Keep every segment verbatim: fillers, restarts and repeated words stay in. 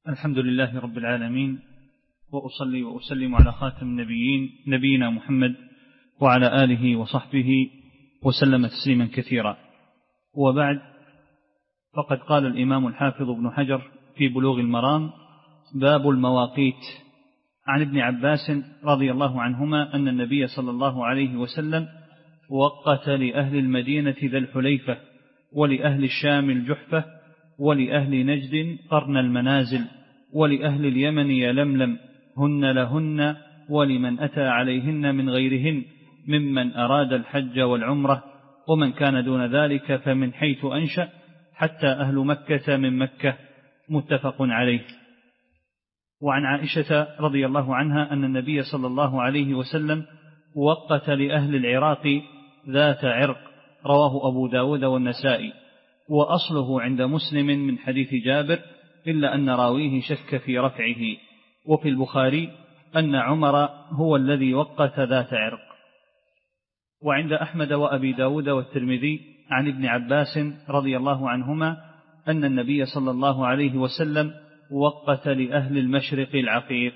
الحمد لله رب العالمين، وأصلي وأسلم على خاتم النبيين نبينا محمد وعلى آله وصحبه وسلم تسليما كثيرا. وبعد، فقد قال الإمام الحافظ ابن حجر في بلوغ المرام: باب المواقيت. عن ابن عباس رضي الله عنهما أن النبي صلى الله عليه وسلم وقت لأهل المدينة ذا الحليفة، ولأهل الشام الجحفة، ولأهل نجد قرن المنازل، ولأهل اليمن يلملم، هن لهن ولمن أتى عليهن من غيرهن ممن أراد الحج والعمرة، ومن كان دون ذلك فمن حيث أنشأ، حتى أهل مكة من مكة. متفق عليه. وعن عائشة رضي الله عنها أن النبي صلى الله عليه وسلم وقت لأهل العراق ذات عرق، رواه أبو داود والنسائي، وأصله عند مسلم من حديث جابر، إلا أن راويه شك في رفعه. وفي البخاري أن عمر هو الذي وقت ذات عرق. وعند أحمد وأبي داود والترمذي عن ابن عباس رضي الله عنهما أن النبي صلى الله عليه وسلم وقت لأهل المشرق العقيق.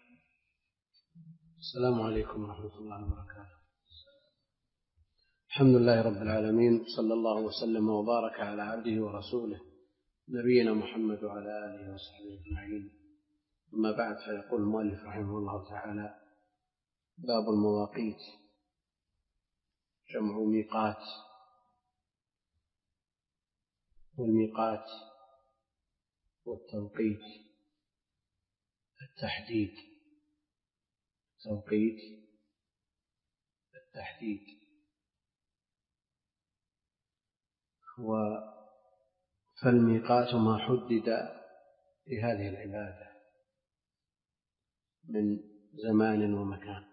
السلام عليكم ورحمة الله وبركاته. الحمد لله رب العالمين، صلى الله وسلم وبارك على عبده ورسوله نبينا محمد وعلى آله وصحبه أجمعين. أما بعد، فيقول المؤلف رحمه الله تعالى: باب المواقيت. جمع ميقات، والميقات والتوقيت التحديد. توقيت التحديد. فالميقات ما حدد لهذه العبادة من زمان ومكان.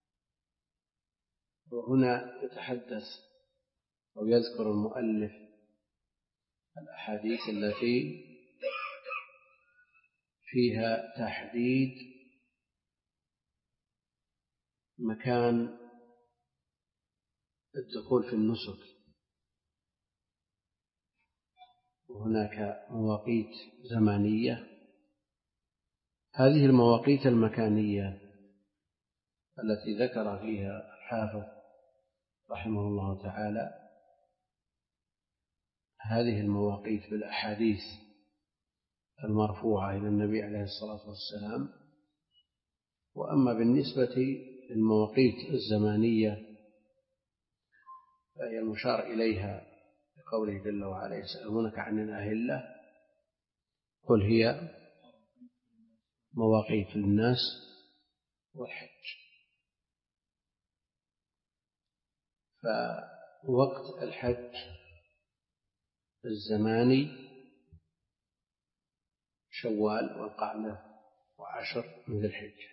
وهنا يتحدث أو يذكر المؤلف الأحاديث التي فيها تحديد مكان الدخول في النسك. وهناك مواقيت زمانية. هذه المواقيت المكانية التي ذكر فيها الحافظ رحمه الله تعالى، هذه المواقيت بالأحاديث المرفوعة إلى النبي عليه الصلاة والسلام. وأما بالنسبة للمواقيت الزمانية فهي المشار إليها بقوله جل وعلا: يسألونك عن الأهلة قل هي مواقيت للناس والحج. فوقت الحج الزماني شوال والقعدة وعشر من ذي الحجة،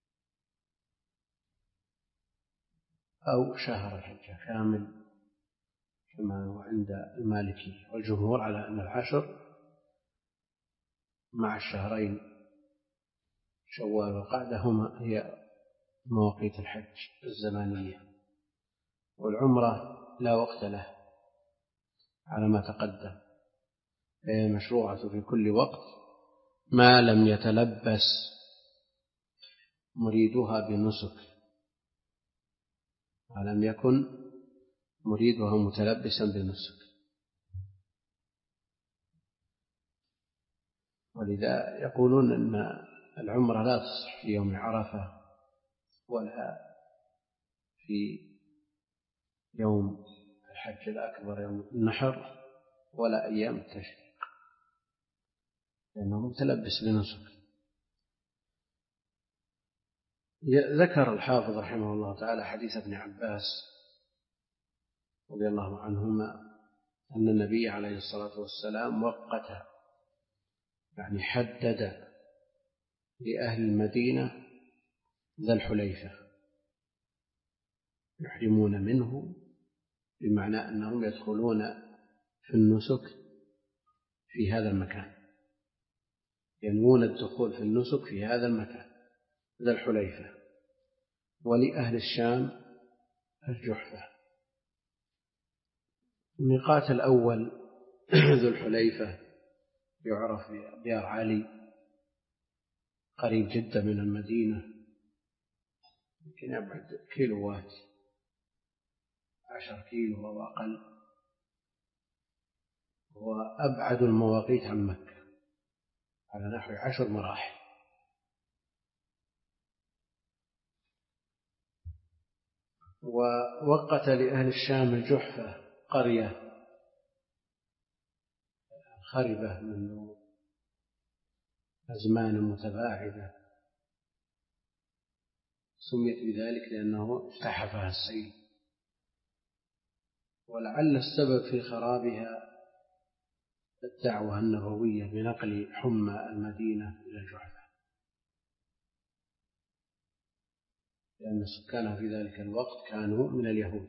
أو شهر الحجة كامل كما هو عند المالكي، والجمهور على أن العشر مع الشهرين شوال والقعدة هما هي مواقيت الحج الزمانية. والعمرة لا وقت له على ما تقدم، هي مشروعة في كل وقت ما لم يتلبس مريدها بنسك، ما لم يكن مريدها متلبسا بنسك. ولذا يقولون أن العمرة لا تصح في يوم عرفة ولا في يوم الحج الأكبر يوم النحر ولا أيام التشريق، لأنه متلبس بنسك. ذكر الحافظ رحمه الله تعالى حديث ابن عباس رضي الله عنهما أن النبي عليه الصلاة والسلام وقت، يعني حدد لأهل المدينة ذا الحليفة يحرمون منه، بمعنى أنهم يدخلون في النسك في هذا المكان، ينوون الدخول في النسك في هذا المكان ذا الحليفة. ولأهل الشام الجحفة. الميقات الأول ذو الحليفة يعرف بديار علي، قريب جدا من المدينة، يمكن يبعد كيلوات، عشر كيلو أو أقل، وأبعد المواقيت عن مكة على نحو عشر مراحل. ووقت لأهل الشام الجحفة قرية خربة منذ أزمان متباعدة، سميت بذلك لأنه اجتحفها السيل، ولعل السبب في خرابها الدعوة النبوية بنقل حمى المدينة إلى الجحفة، لأن سكانها في ذلك الوقت كانوا من اليهود.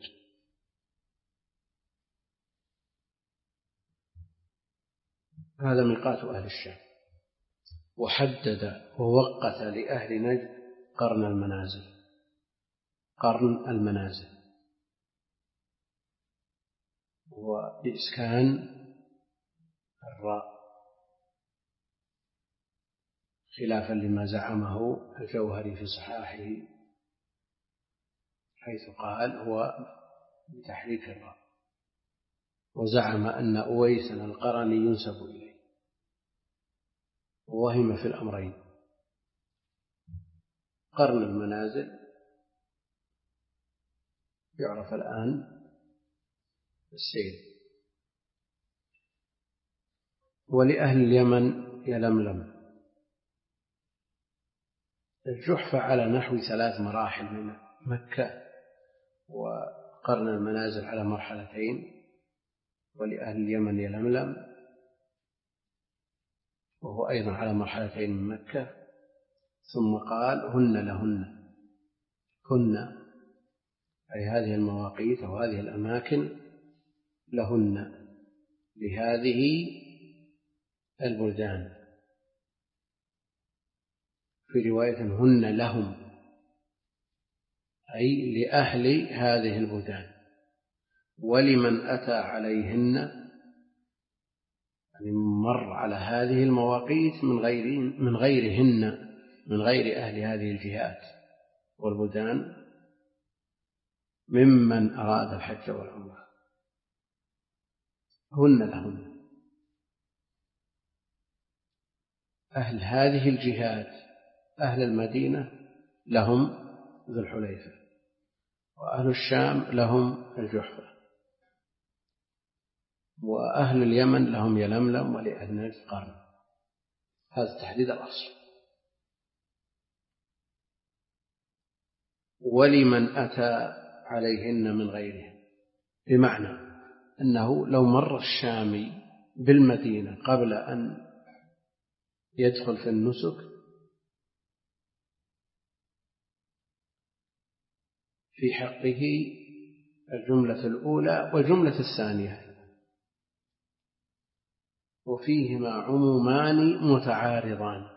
هذا ميقات أهل الشام. وحدد ووقت لأهل نجد قرن المنازل، قرن المنازل هو بإسكان الراء، خلافا لما زعمه الجوهري في صحاحه حيث قال هو بتحريك الراء، وزعم أن أويسا القرني ينسب إليه، ووهم في الأمرين. قرن المنازل يعرف الآن السيل. ولأهل اليمن يلملم. الجحفة على نحو ثلاث مراحل من مكة، وقرن المنازل على مرحلتين. ولأهل اليمن يلملم وهو أيضا على مرحلتين من مكة. ثم قال هن لهن، هن أي هذه المواقيت أو هذه الأماكن لهن لهذه البلدان، في رواية هن لهم أي لأهل هذه البلدان، ولمن أتى عليهن يعني مر على هذه المواقيت من غير من غيرهن من غير أهل هذه الجهات والبلدان ممن أراد الحج والعمرة. هن لهن أهل هذه الجهات، أهل المدينة لهم ذو الحليفة، وأهل الشام لهم الجحفة، وأهل اليمن لهم يلملم، ولأهل نجد قرن. هذا تحديد الأصل. ولمن أتى عليهن من غيرهم، بمعنى أنه لو مر الشامي بالمدينة قبل أن يدخل في النسك في حقه الجملة الأولى والجملة الثانية، وفيهما عمومان متعارضان.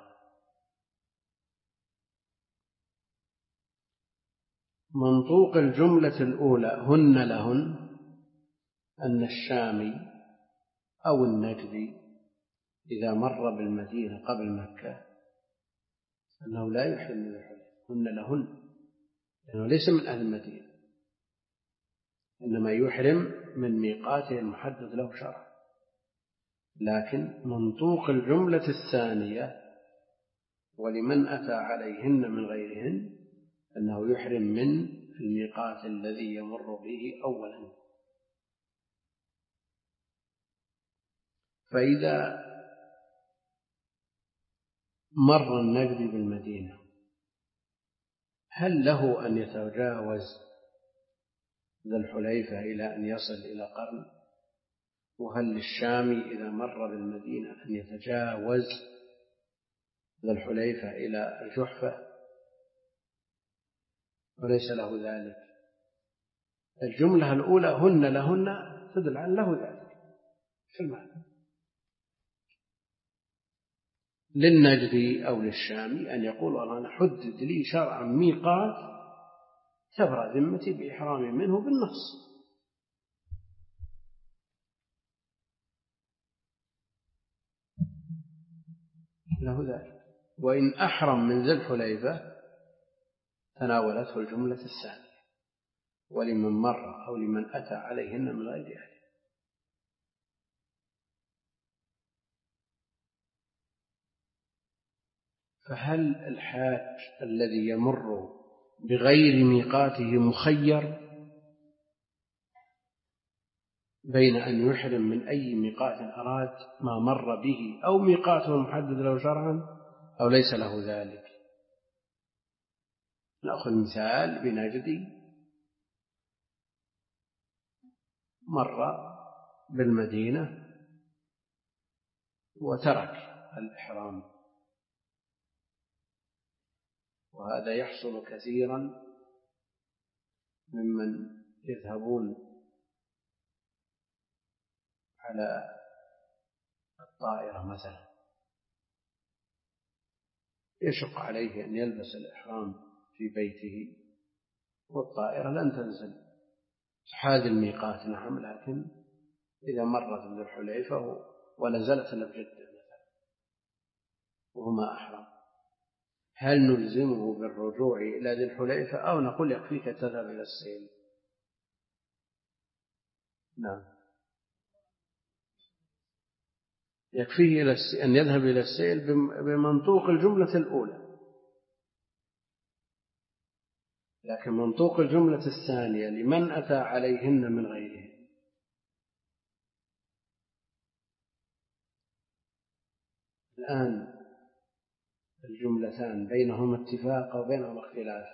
منطوق الجملة الأولى هن لهن أن الشامي أو النجدي إذا مر بالمدينة قبل مكة أنه لا يحرم من الحج، هن لهن، لأنه ليس من أهل المدينة، إنما يحرم من ميقاته المحدد له شرعا. لكن منطوق الجملة الثانية ولمن أتى عليهن من غيرهن أنه يحرم من الميقات الذي يمر به أولا. فإذا مر النجدي بالمدينة هل له أن يتجاوز ذا الحليفة إلى أن يصل إلى قرن؟ وهل للشامي إذا مر بالمدينة أن يتجاوز ذا الحليفة إلى الجحفة؟ وليس له ذلك. الجملة الأولى هن لهن تدل على له ذلك في المعنى. للنجدي أو للشامي أن يقول والله أنا حدد لي شرعا ميقات تبرأ ذمتي بإحرامي منه بالنص، له ذلك. وإن أحرم من ذي الحليفة تناولته الجملة الثانية ولمن مر أو لمن أتى عليهن من غير أهله. فهل الحاج الذي يمر بغير ميقاته مخير بين أن يحرم من أي ميقات أراد ما مر به أو ميقاته المحدد له شرعا أو ليس له ذلك؟ نأخذ مثال بنجدي مر بالمدينة وترك الإحرام، وهذا يحصل كثيرا ممن يذهبون على الطائرة مثلا، يشق عليه أن يلبس الإحرام في بيته والطائرة لن تنزل هذه الميقات، نعم، لكن إذا مرت ذو الحليفة ونزلت بجدة مثلا وهو ما أحرم، هل نلزمه بالرجوع إلى ذي الحليفة أو نقول يكفيك تذهب إلى السيل؟ نعم، يكفيه أن يذهب إلى السيل بمنطوق الجملة الأولى، لكن منطوق الجملة الثانية لمن أتى عليهن من غيرهن. الآن الجملتان بينهما اتفاق وبينهما اختلاف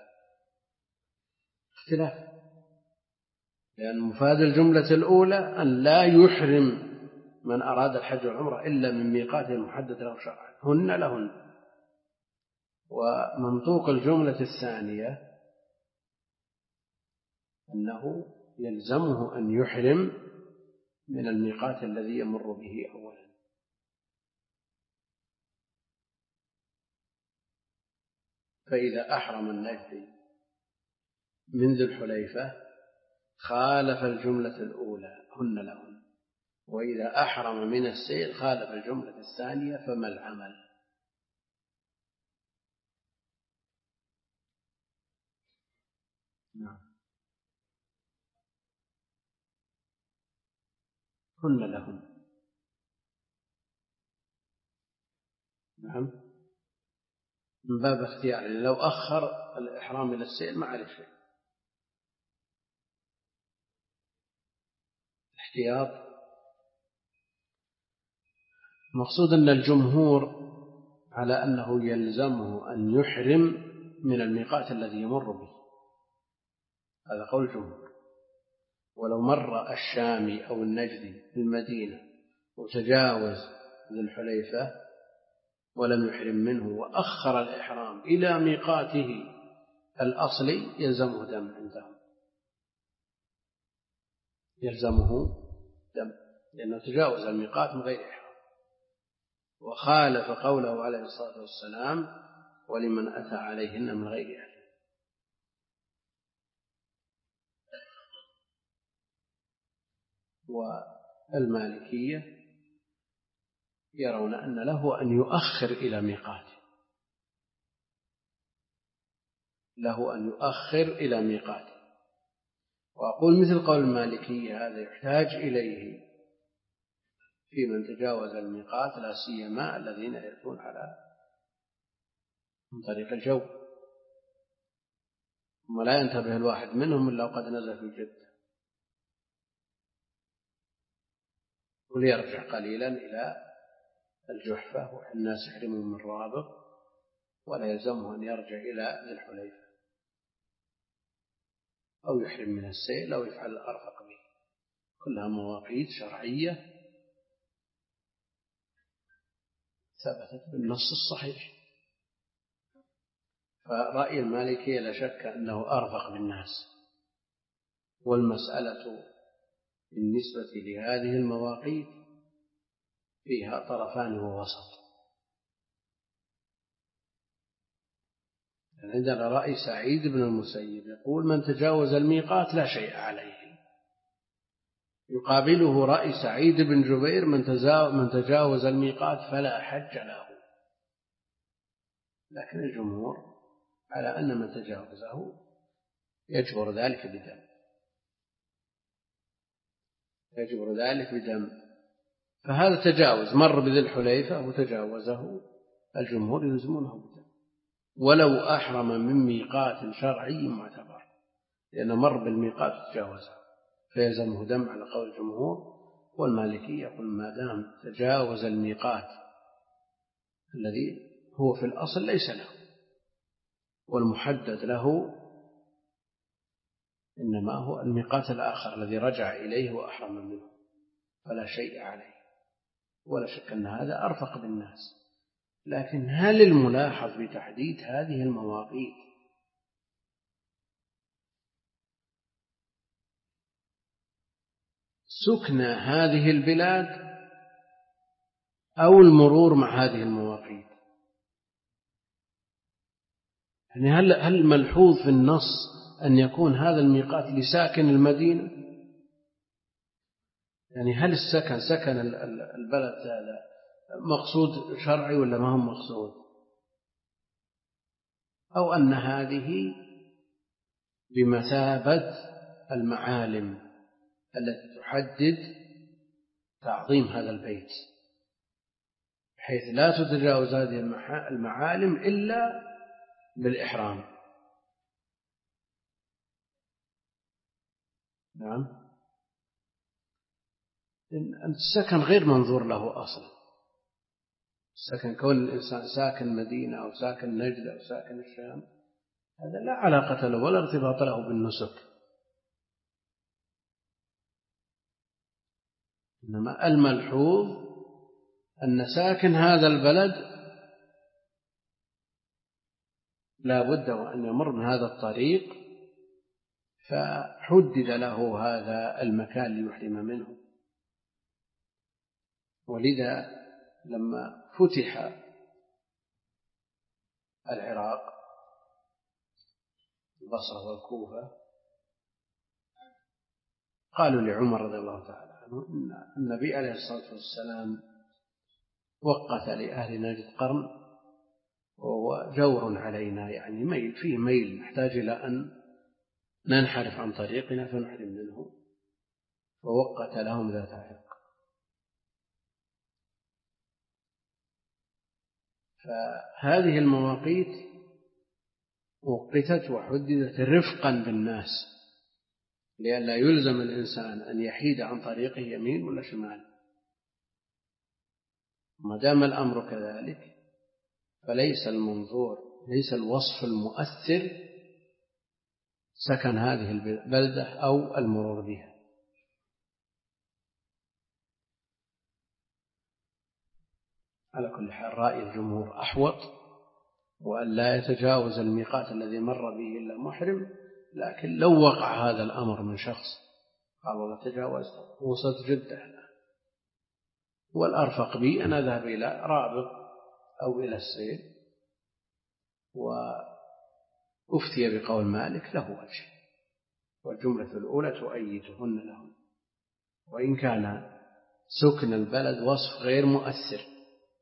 اختلاف لأن مفاد الجملة الأولى أن لا يحرم من أراد الحج والعمرة إلا من ميقات محدد له شرعا، هن لهن. ومنطوق الجملة الثانية أنه يلزمه أن يحرم من الميقات الذي يمر به أولا. فإذا أحرم النجدي من ذي الحليفة خالف الجملة الأولى هن لهن، وإذا أحرم من السيل خالف الجملة الثانية، فما العمل؟ نعم، هن لهن. نعم، من باب اختيار، لو أخر الإحرام إلى السيل ما عليه شيء، احتياط. المقصود أن الجمهور على أنه يلزمه أن يحرم من الميقات الذي يمر به، هذا قول الجمهور. ولو مر الشامي أو النجدي في المدينة وتجاوز ذي الحليفة ولم يحرم منه وأخر الإحرام إلى ميقاته الأصلي يلزمه دم عندهم، يلزمه دم لأنه تجاوز الميقات من غير إحرام وخالف قوله عليه الصلاة والسلام ولمن أتى عليهن من غير أهل. والمالكية يرون أن له أن يؤخر إلى ميقاته، له أن يؤخر إلى ميقاته. وأقول مثل قول المالكية هذا يحتاج إليه في من تجاوز الميقات، لا سيما الذين يأتون على من طريق الجو، ولا ينتبه الواحد منهم إلا وقد نزل في جدة، وليرجع قليلا إلى الجحفة والناس يحرمون من رابغ، ولا يلزمه أن يرجع إلى ذي الحليفة أو يحرم من السيل أو يفعل الأرفق به، كلها مواقيت شرعية ثبتت بالنص الصحيح. فرأي المالكية لا شك أنه أرفق بالناس، والمسألة بالنسبة لهذه المواقيت فيها طرفان ووسط. عندنا رأي سعيد بن المسيب يقول من تجاوز الميقات لا شيء عليه، يقابله رأي سعيد بن جبير من تجاوز الميقات فلا حج له. لكن الجمهور على أن من تجاوزه يجبر ذلك بدم يجبر ذلك بدم فهذا تجاوز مر بذي الحليفة وتجاوزه، الجمهور يلزمونه بدم ولو أحرم من ميقات شرعي معتبر، لأنه مر بالميقات وتجاوزه فيلزمه دم على قول الجمهور. والمالكي يقول ما دام تجاوز الميقات الذي هو في الأصل ليس له والمحدد له إنما هو الميقات الآخر الذي رجع إليه وأحرم منه، فلا شيء عليه، ولا شك أن هذا أرفق بالناس. لكن هل الملاحظ بتحديد هذه المواقيت سكن هذه البلاد أو المرور مع هذه المواقيت؟ يعني هل هل ملحوظ في النص أن يكون هذا الميقات لساكن المدينة؟ يعني هل السكن سكن البلد هذا مقصود شرعي ولا ما هو مقصود؟ أو أن هذه بمثابة المعالم التي تحدد تعظيم هذا البيت بحيث لا تتجاوز هذه المعالم إلا بالإحرام. نعم، السكن غير منظور له أصلا. السكن كون الإنسان ساكن مدينة أو ساكن نجد أو ساكن الشام هذا لا علاقة له ولا ارتباط له بالنسك، إنما الملحوظ أن ساكن هذا البلد لا بد وأن يمر من هذا الطريق فحدد له هذا المكان ليحرم منه. ولذا لما فتح العراق البصرة والكوفة قالوا لعمر رضي الله تعالى عنه إن النبي عليه الصلاة والسلام وقت لأهل نجد قرن وهو جور علينا، يعني ميل فيه ميل نحتاج إلى أن ننحرف عن طريقنا فنحرم منه، ووقت لهم ذات عرق. فهذه المواقيت وقتت وحددت رفقا بالناس لئلا يلزم الإنسان أن يحيد عن طريقه يمين ولا شمال. ما دام الأمر كذلك فليس المنظور ليس الوصف المؤثر سكن هذه البلدة أو المرور بها. على كل حال رأي الجمهور أحوط، وأن لا يتجاوز الميقات الذي مر به إلا محرم. لكن لو وقع هذا الأمر من شخص قال والله تجاوزت وصلت جدة الآن، والأرفق بي أن أذهب إلى رابغ أو إلى السيل وأفتي بقول مالك له وجه، والجملة الأولى تؤيدهن لهم، وإن كان سكن البلد وصف غير مؤثر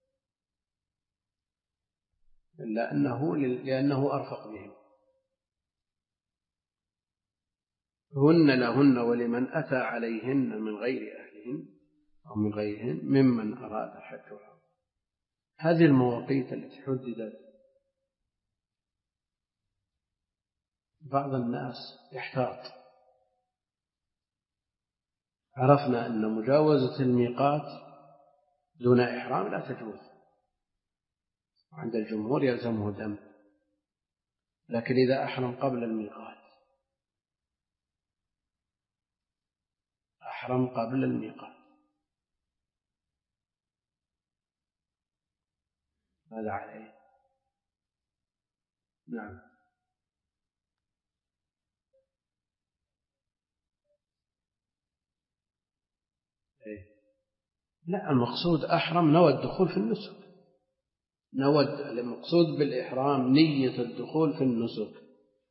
إلا أنه لأنه أرفق بهم. هن لهن ولمن أتى عليهن من غير أهلهن أو من غيرهن ممن أراد حج وعمرة. هذه المواقيت التي حددت بعض الناس يحتاط. عرفنا أن مجاوزة الميقات دون إحرام لا تجوز، عند الجمهور يلزمه دم، لكن إذا أحرم قبل الميقات أحرم قبل الميقات ماذا عليه؟ نعم. إيه؟ لا، المقصود أحرم نوى الدخول في النسك، نود المقصود بالإحرام نية الدخول في النسك.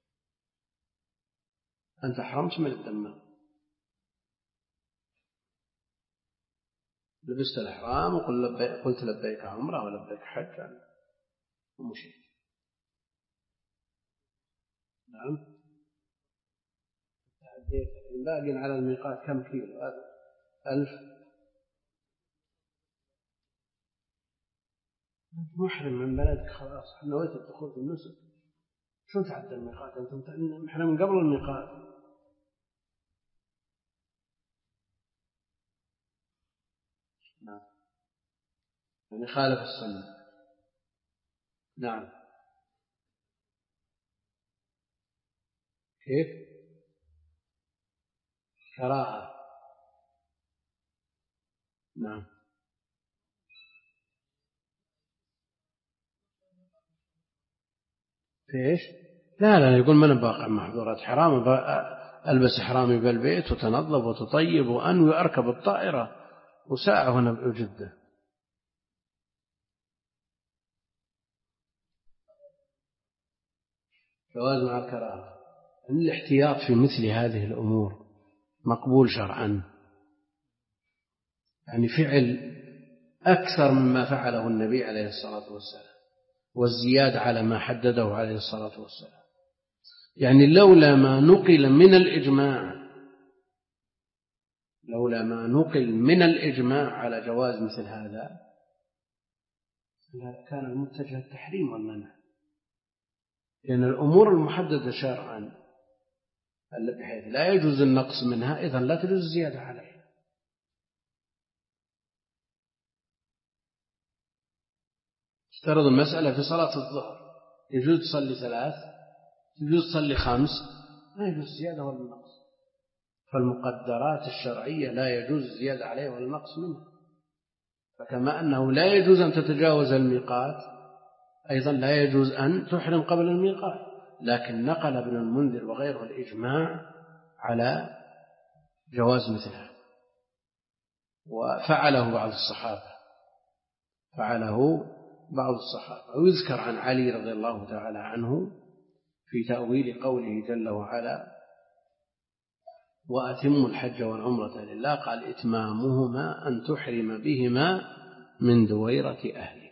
أنت أحرمت من الدم، لبست الإحرام وقلت لبيك عمرة ولبيك حج ومشيت، نعم. باقي على الميقات كم كيلو؟ ألف. محرم من بلدك خلاص نويت الدخول في النسك، شو تعدى الميقات؟ أنت محرم قبل الميقات. نعم، يعني خالف السنة. نعم. كيف؟ كراهة. نعم. فيش؟ لا لا، يقول من باقع محظورات حرام، ألبس إحرامي بالبيت وتنظف وتطيب وأنوي أركب الطائرة وساعة هنا بجدة. جواز مع الكراهة. الاحتياط في مثل هذه الأمور مقبول شرعا، يعني فعل أكثر مما فعله النبي عليه الصلاة والسلام، والزيادة على ما حدده عليه الصلاة والسلام. يعني لولا ما نقل من الإجماع لولا ما نقل من الإجماع على جواز مثل هذا كان المتجه التحريم والمنع، لأن الأمور المحددة شرعا بحيث لا يجوز النقص منها إذن لا تجوز الزيادة عليها. افترض المسألة في صلاة الظهر يجوز تصلي ثلاث، يجوز تصلي خمس، لا يجوز الزيادة ولا النقص. فالمقدرات الشرعية لا يجوز الزيادة عليها ولا النقص منها. فكما أنه لا يجوز أن تتجاوز الميقات أيضا لا يجوز أن تحرم قبل الميقات. لكن نقل ابن المنذر وغيره الإجماع على جواز مثل هذا، وفعله بعض الصحابة فعله بعض الصحابة ويذكر عن علي رضي الله تعالى عنه في تأويل قوله جل وعلا وأتموا الحج والعمرة لله، قال إتمامهما أن تحرم بهما من دويرة أهلك.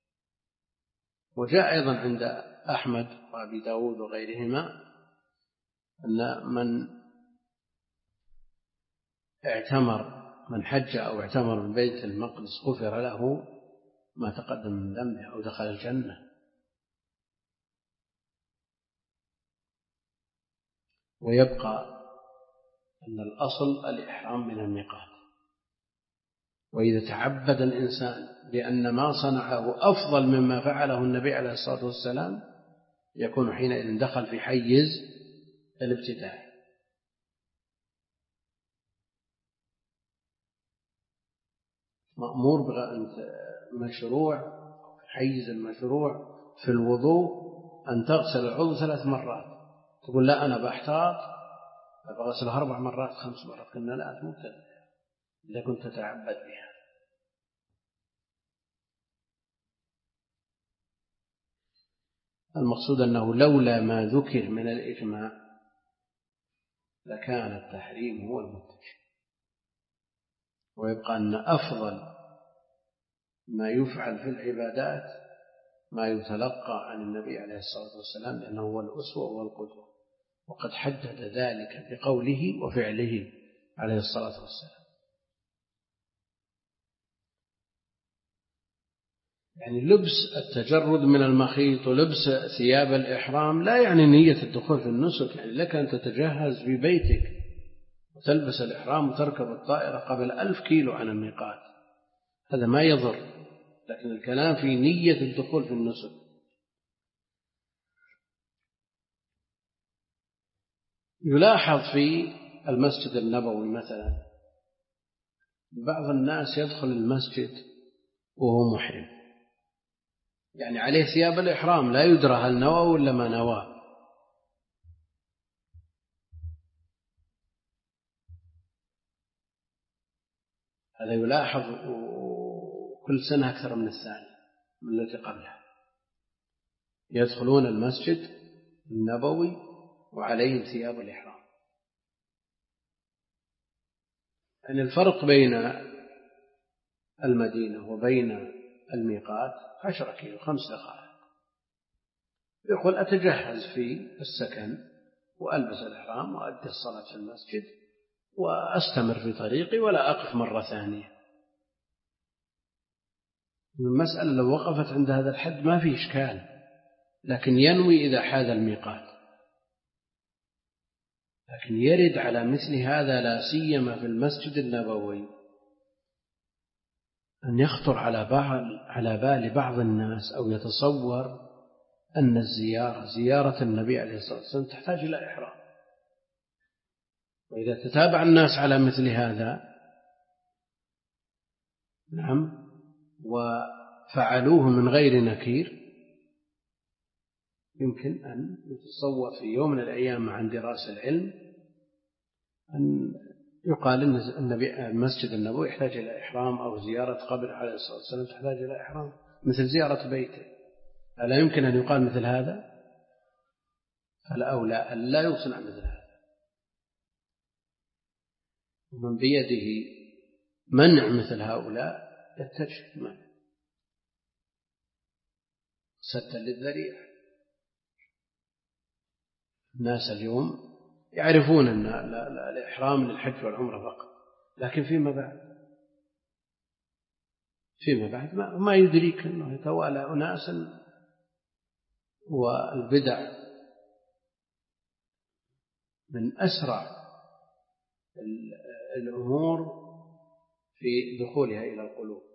وجاء أيضا عند أحمد وأبي داود وغيرهما أن من اعتمر من حج أو اعتمر من بيت المقدس غفر له ما تقدم من ذنبه أو دخل الجنة. ويبقى أن الأصل الإحرام من الميقات. وإذا تعبد الإنسان بأن ما صنعه أفضل مما فعله النبي عليه الصلاة والسلام يكون حينئذ دخل في حيز الابتداع. مأمور مشروع في حيز المشروع في الوضوء أن تغسل العضو ثلاث مرات، تقول لا أنا بحتاط بغسلها أربع مرات خمس مرات، قلنا لا مبتدع إذا كنت تتعبد بها. المقصود أنه لولا ما ذكر من الإجماع لكان التحريم هو المتجه. ويبقى أن أفضل ما يفعل في العبادات ما يتلقى عن النبي عليه الصلاة والسلام، لأنه هو الأسوة والقدوة، وقد حدد ذلك بقوله وفعله عليه الصلاة والسلام. يعني لبس التجرد من المخيط ولبس ثياب الإحرام لا يعني نية الدخول في النسك. يعني لك أن تتجهز في بيتك وتلبس الإحرام وتركب الطائرة قبل ألف كيلو عن الميقات، هذا ما يضر، لكن الكلام في نية الدخول في النسك. يلاحظ في المسجد النبوي مثلا بعض الناس يدخل المسجد وهو محرم، يعني عليه ثياب الإحرام لا يدرى هل نوى ولا ما نوى. هذا يلاحظ كل سنة أكثر من الثانية من التي قبلها، يدخلون المسجد النبوي وعليهم ثياب الإحرام. يعني الفرق بين المدينة وبين الميقات عشرة كيلو خمس دقائق. يقول أتجهز في السكن وألبس الإحرام وأدي الصلاة في المسجد وأستمر في طريقي ولا أقف مرة ثانية. المسألة لو وقفت عند هذا الحد ما في إشكال، لكن ينوي إذا حاز الميقات. لكن يرد على مثل هذا لا سيما في المسجد النبوي أن يخطر على بعض على بال بعض الناس أو يتصور أن الزيارة زيارة النبي عليه الصلاة والسلام تحتاج إلى إحرام. وإذا تتابع الناس على مثل هذا نعم وفعلوه من غير نكير، يمكن أن يتصور في يوم من الأيام عن دراسة العلم أن يقال أن النبي المسجد النبوي يحتاج إلى إحرام، أو زيارة قبر عليه الصلاة والسلام تحتاج إلى إحرام مثل زيارة بيته. ألا يمكن أن يقال مثل هذا؟ فالأولى أن لا يصنع مثل هذا. ومن بيده منع مثل هؤلاء يتجه منع سدا للذريعة. الناس اليوم يعرفون أن الإحرام للحج والعمرة فقط، لكن فيما بعد فيما بعد ما يدريك أنه يتوالى أناسا والبدع من أسرع الأمور في دخولها إلى القلوب.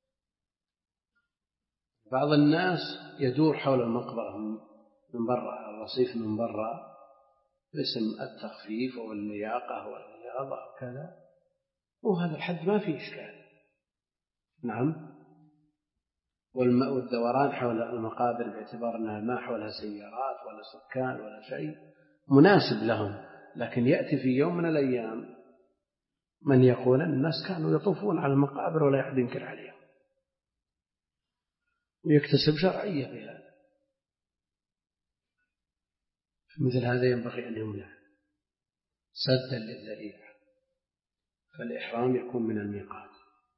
بعض الناس يدور حول المقبرة من برا الرصيف من برا باسم التخفيف واللياقة والرياضة وكذا، وهذا الحد ما فيه إشكال. نعم. والدوران حول المقابر باعتبار أنها ما حولها سيارات ولا سكان ولا شيء مناسب لهم، لكن يأتي في يوم من الأيام من يقول أن الناس كانوا يطوفون على المقابر ولا يحد ينكر عليهم، ويكتسب شرعية في هذا. مثل هذا ينبغي أن يمنع سدا للذريعة. فالإحرام يكون من الميقات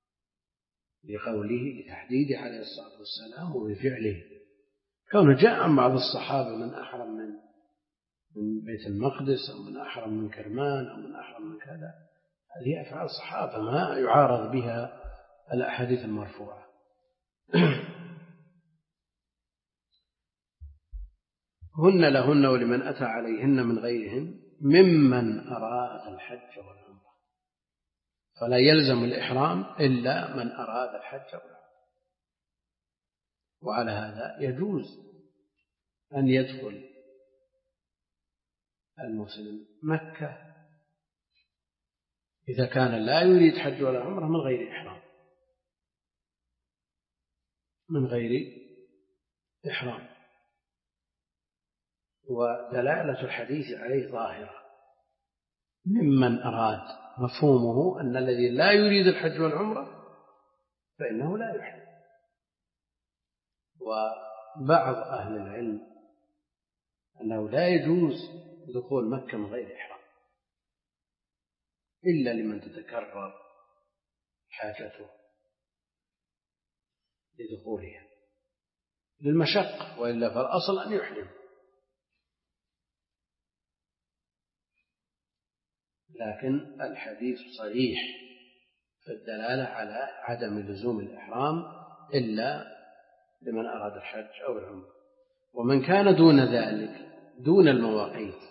لقوله لتحديده عليه الصلاة والسلام وبفعله. كونه جاء عن بعض الصحابة من أحرم من من بيت المقدس أو من أحرم من كرمان أو من أحرم من كذا، هذه أفعال الصحابة ما يعارض بها الأحاديث المرفوعة. هن لهن ولمن أتى عليهن من غيرهن ممن أراد الحج والعمرة، فلا يلزم الإحرام إلا من أراد الحج والعمرة. وعلى هذا يجوز أن يدخل المسلم مكة إذا كان لا يريد حج ولا عمرة من غير إحرام من غير إحرام ودلالة الحديث عليه ظاهرة. ممن أراد مفهومه أن الذي لا يريد الحج والعمرة فإنه لا يحرم. وبعض أهل العلم أنه لا يجوز دخول مكة من غير إحرام إلا لمن تتكرر حاجته لدخولها للمشقة، وإلا فالأصل أن يحرم. لكن الحديث صريح في الدلالة على عدم لزوم الإحرام إلا لمن أراد الحج أو العمرة. ومن كان دون ذلك دون المواقيت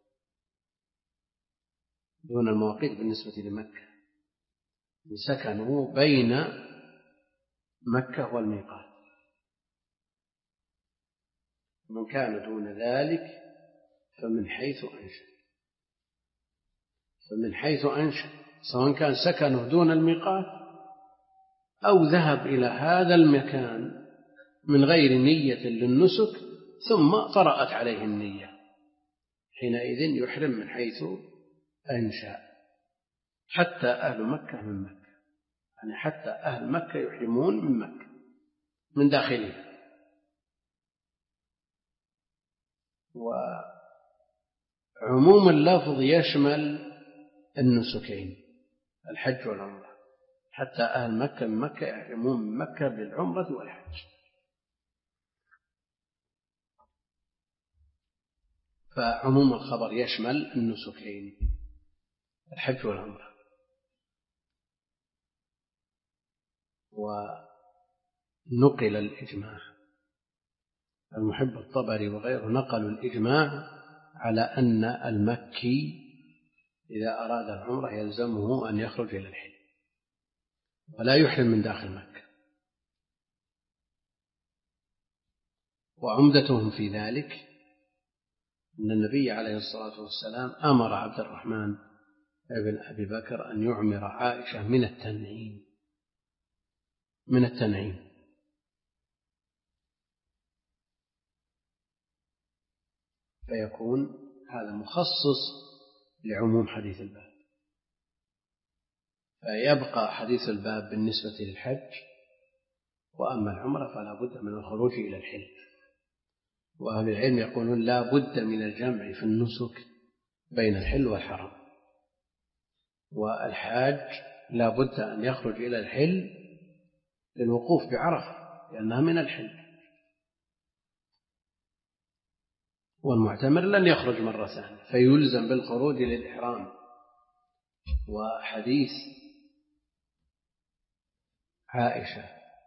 دون المواقيت بالنسبة لمكة سكنوا بين مكة والميقات، من كان دون ذلك فمن حيث أنشأ فمن حيث أنشأ سواء كان سكنه دون الميقات أو ذهب إلى هذا المكان من غير نية للنسك ثم طرأت عليه النية، حينئذ يحرم من حيث أنشأ. حتى أهل مكة من مكة، يعني حتى أهل مكة يحرمون من مكة من داخلها. وعموم اللفظ يشمل النسكين الحج والعمرة، حتى أهل مكة من مكة يحرمون من مكة بالعمرة والحج. فعموم الخبر يشمل النسكين الحج والعمرة. ونقل الإجماع، المحب الطبري وغيره نقلوا الإجماع على أن المكي إذا أراد العمرة يلزمه أن يخرج إلى الحل ولا يحرم من داخل مكة. وعمدتهم في ذلك أن النبي عليه الصلاة والسلام أمر عبد الرحمن بن أبي بكر أن يعمر عائشة من التنعيم من التنعيم فيكون هذا مخصص لعموم حديث الباب، فيبقى حديث الباب بالنسبة للحج، وأما العمرة فلا بد من الخروج إلى الحل. وأهل العلم يقولون لا بد من الجمع في النسك بين الحل والحرم، والحاج لا بد أن يخرج إلى الحل للوقوف بعرفة لأنها من الحل، والمعتمر لن يخرج مرة ثانية فيلزم بالخروج للإحرام. وحديث عائشة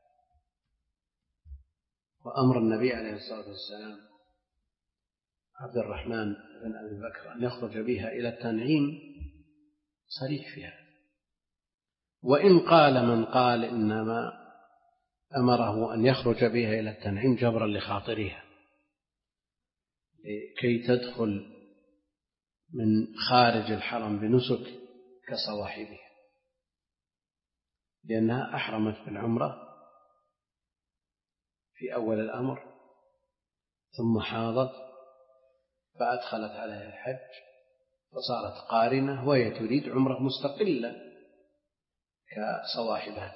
وأمر النبي عليه الصلاة والسلام عبد الرحمن بن أبي بكر أن يخرج بها إلى التنعيم صريح فيها. وإن قال من قال إنما أمره أن يخرج بها إلى التنعيم جبرا لخاطرها كي تدخل من خارج الحرم بنسك كصواحبها، لأنها أحرمت بالعمرة في أول الأمر ثم حاضت فأدخلت عليها الحج فصارت قارنة وهي تريد عمرة مستقلة كصواحبها،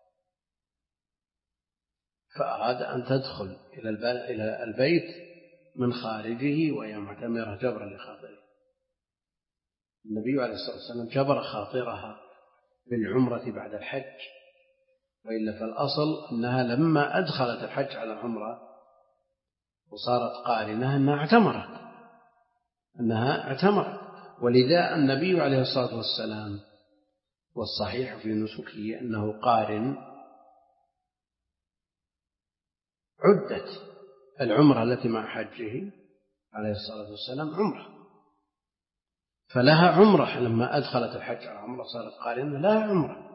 فأراد أن تدخل إلى البيت من خارجه وهي معتمرة جبرا لخاطرها. النبي عليه الصلاة والسلام جبر خاطرها بالعمرة بعد الحج، وإلا فالأصل أنها لما أدخلت الحج على العمرة وصارت قارنة أنها اعتمرت أنها اعتمرت ولذا النبي عليه الصلاة والسلام والصحيح في نسكه أنه قارن عدت العمرة التي مع حجه عليه الصلاة والسلام عمرة، فلها عمرة لما أدخلت الحج على عمرة صارت قارنة لها عمرة،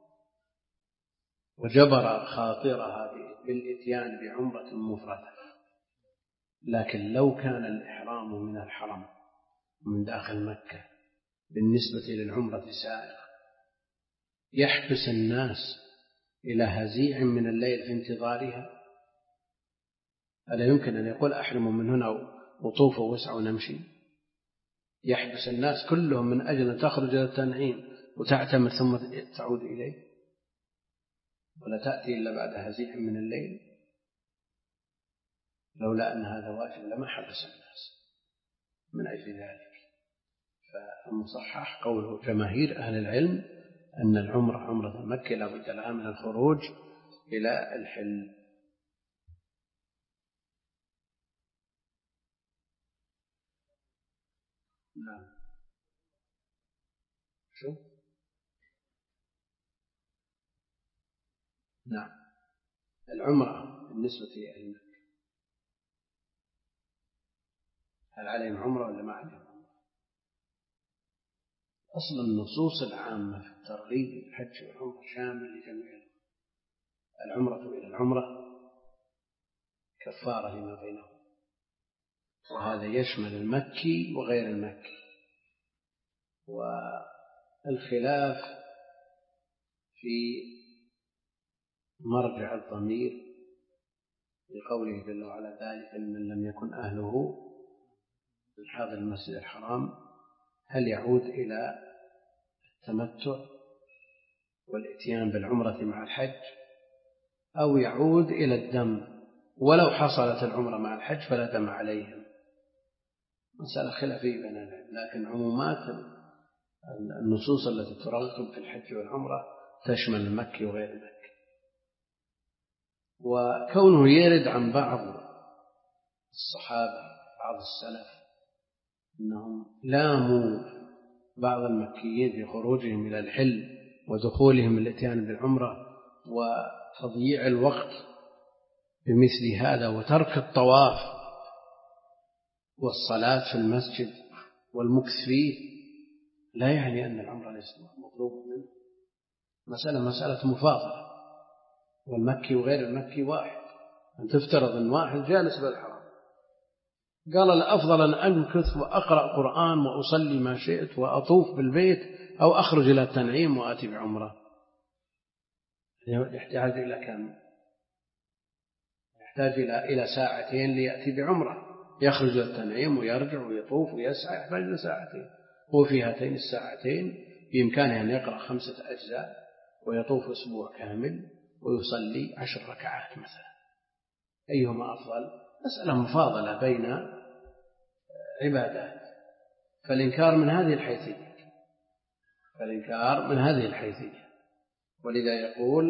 وجبر خاطرها بالإتيان بعمرة مفردة. لكن لو كان الإحرام من الحرم من داخل مكة بالنسبة للعمرة سائغ يحبس الناس إلى هزيع من الليل في انتظارها، ألا يمكن أن يقول أحرموا من هنا وطوفوا واسعوا ونمشي؟ يحبس الناس كلهم من أجل أن تخرج إلى التنعيم وتعتمر ثم تعود إليه، ولا تأتي إلا بعد هزيع من الليل. لولا أن هذا واجب لما حبس الناس من أجل ذلك. فالمصحح قوله جماهير أهل العلم أن العمرة عمرة مكة لا بد لها من الخروج إلى الحل. نعم. شو؟ نعم. العمرة بالنسبة لأهل مكة هل عليهم عمرة ولا ما عليهم عمرة؟ أصل النصوص العامة في الترغيب الحج والعمرة شامل لجميع العمرة إلى العمرة كفارة لما بينهم، وهذا يشمل المكي وغير المكي. والخلاف في مرجع الضمير لقوله جل وعلا ذلك لمن لم يكن أهله من حاضر المسجد الحرام، هل يعود إلى التمتع والإتيان بالعمرة مع الحج أو يعود إلى الدم، ولو حصلت العمرة مع الحج فلا دم عليهم. مسألة خلافية بين العلم، لكن عمومات النصوص التي ترغب في الحج والعمرة تشمل المكي وغير المكي. وكونه يرد عن بعض الصحابة بعض السلف أنهم لاموا بعض المكيين في خروجهم إلى الحل ودخولهم الاتيان بالعمرة وتضييع الوقت بمثل هذا وترك الطواف والصلاة في المسجد والمكث فيه لا يعني أن العمرة ليست مطلوبة منه. مسألة مسألة مفاضلة، والمكي وغير المكي واحد. أن تفترض أن واحد جالس بالحرم قال الأفضل أن أمكث وأقرأ قرآن وأصلي ما شئت وأطوف بالبيت أو أخرج إلى التنعيم وآتي بعمرة، يحتاج إلى كم؟ يحتاج إلى إلى ساعتين ليأتي بعمرة، يخرج إلى التنعيم ويرجع ويطوف ويسعى، يحتاج إلى ساعتين. وفي هاتين الساعتين بإمكانه أن يقرأ خمسة أجزاء ويطوف أسبوع كامل ويصلي عشر ركعات مثلا. أيهما أفضل؟ مسألة مفاضلة بين عبادات. فالإنكار من هذه الحيثية فالإنكار من هذه الحيثية ولذا يقول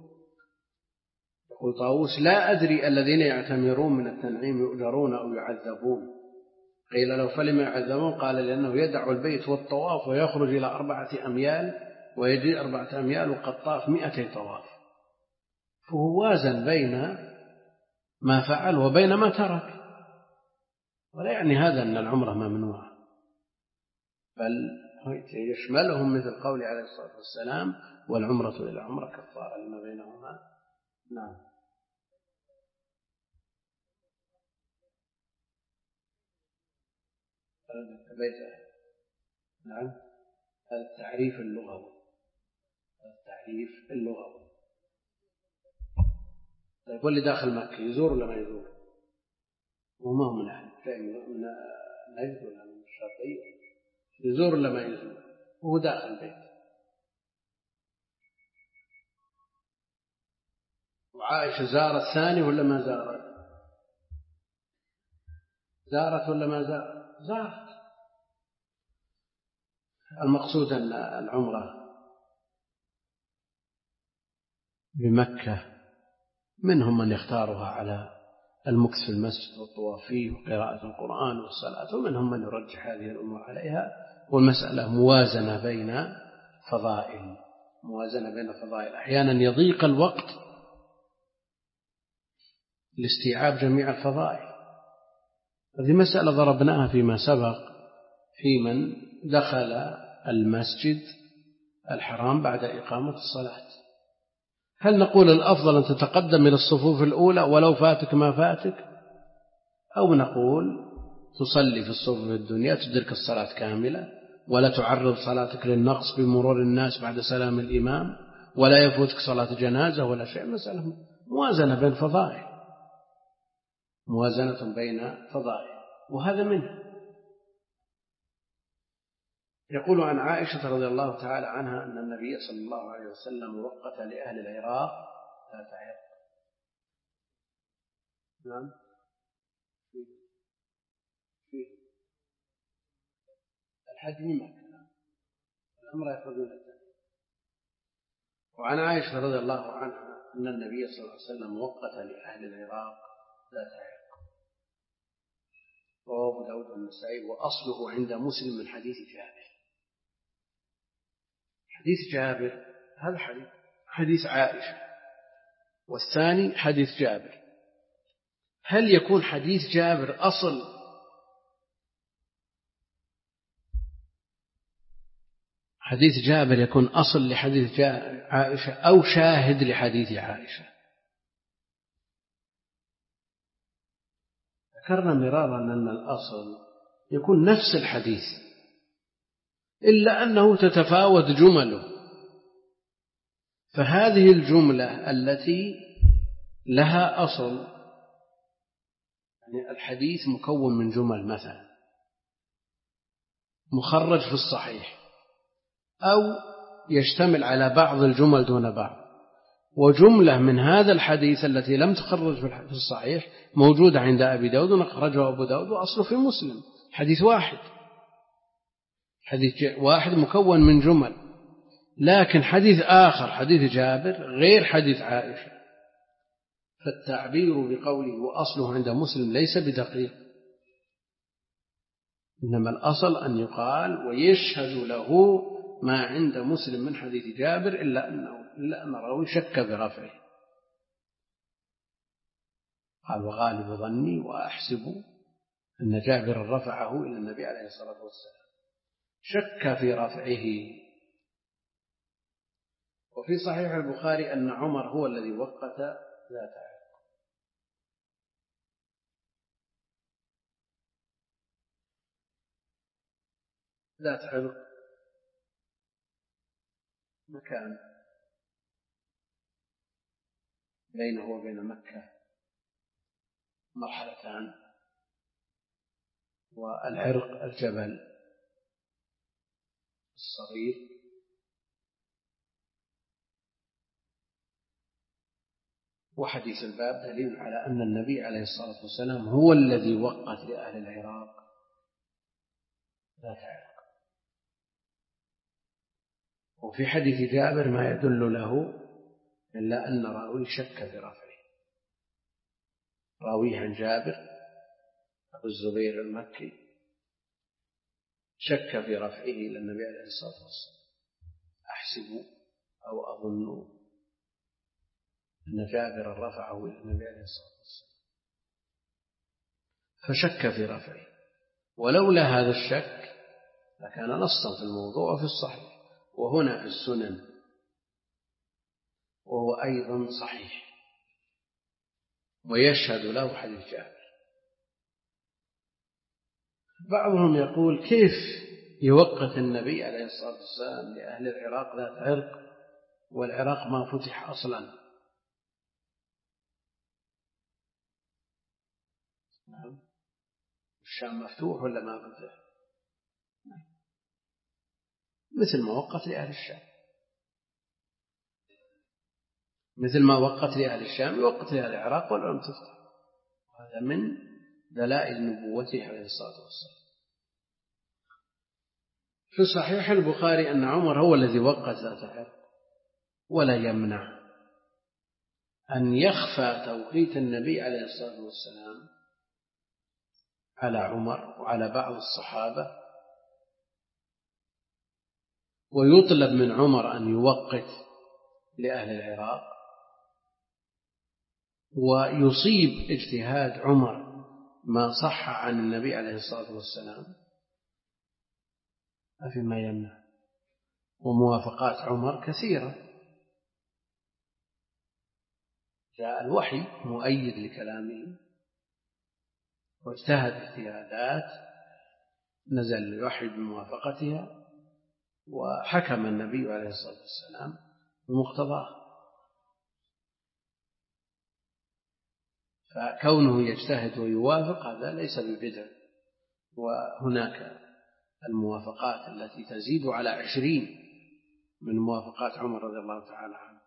يقول طاووس: لا أدري الذين يعتمرون من التنعيم يؤجرون أو يعذبون. قيل له: فلما يعذبون؟ قال: لأنه يدع البيت والطواف ويخرج إلى أربعة أميال ويجي أربعة أميال وقد طاف مئتي طواف، فهو وازن بين ما فعل وبين ما ترك. ولا يعني هذا أن العمرة ممنوعة، بل يشملهم مثل قول عليه الصلاة والسلام: والعمرة إلى العمرة كفارة لما بينهما. نعم. نعم. هذا التعريف اللغوي التعريف اللغوي طيب، واللي داخل مكة يزور ولا ما يزور؟ وما هو من أهل من نجد ولا من الشرقية، يزور ولا ما يزور؟ وهو داخل البيت. وعائشة زارت ثاني ولا ما زارت؟ زارت ولا ما زارت؟ زارت. المقصود أن العمرة بمكة منهم من يختارها على المكث في المسجد والطواف فيه وقراءة القرآن والصلاة، ومنهم من يرجح هذه الأمور عليها. والمسألة موازنة بين فضائل موازنة بين فضائل أحيانا يضيق الوقت لاستيعاب جميع الفضائل. هذه مسألة ضربناها فيما سبق في من دخل المسجد الحرام بعد إقامة الصلاة. هل نقول الأفضل أن تتقدم إلى الصفوف الأولى ولو فاتك ما فاتك، أو نقول تصلي في الصفوف الدنيا تدرك الصلاة كاملة ولا تعرض صلاتك للنقص بمرور الناس بعد سلام الإمام ولا يفوتك صلاة جنازة ولا شيء؟ مسألة موازنة بين فضائل موازنة بين فضائل وهذا منه. يقول عن عائشة رضي الله تعالى عنها أن النبي صلى الله عليه وسلم وقت لأهل العراق ذات عرق. نعم. فيه الحج من مكة، العمرة يخرجون الثاني. وعن عائشة رضي الله عنها أن النبي صلى الله عليه وسلم وقت لأهل العراق ذات عرق. رواه أبو داود والنسائي، وأصله عند مسلم من حديث جابر. حديث جابر هذا حديث حديث عائشة، والثاني حديث جابر. هل يكون حديث جابر أصل حديث جابر يكون أصل لحديث عائشة أو شاهد لحديث عائشة؟ ذكرنا مرارا أن الأصل يكون نفس الحديث إلا أنه تتفاوت جمله. فهذه الجملة التي لها أصل، يعني الحديث مكون من جمل مثلا مخرج في الصحيح، أو يشتمل على بعض الجمل دون بعض، وجملة من هذا الحديث التي لم تخرج في الصحيح موجودة عند أبي داود ونخرجه أبو داود وأصله في مسلم. حديث واحد حديث واحد مكون من جمل، لكن حديث آخر حديث جابر غير حديث عائشة. فالتعبير بقوله وأصله عند مسلم ليس بدقيق، إنما الأصل أن يقال ويشهد له ما عند مسلم من حديث جابر إلا أنه إلا أن الراوي شك برفعه. قال وغالب ظني وأحسب أن جابر رفعه إلى النبي عليه الصلاة والسلام، شك في رفعه. وفي صحيح البخاري أن عمر هو الذي وقت ذات عرق. ذات عرق مكان بينه وبين مكة مرحلتان، والعرق الجبل الصغير. وحديث الباب دليل على أن النبي عليه الصلاة والسلام هو الذي وقت لأهل العراق ذات عرق. وفي حديث جابر ما يدل له إلا أن راوي شك في رفعه. راويه عن جابر أبو الزبير المكي شك في رفعه إلى النبي عليه الصلاة والسلام. أحسب أو أظن أن جابر رفعه إلى النبي عليه الصلاة والسلام، فشك في رفعه. ولولا هذا الشك لكان نصا في الموضوع وفي الصحيح. وهنا في السنن وهو أيضا صحيح ويشهد له حديث جابر. بعضهم يقول كيف يوقت النبي عليه الصلاة والسلام لأهل العراق ذات عرق والعراق ما فتح أصلا؟ نعم، الشام مفتوح ولا ما فتح؟ مثل ما وقت لأهل الشام، مثل ما وقت لأهل الشام يوقت لأهل العراق ولم تفتح. هذا من دلائل نبوته عليه الصلاة والسلام. في صحيح البخاري أن عمر هو الذي وقت ذات عرق، ولا يمنع أن يخفى توقيت النبي عليه الصلاة والسلام على عمر وعلى بعض الصحابة، ويطلب من عمر أن يوقت لأهل العراق، ويصيب اجتهاد عمر ما صح عن النبي عليه الصلاة والسلام، ما في ما يمنع. وموافقات عمر كثيرة، جاء الوحي مؤيد لكلامه واجتهد اجتهادات نزل الوحي بموافقتها، وحكم النبي عليه الصلاة والسلام بمقتضاه. فكونه يجتهد ويوافق هذا ليس ببدع. وهناك الموافقات التي تزيد على عشرين من موافقات عمر رضي الله تعالى عنه.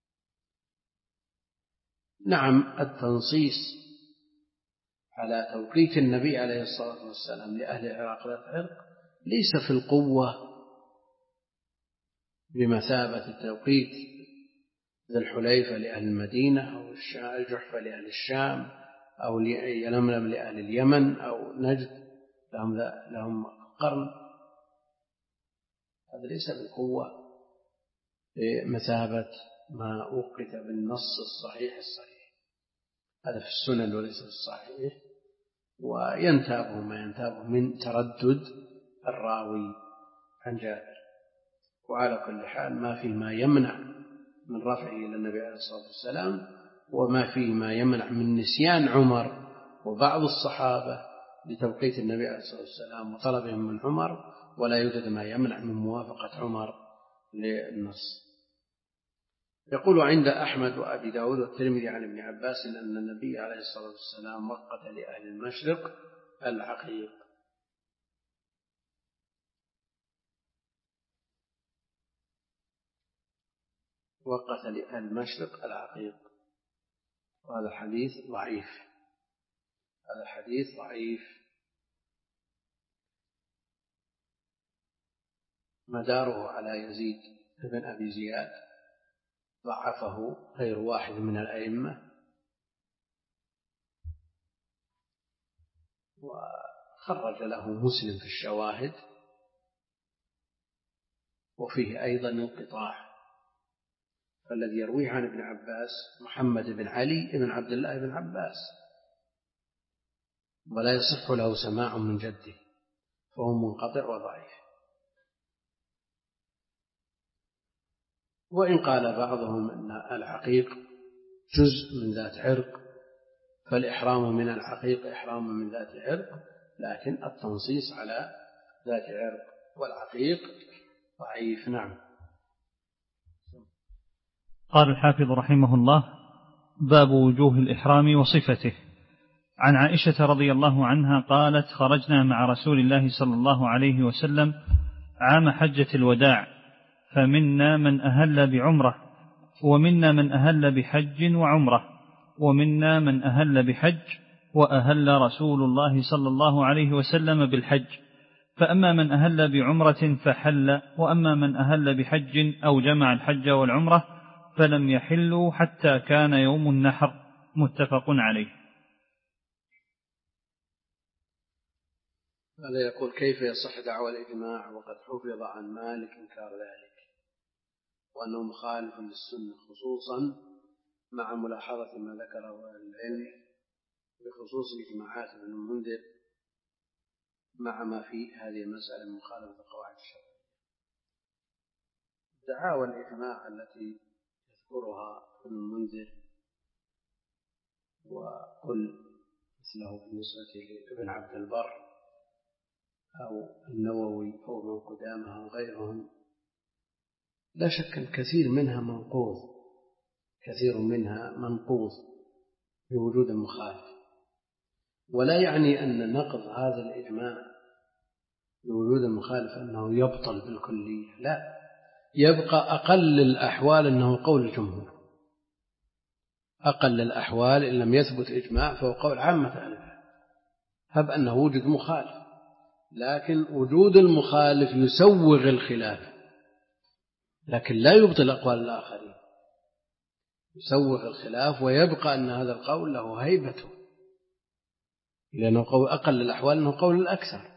نعم، التنصيص على توقيت النبي عليه الصلاة والسلام لأهل العراق ذات عرق ليس في القوة بمثابة التوقيت ذي الحليفة لأهل المدينة أو الجحفة لأهل الشام أو يلملم لأهل اليمن أو نجد لهم, لهم قرن. هذا ليس بالقوة بمثابة ما وقت بالنص الصحيح الصحيح. هذا في السنن وليس في الصحيح، وينتابه ما ينتابه من تردد الراوي عن جابر. وعلى كل حال ما فيه ما يمنع من رفعه إلى النبي عليه الصلاة والسلام، وما فيه ما يمنع من نسيان عمر وبعض الصحابة لتوقيت النبي عليه الصلاة والسلام وطلبهم من عمر، ولا يوجد ما يمنع من موافقة عمر للنص. يقول عند أحمد وأبي داود والترمذي عن ابن عباس أن النبي عليه الصلاة والسلام وقت لأهل المشرق العقيق. وقت لأهل المشرق العقيق، وهذا الحديث ضعيف. هذا الحديث ضعيف مداره على يزيد بن أبي زياد، ضعفه غير واحد من الأئمة، خرج له مسلم في الشواهد، وفيه أيضا انقطاع، فالذي يرويه عن ابن عباس محمد بن علي بن عبد الله بن عباس، ولا يصح له سماع من جده، فهو منقطع وضعيف. وإن قال بعضهم أن العقيق جزء من ذات عرق، فالإحرام من العقيق إحرام من ذات عرق، لكن التنصيص على ذات عرق والعقيق ضعيف. نعم. قال الحافظ رحمه الله: باب وجوه الإحرام وصفته. عن عائشة رضي الله عنها قالت: خرجنا مع رسول الله صلى الله عليه وسلم عام حجة الوداع، فمنا من أهل بعمرة، ومنا من أهل بحج وعمرة، ومنا من أهل بحج وأهل رسول الله صلى الله عليه وسلم بالحج، فأما من أهل بعمرة فحل، وأما من أهل بحج أو جمع الحج والعمرة فلم يحلوا حتى كان يوم النحر. متفق عليه. هذا يقول: كيف يصح دعوى الإجماع وقد حفظ عن مالك إنكار ذلك، وأنه مخالف للسنة، خصوصا مع ملاحظة ما ذكره أهل العلم بخصوص إجماعات ابن المنذر مع ما في هذه المسألة من مخالفة القواعد الشرعية. دعاوى الإجماع التي يذكرها ابن المنذر وقل مثله بالنسبة لابن عبد البر أو النووي أو ابن قدامة وغيرهم، لا شك أن كثير منها منقوض، كثير منها منقوض بوجود المخالف، ولا يعني أن نقض هذا الإجماع بوجود المخالف أنه يبطل بالكلية، لا، يبقى أقل الأحوال أنه قول الجمهور، أقل الأحوال إن لم يثبت إجماع فهو قول عامة أهل العلم، هب أنه وجد مخالف، لكن وجود المخالف يسوغ الخلاف، لكن لا يبطل أقوال الآخرين، يسوغ الخلاف ويبقى أن هذا القول له هيبته، لأنه قول أقل الأحوال أنه قول الأكثر.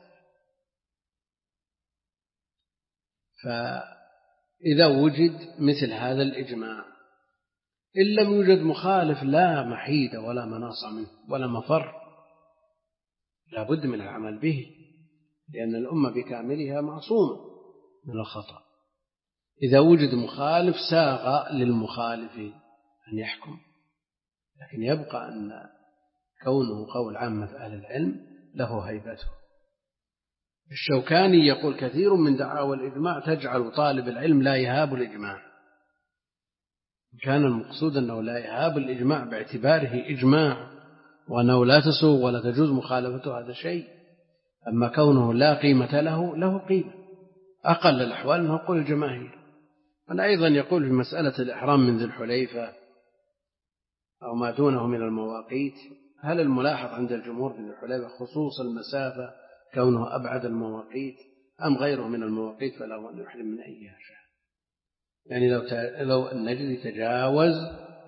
فإذا وجد مثل هذا الإجماع إن لم يوجد مخالف لا محيد ولا مناص منه ولا مفر، لا بد من العمل به، لأن الأمة بكاملها معصومة من الخطأ. إذا وجد مخالف ساغ للمخالف أن يحكم، لكن يبقى أن كونه قول عامة أهل العلم له هيبته. الشوكاني يقول: كثير من دعاوى الإجماع تجعل طالب العلم لا يهاب الإجماع، كان المقصود أنه لا يهاب الإجماع باعتباره إجماع وأنه لا تسوغ ولا تجوز مخالفته، هذا شيء. أما كونه لا قيمة له، له قيمة، أقل الأحوال أنه قول الجماهير. أنا أيضا يقول في مسألة الإحرام من ذي الحليفة أو ما دونه من المواقيت، هل الملاحظ عند الجمهور في ذي الحليفة خصوص المسافة كونه أبعد المواقيت أم غيره من المواقيت فله أن يحرم من أيها شاء؟ يعني لو لو النجد تجاوز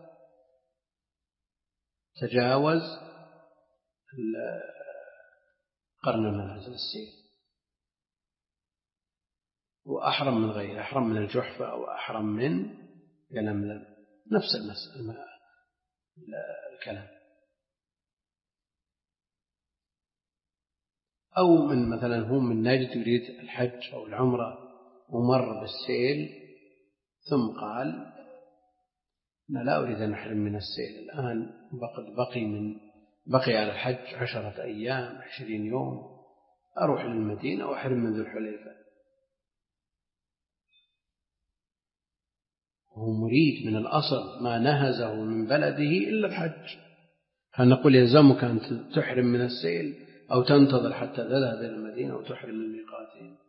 تجاوز قرن منازل السير وأحرم من غيره، أحرم من الجحفة أو أحرم من يلملم، نفس المسألة الكلام. أو من مثلا هو من نجد يريد الحج أو العمرة ومر بالسيل ثم قال: أنا لا أريد أن أحرم من السيل الآن، بقي من بقي على الحج عشرة أيام عشرين يوم، أروح للمدينة وأحرم من ذي الحليفة. هو مريد من الأصل ما نهزه من بلده إلا الحج، فنقول يلزمك أن تحرم من السيل أو تنتظر حتى تذهب إلى المدينة وتحرم من ميقاتين.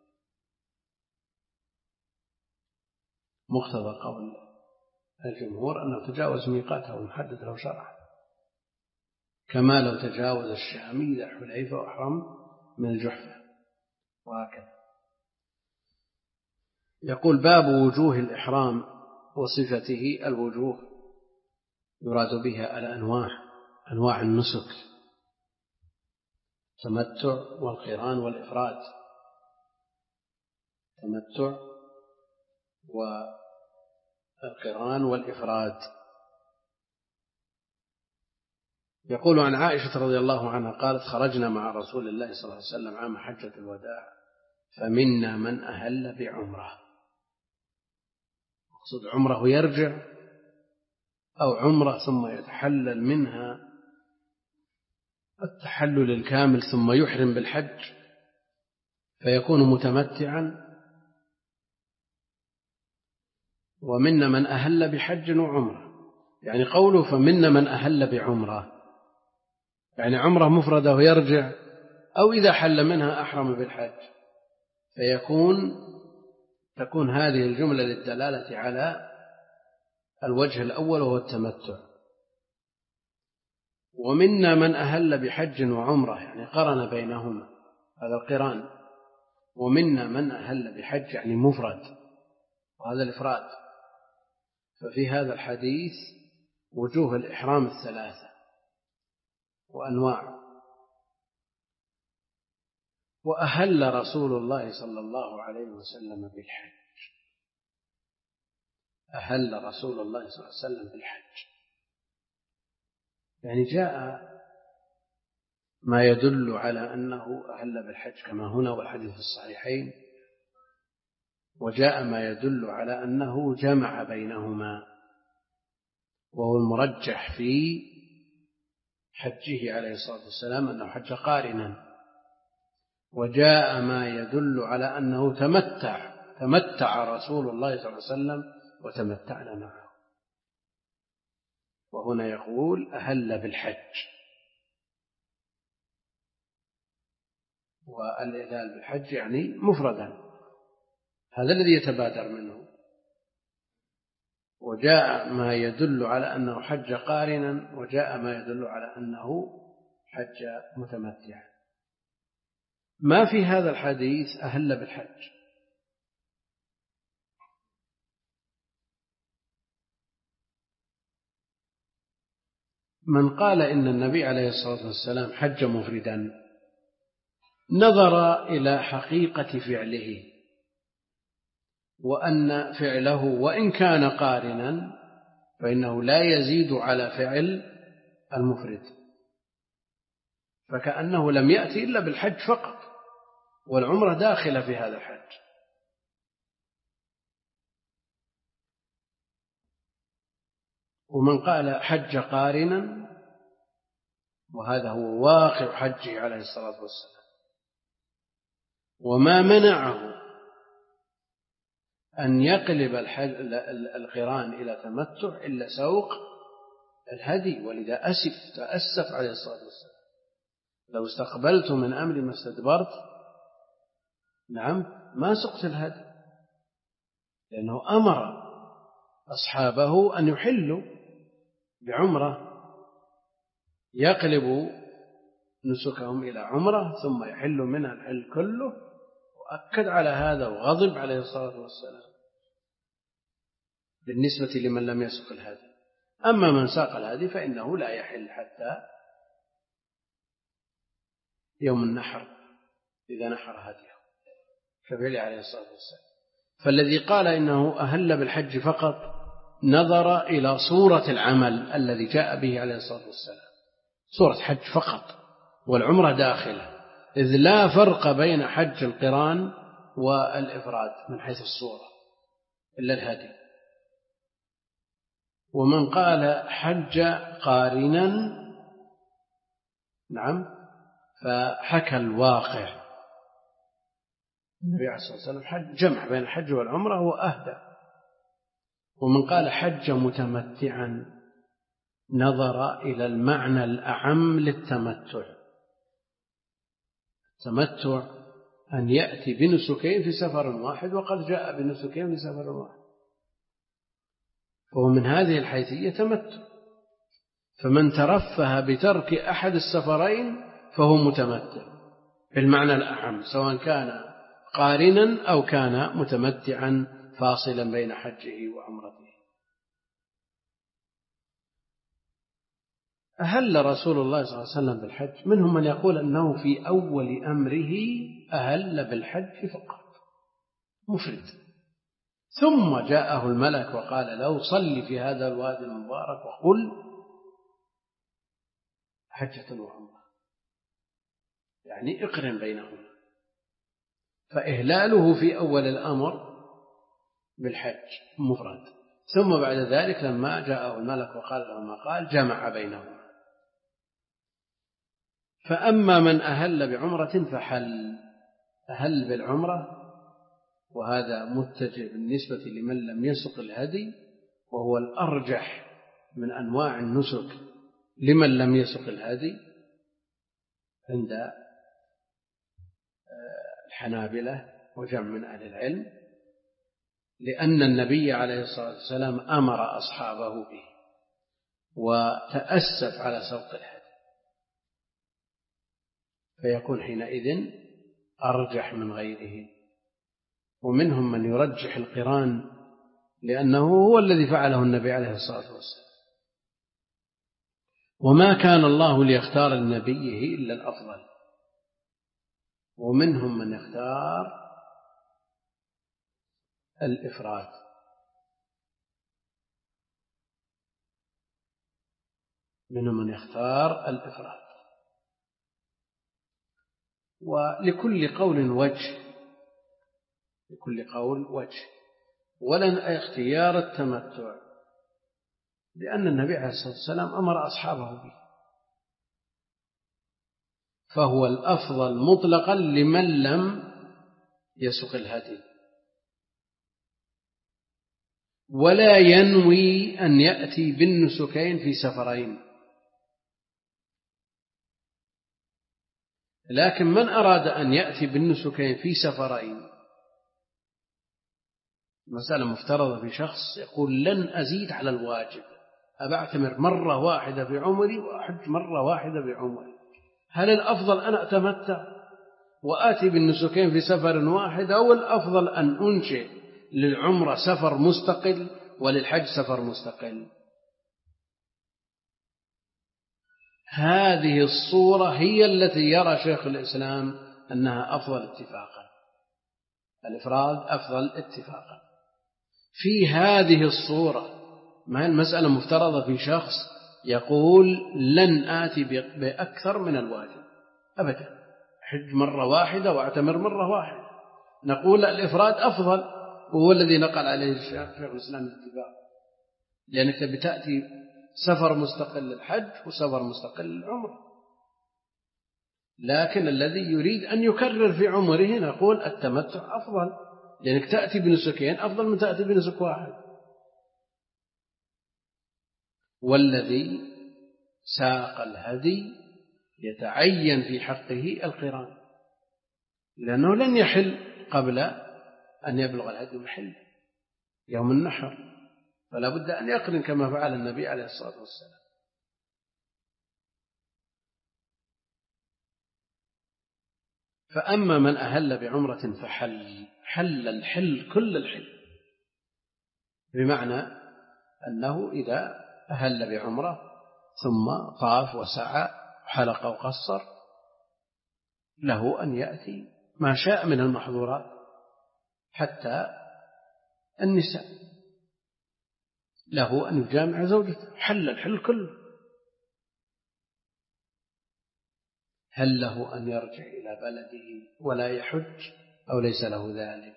مقتضى قول الجمهور أنه تجاوز ميقاته ومحدد له شرعا، كما لو تجاوز الشامي إلى الحليفة وأحرم من الجحفة وهكذا. يقول: باب وجوه الإحرام وصفته. الوجوه يراد بها الأنواع، أنواع النسك، التمتع والقران والإفراد. التمتع والقران والإفراد. يقول عن عائشة رضي الله عنها قالت: خرجنا مع رسول الله صلى الله عليه وسلم عام حجة الوداع فمنا من أهل بعمرة. مقصود عمره يرجع أو عمره ثم يتحلل منها التحلل الكامل ثم يحرم بالحج فيكون متمتعا، ومنا من أهل بحج وعمرة. يعني قوله فمنا من أهل بعمرة يعني عمرة مفردة ويرجع، أو إذا حل منها أحرم بالحج، فيكون تكون هذه الجملة للدلالة على الوجه الأول وهو التمتع. ومنا من أهل بحج وعمرة يعني قرن بينهما، هذا القران. ومنا من أهل بحج يعني مفرد، وهذا الإفراد. ففي هذا الحديث وجوه الإحرام الثلاثة وأنواع. وأهل رسول الله صلى الله عليه وسلم بالحج. أهل رسول الله صلى الله عليه وسلم بالحج يعني جاء ما يدل على أنه أهل بالحج كما هنا والحديث في الصحيحين، وجاء ما يدل على أنه جمع بينهما، وهو المرجح في حجه عليه الصلاة والسلام أنه حج قارنا. وجاء ما يدل على أنه تمتع تمتع رسول الله صلى الله عليه وسلم وتمتعنا معه. وهنا يقول أهل بالحج، والإهلال بالحج يعني مفردا، هذا الذي يتبادر منه. وجاء ما يدل على أنه حج قارنا، وجاء ما يدل على أنه حج متمتعا. ما في هذا الحديث أهل بالحج. من قال إن النبي عليه الصلاة والسلام حج مفردا نظر إلى حقيقة فعله، وأن فعله وإن كان قارنا فإنه لا يزيد على فعل المفرد، فكأنه لم يأتي إلا بالحج فقط، والعمرة داخلة في هذا الحج. ومن قال حج قارنا، وهذا هو واقع حجه عليه الصلاة والسلام، وما منعه أن يقلب القران إلى تمتع إلا سوق الهدي، ولذا أسف تأسف عليه الصلاة والسلام: لو استقبلت من أمري ما استدبرت. نعم، ما سقت الهدي، لأنه أمر أصحابه أن يحلوا بعمرة، يقلب نسكهم إلى عمرة ثم يحلوا منها الحل كله، وأكد على هذا وغضب عليه الصلاة والسلام بالنسبة لمن لم يسق الهدي. أما من ساق الهدي فإنه لا يحل حتى يوم النحر إذا نحر هديه كفعل عليه الصلاة والسلام. فالذي قال إنه أهل بالحج فقط نظر إلى صورة العمل الذي جاء به عليه الصلاة والسلام، صورة حج فقط، والعمرة داخلة، إذ لا فرق بين حج القران والإفراد من حيث الصورة إلا الهدي. ومن قال حج قارنا، نعم، فحكى الواقع. النبي عليه الصلاة والسلام حج جمع بين الحج والعمرة وأهدى. ومن قال حج متمتعا نظر إلى المعنى الأعم للتمتع. التمتع أن يأتي بنسكين في سفر واحد، وقد جاء بنسكين في سفر واحد، فهو من هذه الحيثية تمتع. فمن ترفه بترك أحد السفرين فهو متمتع بالمعنى الأعم، سواء كان قارنا أو كان متمتعا فاصلا بين حجه وعمرته. أهل رسول الله صلى الله عليه وسلم بالحج، منهم من يقول أنه في أول أمره أهل بالحج فقط مفرد، ثم جاءه الملك وقال له صل في هذا الوادي المبارك وقل حجة وعمرة، يعني اقرن بينهما. فإهلاله في أول الأمر بالحج مفرد، ثم بعد ذلك لما جاءه الملك وقال له ما قال جمع بينهما. فأما من أهل بعمرة فحل، أهل بالعمرة، وهذا متجه بالنسبة لمن لم يسق الهدي، وهو الأرجح من أنواع النسك لمن لم يسق الهدي عند الحنابلة وجمع من أهل العلم، لأن النبي عليه الصلاة والسلام أمر أصحابه به وتأسف على سوق الهدي، فيكون حينئذ أرجح من غيره. ومنهم من يرجح القران لأنه هو الذي فعله النبي عليه الصلاة والسلام، وما كان الله ليختار لنبيه إلا الأفضل. ومنهم من يختار الإفراد، منهم من يختار الإفراد، ولكل قول وجه، لكل قول وجه. ولن اختيار التمتع لأن النبي عليه الصلاة والسلام أمر أصحابه به، فهو الأفضل مطلقا لمن لم يسق الهدي، ولا ينوي أن يأتي بالنسكين في سفرين. لكن من أراد أن يأتي بالنسكين في سفرين، مسألة مفترضة في شخص يقول لن أزيد على الواجب، أبعتمر مرة واحدة بعمري وأحج مرة واحدة بعمري، هل الأفضل أن أتمتع وآتي بالنسكين في سفر واحد، أو الأفضل أن أنشئ للعمرة سفر مستقل وللحج سفر مستقل؟ هذه الصورة هي التي يرى شيخ الإسلام أنها أفضل اتفاقا، الإفراد أفضل اتفاقا. في هذه الصورة ما هي المسألة مفترضة في شخص يقول لن آتي بأكثر من الواجب أبدا، حج مرة واحدة واعتمر مرة واحدة، نقول الإفراد أفضل، وهو الذي نقل عليه شيخ الإسلام الاتفاق، لأنك بتأتي سفر مستقل للحج وسفر مستقل للعمر. لكن الذي يريد أن يكرر في عمره نقول التمتع أفضل، لأنك تأتي بنسكين أفضل من تأتي بنسك واحد. والذي ساق الهدي يتعين في حقه القران، لأنه لن يحل قبل أن يبلغ الهدي محل يوم النحر، فلا بد أن يقرن كما فعل النبي عليه الصلاة والسلام. فأما من أهل بعمرة فحل، حل الحل كل الحل، بمعنى أنه إذا أهل بعمرة ثم طاف وسعى حلق وقصر له أن يأتي ما شاء من المحظورات حتى النساء، له أن يجامع زوجته، حل الحل كله. هل له أن يرجع إلى بلده ولا يحج أو ليس له ذلك؟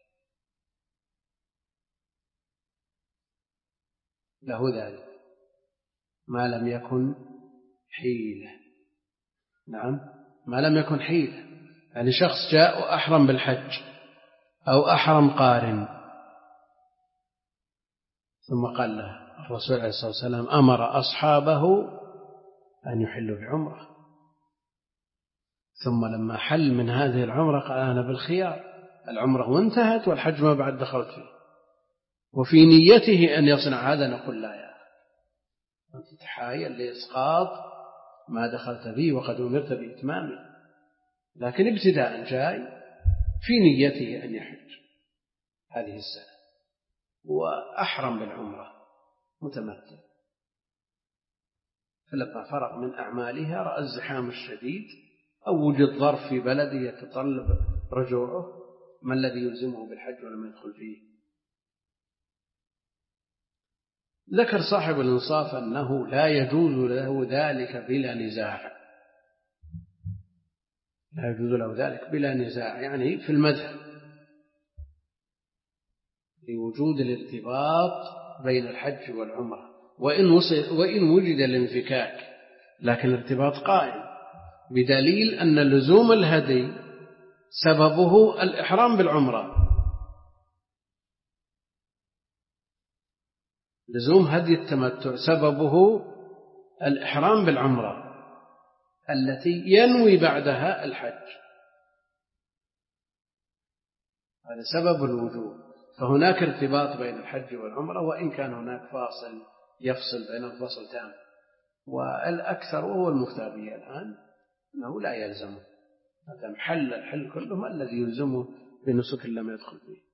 له ذلك ما لم يكن حيلة. نعم، ما لم يكن حيلة، يعني شخص جاء وأحرم بالحج أو أحرم قارن، ثم قال له الرسول عليه الصلاة والسلام أمر أصحابه أن يحلوا بعمرة، ثم لما حل من هذه العمرة قال أنا بالخيار، العمرة وانتهت والحج ما بعد دخلت فيه، وفي نيته أن يصنع هذا، نقول لا يا أنت تتحايل لإسقاط ما دخلت فيه وقد أمرت بإتمامه، لكن ابتداء جاي في نيته أن يحج هذه السنة وأحرم بالعمرة متمتع، فلما فرغ من أعمالها رأى الزحام الشديد أو وجد ظرف في بلده يتطلب رجوعه، ما الذي يلزمه بالحج ولم يدخل فيه؟ ذكر صاحب الإنصاف أنه لا يجوز له ذلك بلا نزاع، لا يجوز له ذلك بلا نزاع، يعني في المذهب لوجود الارتباط بين الحج والعمرة، وإن, وإن وجد الانفكاك لكن الارتباط قائم، بدليل أن لزوم الهدي سببه الإحرام بالعمرة. لزوم هدي التمتع سببه الإحرام بالعمرة التي ينوي بعدها الحج، هذا سبب الوجوب. فهناك ارتباط بين الحج والعمرة، وإن كان هناك فاصل يفصل بينهم فصل تام، والأكثر وهو المفتى به الآن أنه لا يلزمه، هذا محل الحل كله ما الذي يلزمه بنسك لم يدخل فيه.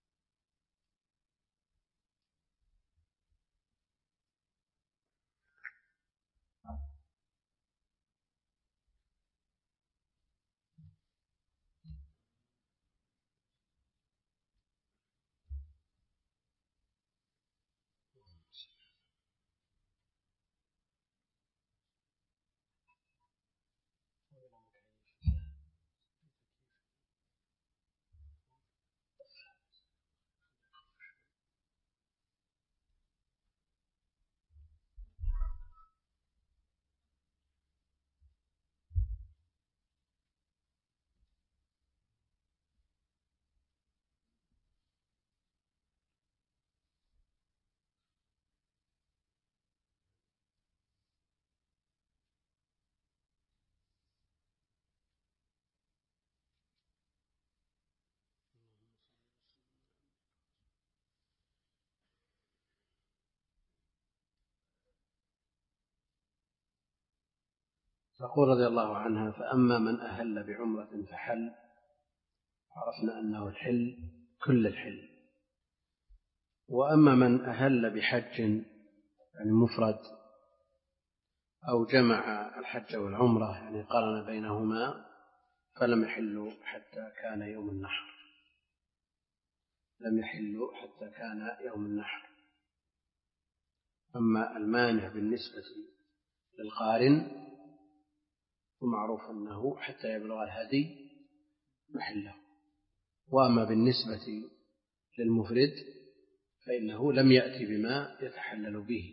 تقول رضي الله عنها: فأما من أهل بعمرة فحل، عرفنا أنه الحل كل الحل. وأما من أهل بحج يعني مفرد أو جمع الحج والعمرة يعني قارن بينهما فلم يحلوا حتى كان يوم النحر، لم يحلوا حتى كان يوم النحر. أما المانع بالنسبة للقارن ومعروف أنه حتى يبلغ الهدي محله. وأما بالنسبة للمفرد فإنه لم يأتي بما يتحلل به،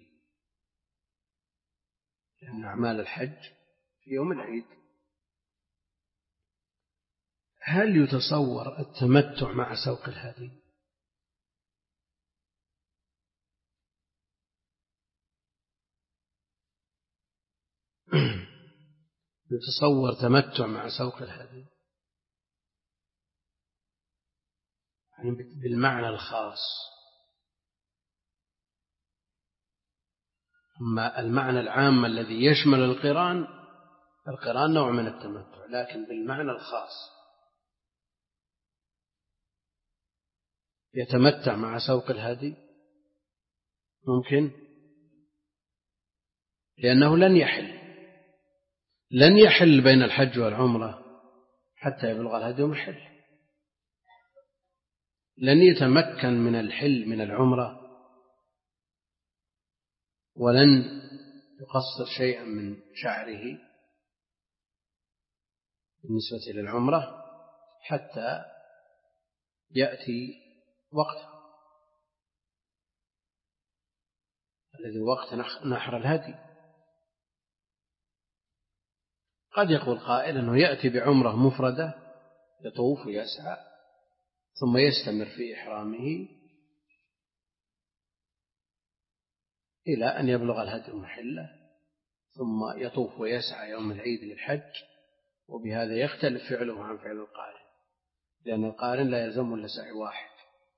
لأن أعمال الحج في يوم العيد. هل يتصور التمتع مع سوق الهدي؟ يتصور تمتع مع سوق الهدي يعني بالمعنى الخاص. أما المعنى العام الذي يشمل القران، القران نوع من التمتع، لكن بالمعنى الخاص يتمتع مع سوق الهدي ممكن، لأنه لن يحل لن يحل بين الحج والعمرة حتى يبلغ الهدي محل، لن يتمكن من الحل من العمرة ولن يقصر شيئا من شعره بالنسبة للعمرة حتى يأتي وقته الذي وقت نحر الهدي. قد يقول قائل أنه يأتي بعمرة مفردة يطوف ويسعى ثم يستمر في إحرامه إلى أن يبلغ الهدي محله، ثم يطوف ويسعى يوم العيد للحج، وبهذا يختلف فعله عن فعل القارن، لأن القارن لا يلزم إلا سعي واحد،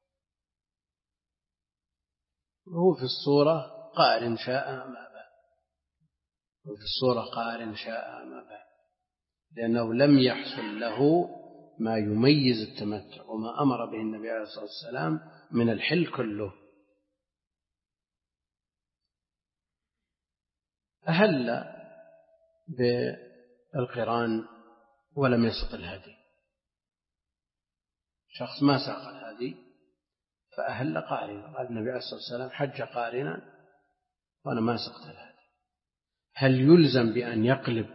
وهو في الصورة قارن شاء ما باع، وفي الصورة قارن شاء ما باع، لأنه لم يحصل له ما يميز التمتع وما أمر به النبي عليه الصلاة والسلام من الحل كله. أهل بالقران ولم يسق الهدي، شخص ما ساق الهدي فأهل قارنا، قال النبي عليه الصلاة والسلام حج قارنا وأنا ما سقت الهدي، هل يلزم بأن يقلب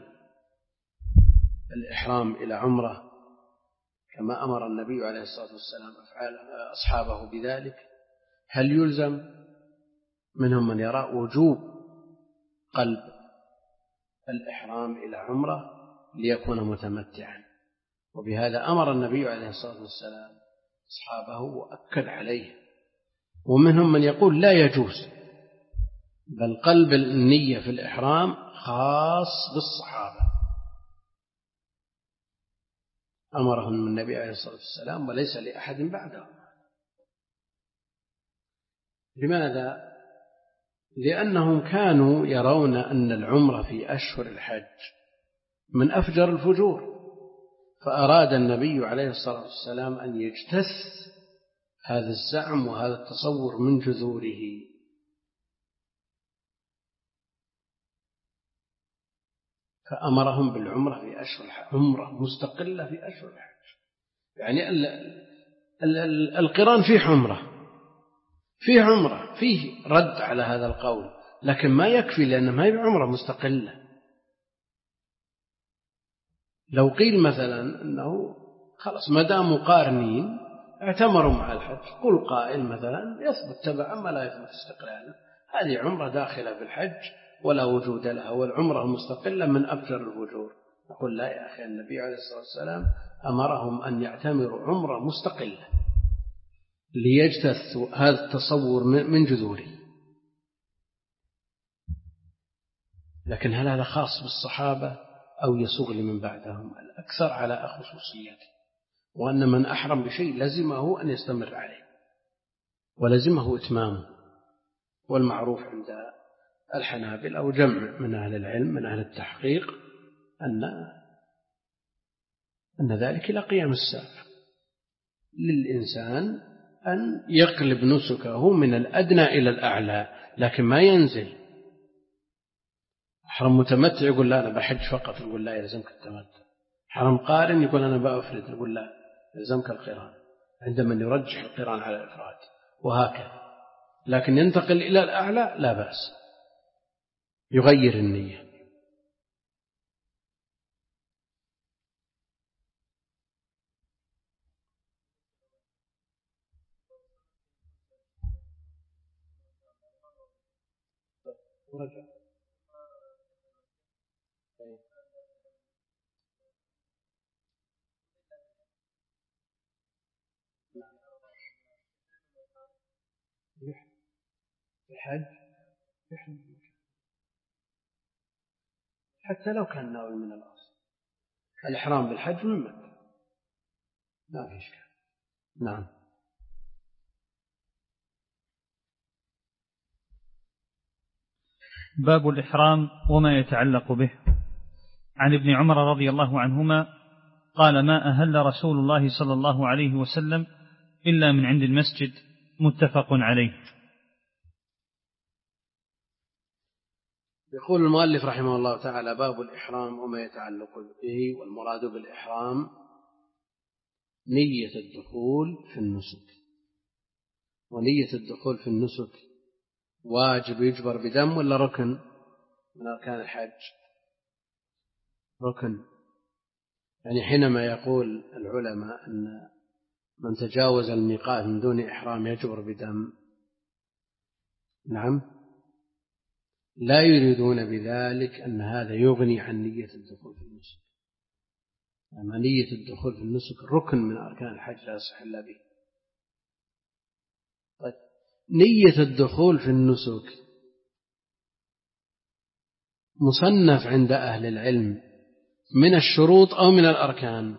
الإحرام إلى عمرة كما أمر النبي عليه الصلاة والسلام أفعال أصحابه بذلك؟ هل يلزم؟ منهم من يرى وجوب قلب الإحرام إلى عمرة ليكون متمتعا، وبهذا أمر النبي عليه الصلاة والسلام أصحابه وأكد عليه. ومنهم من يقول لا يجوز، بل قلب النية في الإحرام خاص بالصحابة، أمرهم النبي عليه الصلاة والسلام وليس لأحد بعدهم. لماذا؟ لأنهم كانوا يرون أن العمرة في أشهر الحج من أفجر الفجور، فأراد النبي عليه الصلاة والسلام أن يجتث هذا الزعم وهذا التصور من جذوره. فأمرهم بالعمرة في أشهر الحج، عمرة مستقلة في أشهر الحج. يعني القران فيه عمرة، فيه عمرة، فيه رد على هذا القول، لكن ما يكفي، لأنه ما هي عمرة مستقلة. لو قيل مثلا أنه خلاص ما داموا قارنين اعتمروا مع الحج، قل قائل مثلا يثبت تبعا ما لا يثبت استقلالا، هذه عمرة داخلة في الحج ولا وجود لها، والعمرة المستقلة من أفجر الفجور. نقول لا يا أخي، النبي عليه الصلاة والسلام أمرهم أن يعتمروا عمرة مستقلة ليجتثوا هذا التصور من جذوره. لكن هل هذا خاص بالصحابة أو يسوغ لمن بعدهم؟ الأكثر على خصوصيته، وأن من أحرم بشيء لزمه أن يستمر عليه ولزمه إتمامه. والمعروف عند الحنابلة أو جمع من أهل العلم من أهل التحقيق أن أن ذلك إلى قيام الساعة للإنسان أن يقلب نسكه من الأدنى إلى الأعلى، لكن ما ينزل. حرم متمتع يقول لا أنا بحج فقط، يقول لا يلزمك التمتع. حرم قارن يقول أنا بأفرد، يقول لا يلزمك القران، عندما يرجح القران على الإفراد، وهكذا. لكن ينتقل إلى الأعلى لا بأس، يغير النية. ورجع الحج حتى لو كان ناوي من الأصل، الإحرام بالحج من مكة ما في إشكال. نعم. باب الإحرام وما يتعلق به. عن ابن عمر رضي الله عنهما قال ما أهل رسول الله صلى الله عليه وسلم إلا من عند المسجد، متفق عليه. يقول المؤلف رحمه الله تعالى باب الإحرام وما يتعلق به. والمراد بالإحرام نية الدخول في النسك، ونية الدخول في النسك واجب يجبر بدم ولا ركن من أركان الحج؟ ركن. يعني حينما يقول العلماء أن من تجاوز الميقات من دون إحرام يجبر بدم، نعم، لا يريدون بذلك أن هذا يغني عن نية الدخول في النسك. أما نية الدخول في النسك ركن من أركان الحج لا يصح إلا به. طيب، نية الدخول في النسك مصنف عند أهل العلم من الشروط أو من الأركان؟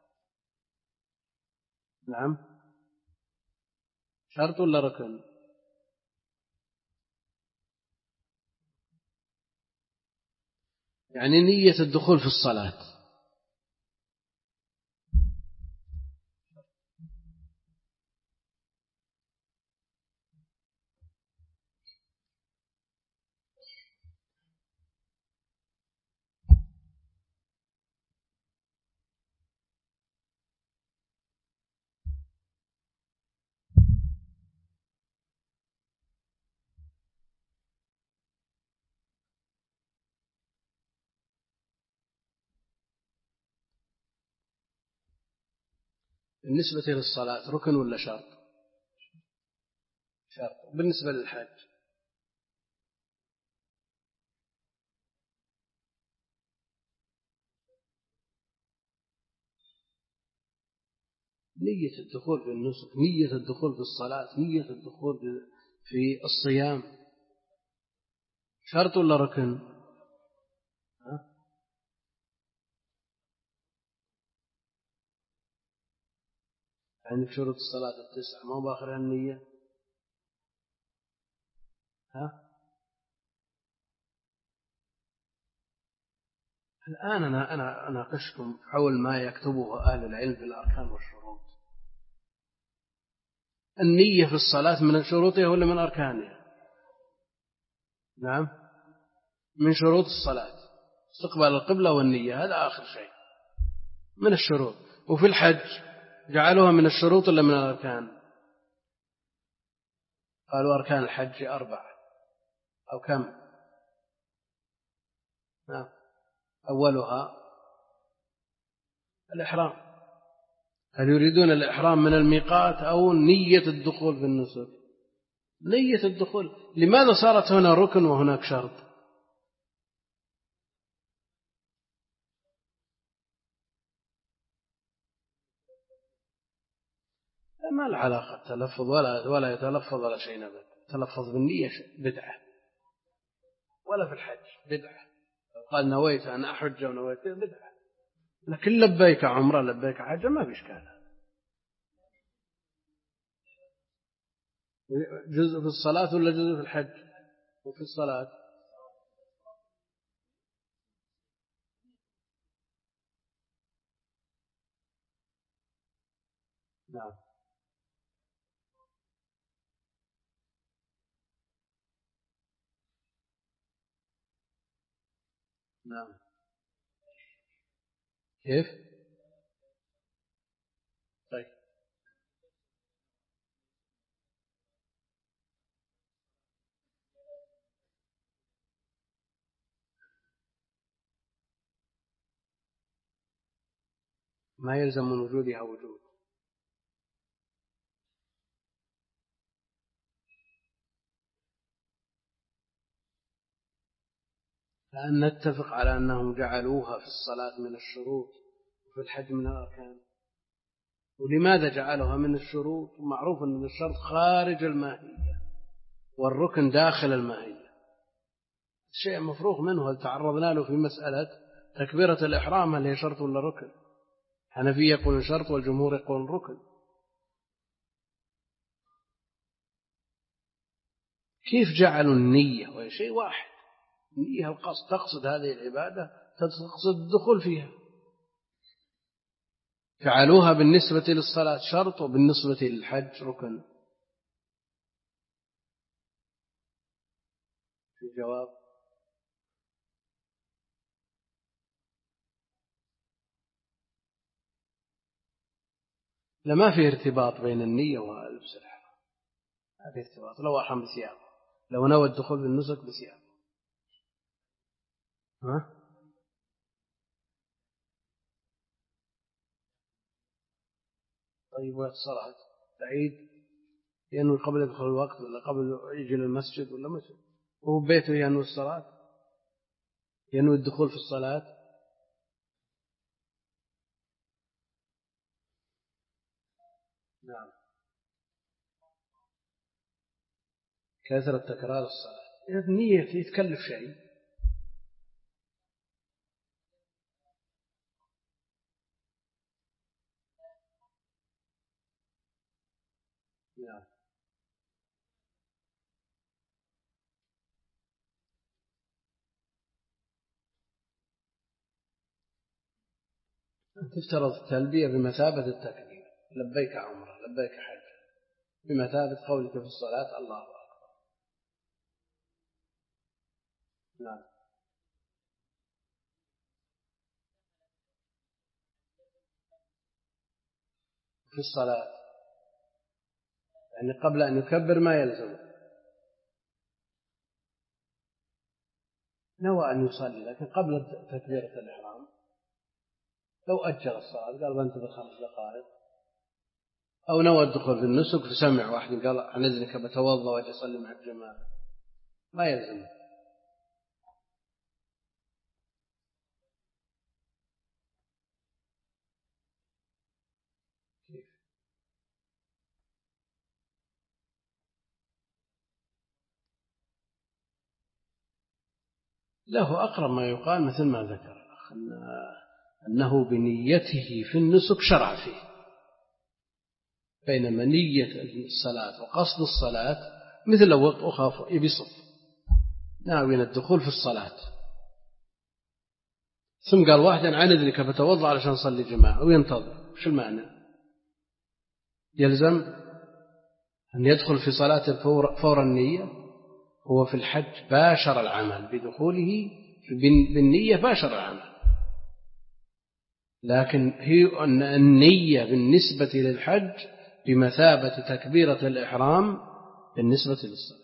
نعم، شرط ولا ركن؟ يعني نية الدخول في الصلاة بالنسبة للصلاة ركن ولا شرط؟ شرط. بالنسبة للحج نية الدخول في النسك، نية الدخول في الصلاة، نية الدخول في الصيام، شرط ولا ركن؟ ها؟ يعني في شروط الصلاة التسعة ما باخرها النية. ها؟ الآن أنا أنا أناقشكم حول ما يكتبه أهل العلم في الأركان والشروط. النية في الصلاة من شروطها ولا من أركانها؟ نعم، من شروط الصلاة استقبال القبلة والنية، هذا آخر شيء من الشروط. وفي الحج جعلوها من الشروط ولا من الأركان؟ قالوا أركان الحج أربعة أو كم؟ نعم. أولها الإحرام. هل يريدون الإحرام من الميقات أو نية الدخول في النسك؟ نية الدخول. لماذا صارت هنا ركن وهناك شرط؟ ما العلاقة تلفظ ولا ولا يتلفظ ولا شيء أبدا. تلفظ بالنية بدعة، ولا في الحج بدعة. قال نويت أن أحج ونويت بدعة. لكن لبيك عمرة لبيك حج ما في إشكال. جزء في الصلاة ولا جزء في الحج؟ وفي الصلاة نعم. نعم. كيف؟ طيب ما يلزم من وجودها وجود. لأن نتفق على أنهم جعلوها في الصلاة من الشروط وفي الحج من الأركان. ولماذا جعلوها من الشروط؟ معروف أن الشرط خارج الماهية والركن داخل الماهية، شيء مفروغ منه. هل تعرضنا له في مسألة تكبيرة الإحرام هل هي شرط ولا ركن؟ حنفية يقولون شرط والجمهور يقولون ركن. كيف جعلوا النية وهي شيء واحد؟ النية القصد، تقصد هذه العبادة تقصد الدخول فيها. جعلوها بالنسبة للصلاة شرط وبالنسبة للحج ركن. في جواب لما في ارتباط بين النية ولبس الإحرام. ما في ارتباط. لو أحرم بثيابه، لو نوى الدخول بالنسك بثيابه. ها؟ طيب والصلاة تعيد ينوي قبل يدخل الوقت ولا قبل يجي للمسجد ولا مسجد؟ وهو بيته ينوي الصلاة، ينوي الدخول في الصلاة. نعم. كثرة تكرار الصلاة إذا النية يتكلف شيء. نعم. تفترض التلبية بمثابة التكبير، لبيك عمرة لبيك حج، بمثابة قولك في الصلاة الله أكبر. نعم. في الصلاة يعني قبل أن يكبر ما يلزم، نوى أن يصلي لكن قبل تكبيرة الإحرام لو أجل الصلاة قال بنتظر خمس دقائق أو نوى الدخول في النسك فسمع واحد قال عن إذنك بتوضأ وأجي أصلي مع الجماعة، ما يلزم. له أقرب ما يقال مثل ما ذكر الأخ أنه بنيته في النسك شرع فيه، بينما نية الصلاة وقصد الصلاة مثل لو أخاف يبي صف ناوي الدخول في الصلاة ثم قال واحد عن إذنك بتوضأ علشان صلي جماعة وينتظر، وش المعنى؟ يلزم أن يدخل في صلاة فور, فور النية؟ هو في الحج باشر العمل بدخوله بالنية، باشر العمل، لكن هي أن النية بالنسبة للحج بمثابة تكبيرة الإحرام بالنسبة للصلاة.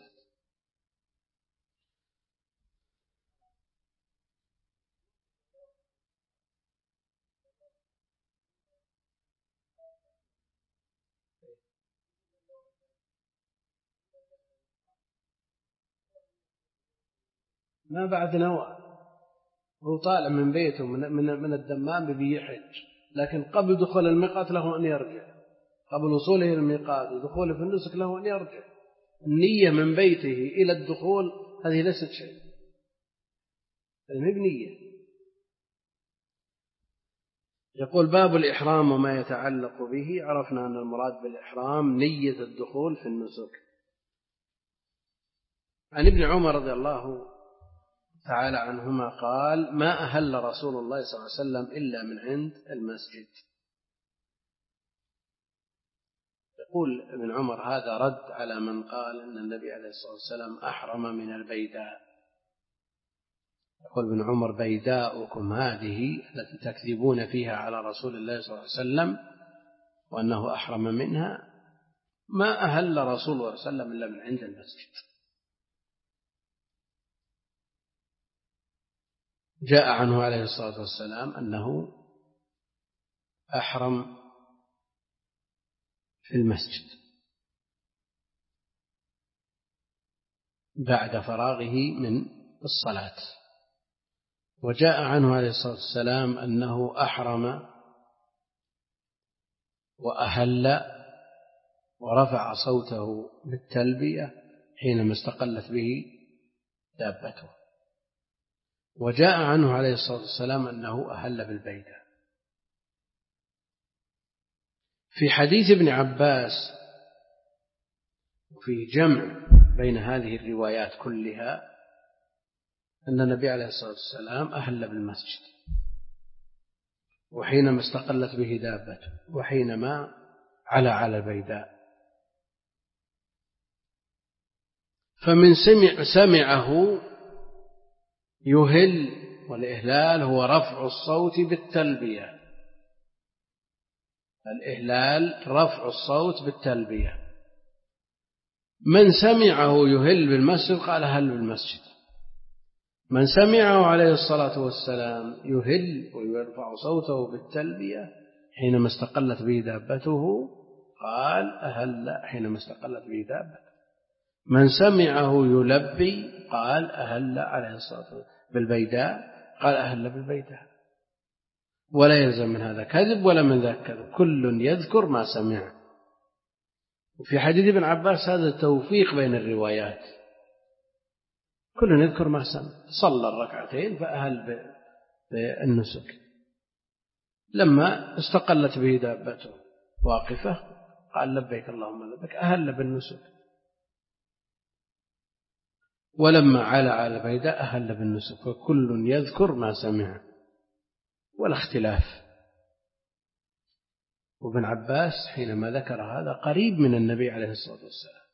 ما بعد نوى، هو طالع من بيته من, من, من الدمام ببي يحج، لكن قبل دخول الميقات له أن يرجع، قبل وصوله إلى الميقات ودخوله في النسك له أن يرجع. النية من بيته إلى الدخول هذه ليست شيء، هذه بنية. يقول باب الإحرام وما يتعلق به. عرفنا أن المراد بالإحرام نية الدخول في النسك. عن ابن عمر رضي الله تعالى عنهما قال ما أهل رسول الله صلى الله عليه وسلم إلا من عند المسجد. يقول ابن عمر هذا رد على من قال أن النبي عليه الصلاة والسلام أحرم من البيداء. يقول ابن عمر بيداؤكم هذه التي تكذبون فيها على رسول الله صلى الله عليه وسلم وأنه أحرم منها ما أهل رسول الله صلى الله عليه وسلم إلا من عند المسجد. جاء عنه عليه الصلاة والسلام أنه أحرم في المسجد بعد فراغه من الصلاة، وجاء عنه عليه الصلاة والسلام أنه أحرم وأهل ورفع صوته بالتلبية حينما استقلت به دابته، وجاء عنه عليه الصلاة والسلام أنه أهل بالبيداء. في حديث ابن عباس وفي جمع بين هذه الروايات كلها أن النبي عليه الصلاة والسلام أهل بالمسجد وحينما استقلت به دابته وحينما علا على البيداء. فمن سمع سمعه يهل، والإهلال هو رفع الصوت بالتلبية، الإهلال رفع الصوت بالتلبية. من سمعه يهل بالمسجد قال هل بالمسجد، من سمعه عليه الصلاة والسلام يهل ويرفع صوته بالتلبية حينما استقلت به دابته قال أهل حينما استقلت به دابته. من سمعه يلبي قال أهل عليه الصلاة والسلام بالبيداء قال أهل بالبيداء. ولا يلزم من هذا كذب ولا من ذاك كذب، كل يذكر ما سمع. وفي حديث ابن عباس هذا التوفيق بين الروايات، كل يذكر ما سمع. صلى الركعتين فأهل بالنسك، لما استقلت به دابته واقفة قال لبيك اللهم لبيك أهل بالنسك، ولما علا على بيداء أهل بالنسك، وكل يذكر ما سمع ولا اختلاف. وابن عباس حينما ذكر هذا قريب من النبي عليه الصلاة والسلام.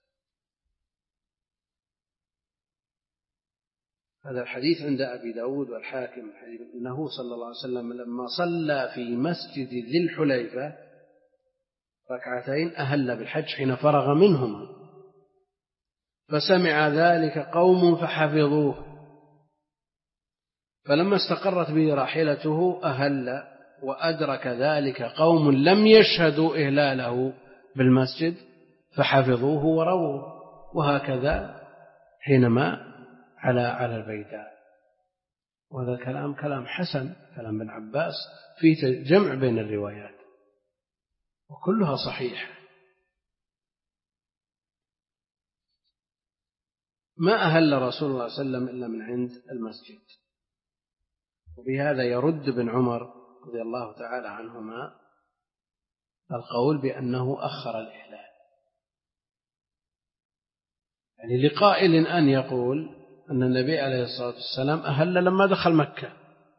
هذا الحديث عند أبي داود والحاكم أنه صلى الله عليه وسلم لما صلى في مسجد ذي الحليفة ركعتين أهل بالحج حين فرغ منهما، فسمع ذلك قوم فحفظوه، فلما استقرت به راحلته أهل، وأدرك ذلك قوم لم يشهدوا إهلاله بالمسجد فحفظوه ورووا، وهكذا حينما على على البيداء. وهذا الكلام كلام حسن، كلام ابن عباس فيه جمع بين الروايات وكلها صحيحة. ما أهل رسول الله صلى الله عليه وسلم إلا من عند المسجد. وبهذا يرد ابن عمر رضي الله تعالى عنهما القول بأنه أخر الإهلال، يعني لقائل أن يقول أن النبي عليه الصلاة والسلام أهل لما دخل مكة،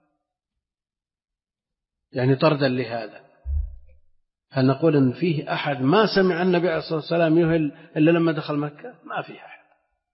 يعني طردا لهذا. هل نقول أن فيه أحد ما سمع النبي عليه الصلاة والسلام يهل إلا لما دخل مكة؟ ما فيه أحد،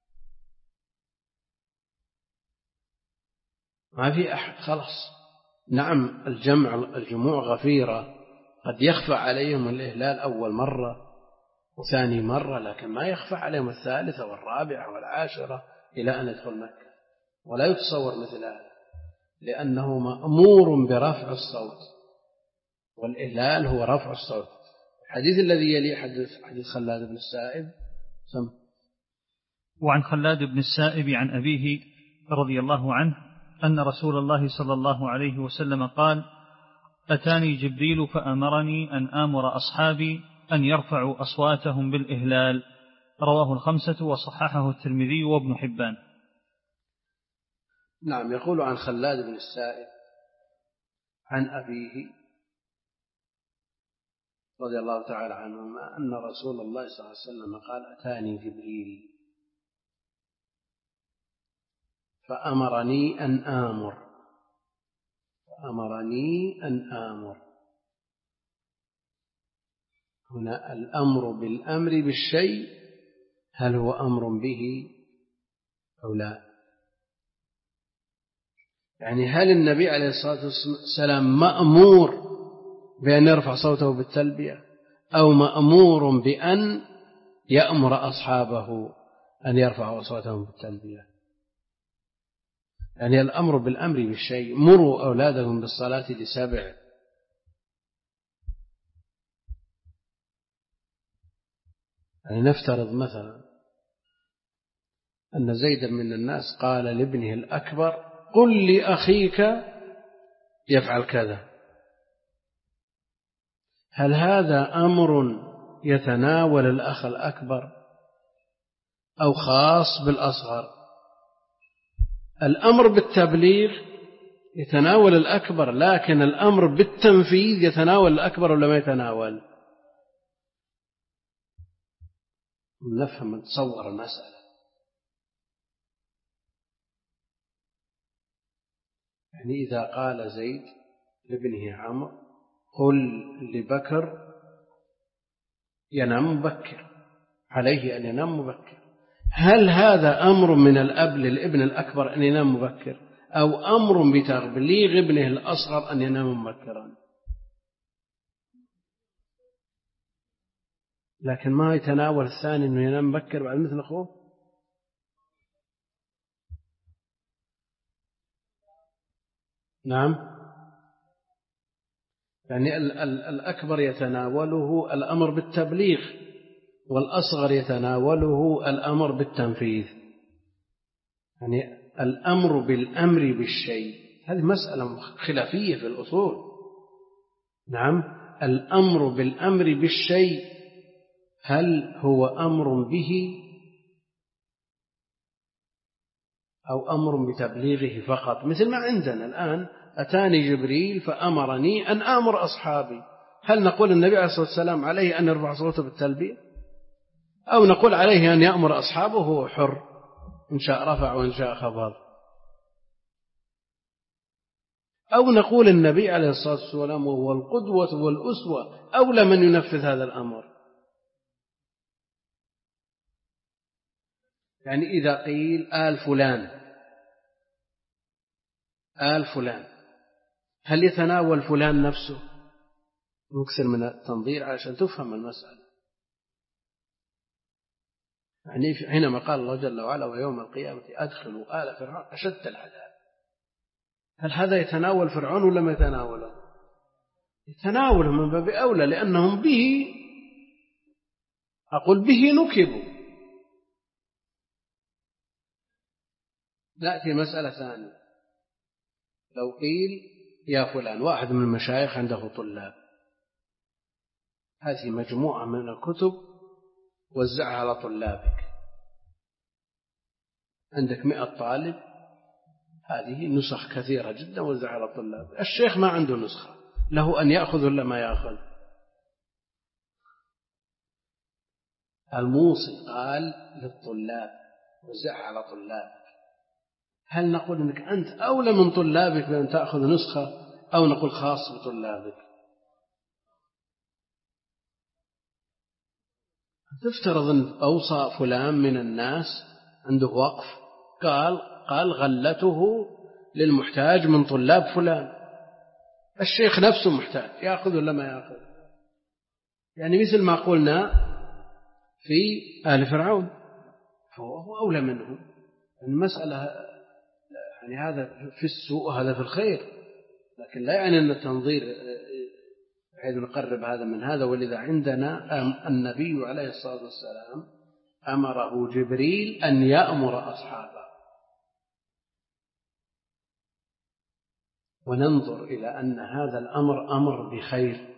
ما في أحد خلاص. نعم الجمع الجموع غفيرة، قد يخفى عليهم الإهلال أول مرة وثاني مرة، لكن ما يخفى عليهم الثالثة والرابعة والعاشرة إلى أن يدخل مكة. ولا يتصور مثل هذا، لأنه مأمور برفع الصوت، والإهلال هو رفع الصوت. الحديث الذي يلي حديث حديث خلاد بن السائب. سم. وعن خلاد بن السائب عن أبيه رضي الله عنه أن رسول الله صلى الله عليه وسلم قال: أتاني جبريل فأمرني أن آمر أصحابي أن يرفعوا أصواتهم بالإهلال. رواه الخمسة وصححه الترمذي وابن حبان. نعم. يقول عن خلاد بن السائب عن أبيه رضي الله تعالى عنهما أن رسول الله صلى الله عليه وسلم قال: أتاني جبريل فأمرني أن آمر فأمرني أن آمر هنا الأمر بالأمر بالشيء هل هو أمر به أو لا؟ يعني هل النبي عليه الصلاة والسلام مأمور بأن يرفع صوته بالتلبية، أو مأمور بأن يأمر أصحابه أن يرفعوا أصواتهم بالتلبية؟ يعني الأمر بالأمر بالشيء، مروا أولادهم بالصلاة لسبع. يعني نفترض مثلا أن زيدا من الناس قال لابنه الأكبر: قل لأخيك يفعل كذا. هل هذا أمر يتناول الأخ الأكبر أو خاص بالأصغر؟ الأمر بالتبليغ يتناول الأكبر، لكن الأمر بالتنفيذ يتناول الأكبر ولا ما يتناول؟ نفهم نتصور المسألة. يعني إذا قال زيد لابنه عمرو: قل لبكر ينام مبكر، عليه أن ينام مبكر، هل هذا أمر من الأب للابن الأكبر أن ينام مبكر، أو أمر بتبليغ ابنه الأصغر أن ينام مبكرا؟ لكن ما يتناول الثاني أنه ينام مبكر بعد مثل أخوه. نعم. يعني الأكبر يتناوله الأمر بالتبليغ، والأصغر يتناوله الأمر بالتنفيذ. يعني الأمر بالأمر بالشيء هذه مسألة خلافية في الأصول. نعم. الأمر بالأمر بالشيء هل هو أمر به أو أمر بتبليغه فقط؟ مثل ما عندنا الآن: أتاني جبريل فأمرني أن آمر أصحابي. هل نقول النبي عليه الصلاة والسلام عليه أن يرفع صوته بالتلبية، أو نقول عليه أن يأمر أصحابه وهو حر، إن شاء رفع وإن شاء خفض؟ أو نقول النبي عليه الصلاة والسلام وهو القدوة والأسوة أولى من ينفذ هذا الأمر؟ يعني إذا قيل آل فلان آل فلان، هل يتناول فلان نفسه؟ نكثر من التنظير عشان تفهم المسألة. يعني حينما قال الله جل وعلا: ويوم القيامة أدخلوا آل فرعون أشد العذاب، هل هذا يتناول فرعون ولا ما يتناوله؟ يتناوله من باب أولى، لأنهم به أقول به نكبوا. نأتي مسألة ثانية. لو قيل يا فلان، واحد من المشايخ عنده طلاب، هذه مجموعة من الكتب وزعها على طلابك، عندك مئة طالب، هذه نسخ كثيرة جدا وزعها على طلابك. الشيخ ما عنده نسخة، له أن يأخذ ولا ما يأخذ؟ الموصي قال للطلاب وزعها على طلابك، هل نقول أنك أنت أولى من طلابك بأن تأخذ نسخة، أو نقول خاص بطلابك؟ تفترض أن أوصى فلان من الناس عنده وقف، قال قال غلته للمحتاج من طلاب فلان، الشيخ نفسه محتاج، يأخذ ولا ما يأخذ؟ يعني مثل ما قلنا في آل فرعون، فهو أولى منه. المسألة يعني هذا في السوء وهذا في الخير، لكن لا يعني أن التنظير بحيث نقرب هذا من هذا. ولذا عندنا النبي عليه الصلاة والسلام أمره جبريل أن يأمر أصحابه، وننظر إلى أن هذا الأمر أمر بخير،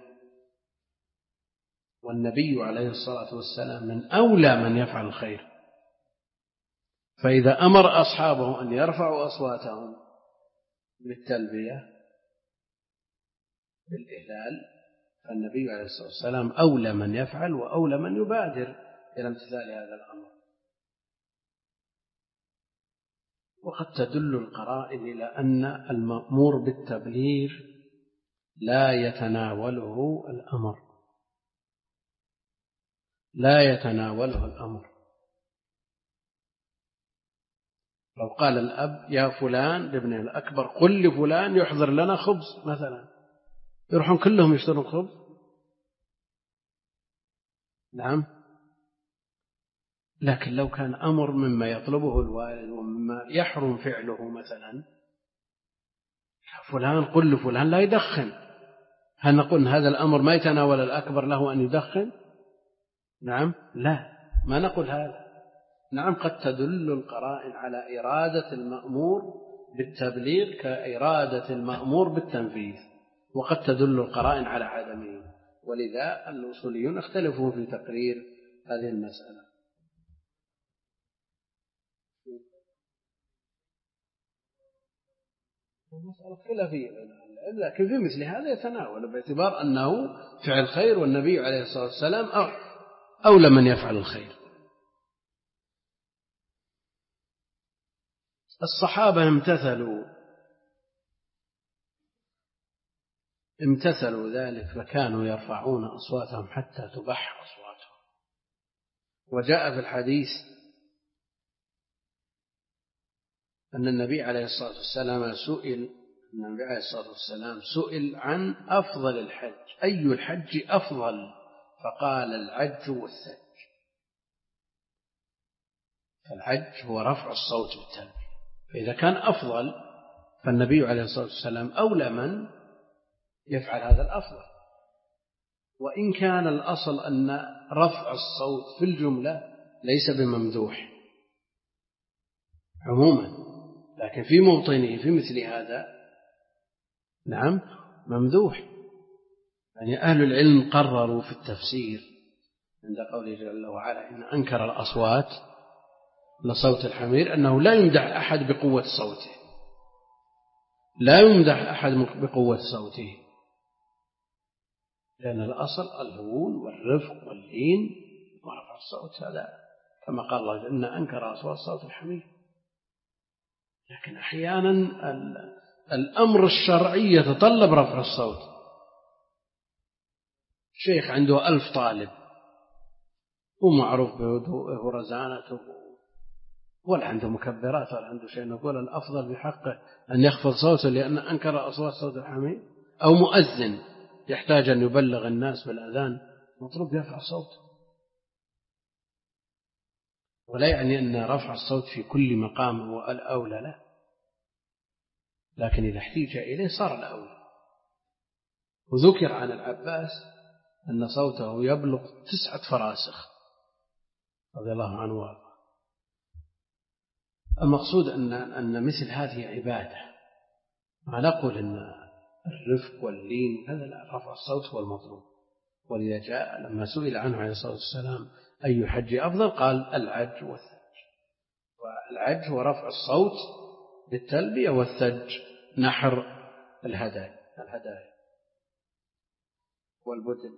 والنبي عليه الصلاة والسلام من أولى من يفعل الخير. فإذا أمر أصحابه أن يرفعوا أصواتهم بالتلبية بالإهلال، فالنبي عليه الصلاة والسلام أولى من يفعل وأولى من يبادر إلى امتثال هذا الأمر. وقد تدل القرائن إلى أن المأمور بالتبليغ لا يتناوله الأمر، لا يتناوله الأمر. لو قال الأب يا فلان لابنه الأكبر قل لفلان يحضر لنا خبز مثلا، يروحون كلهم يشترون خبز؟ نعم. لكن لو كان أمر مما يطلبه الوالد ومما يحرم فعله، مثلا فلان قل لفلان لا يدخن، هل نقول هذا الأمر ما يتناول الأكبر له أن يدخن؟ نعم، لا، ما نقول هذا. نعم، قد تدل القرائن على إرادة المأمور بالتبليغ كإرادة المأمور بالتنفيذ، وقد تدل القرائن على عدمه، ولذا الأصوليون اختلفوا في تقرير هذه المسألة. مسألة خلافية، لكن في مثل هذا يتناول باعتبار أنه فعل خير، والنبي عليه الصلاة والسلام أولى من يفعل الخير. الصحابة امتثلوا امتثلوا ذلك، فكانوا يرفعون أصواتهم حتى تبح أصواتهم. وجاء في الحديث أن النبي عليه الصلاة والسلام سئل النبي عليه الصلاة والسلام سئل عن أفضل الحج، أي الحج أفضل؟ فقال العج والثج. فالعج هو رفع الصوت بالتلبية، فإذا كان أفضل فالنبي عليه الصلاة والسلام أولى من يفعل هذا الأفضل. وإن كان الأصل أن رفع الصوت في الجملة ليس بممدوح عموما، لكن في موطنه في مثل هذا نعم ممدوح. يعني أهل العلم قرروا في التفسير عند قوله جل وعلا إن أنكر الأصوات لصوت الحمير أنه لا يمدح أحد بقوة صوته، لا يمدح أحد بقوة صوته، لأن الأصل الهون والرفق واللين ورفع الصوت، هذا كما قال الله إن أنكر أصوات صوت الحمير. لكن أحيانا الأمر الشرعي يتطلب رفع الصوت. شيخ عنده ألف طالب ومعروف بهدوءه ورزانته ولا عنده مكبرات ولا عنده شيء، نقول الأفضل بحقه أن يخفض صوته لأن أنكر أصوات صوت الحمير؟ أو مؤذن يحتاج أن يبلغ الناس بالأذان مطلوب يرفع صوته، ولا يعني أن رفع الصوت في كل مقام هو الأولى، لا، لكن إذا احتيج إليه صار الأولى. وذكر عن العباس أن صوته يبلغ تسعة فراسخ، رضي الله عنه وارضاه. المقصود أن أن مثل هذه عبادة، ما نقول أن الرفق واللين هذا رفع الصوت هو المطلوب. ولذا جاء لما سئل عنه عليه الصلاة والسلام أي حج أفضل قال العج والثج. والعج هو رفع الصوت بالتلبية، والثج نحر الهدايا الهدايا والبدن.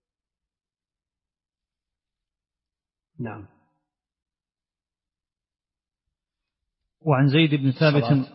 نعم. وعن زيد بن ثابت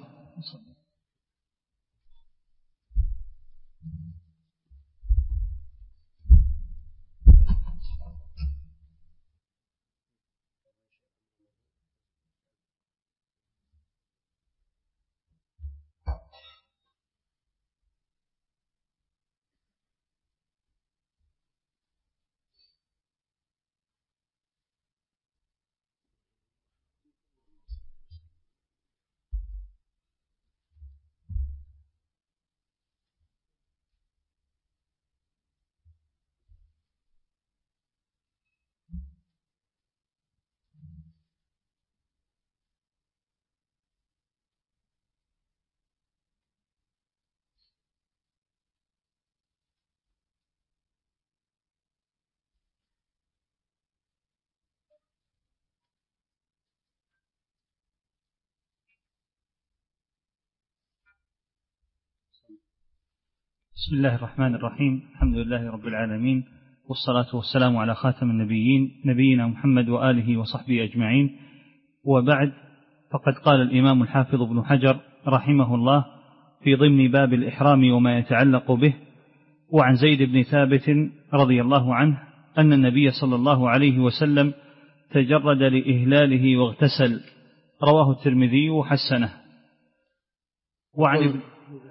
بسم الله الرحمن الرحيم. الحمد لله رب العالمين، والصلاة والسلام على خاتم النبيين نبينا محمد وآله وصحبه أجمعين، وبعد. فقد قال الإمام الحافظ ابن حجر رحمه الله في ضمن باب الإحرام وما يتعلق به: وعن زيد بن ثابت رضي الله عنه أن النبي صلى الله عليه وسلم تجرد لإهلاله واغتسل، رواه الترمذي وحسنه. وعن ابن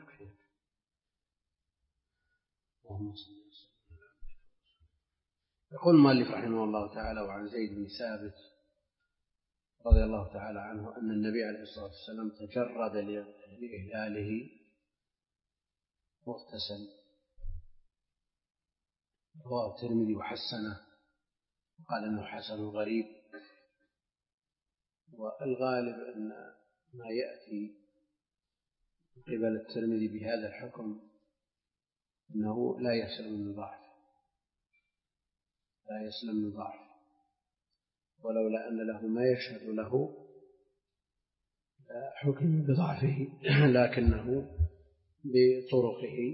يقول المؤلف رحمه الله تعالى: وعن زيد بن ثابت رضي الله تعالى عنه أن النبي عليه الصلاة والسلام تجرد لإهلاله واغتسل، رواه الترمذي وحسنه، قال إنه حسن غريب. والغالب أن ما يأتي من قبل الترمذي بهذا الحكم أنه لا يسلم من ضعف لا يسلم من ضعف ولولا أن له ما يشهد له حكم بضعفه، لكنه بطرقه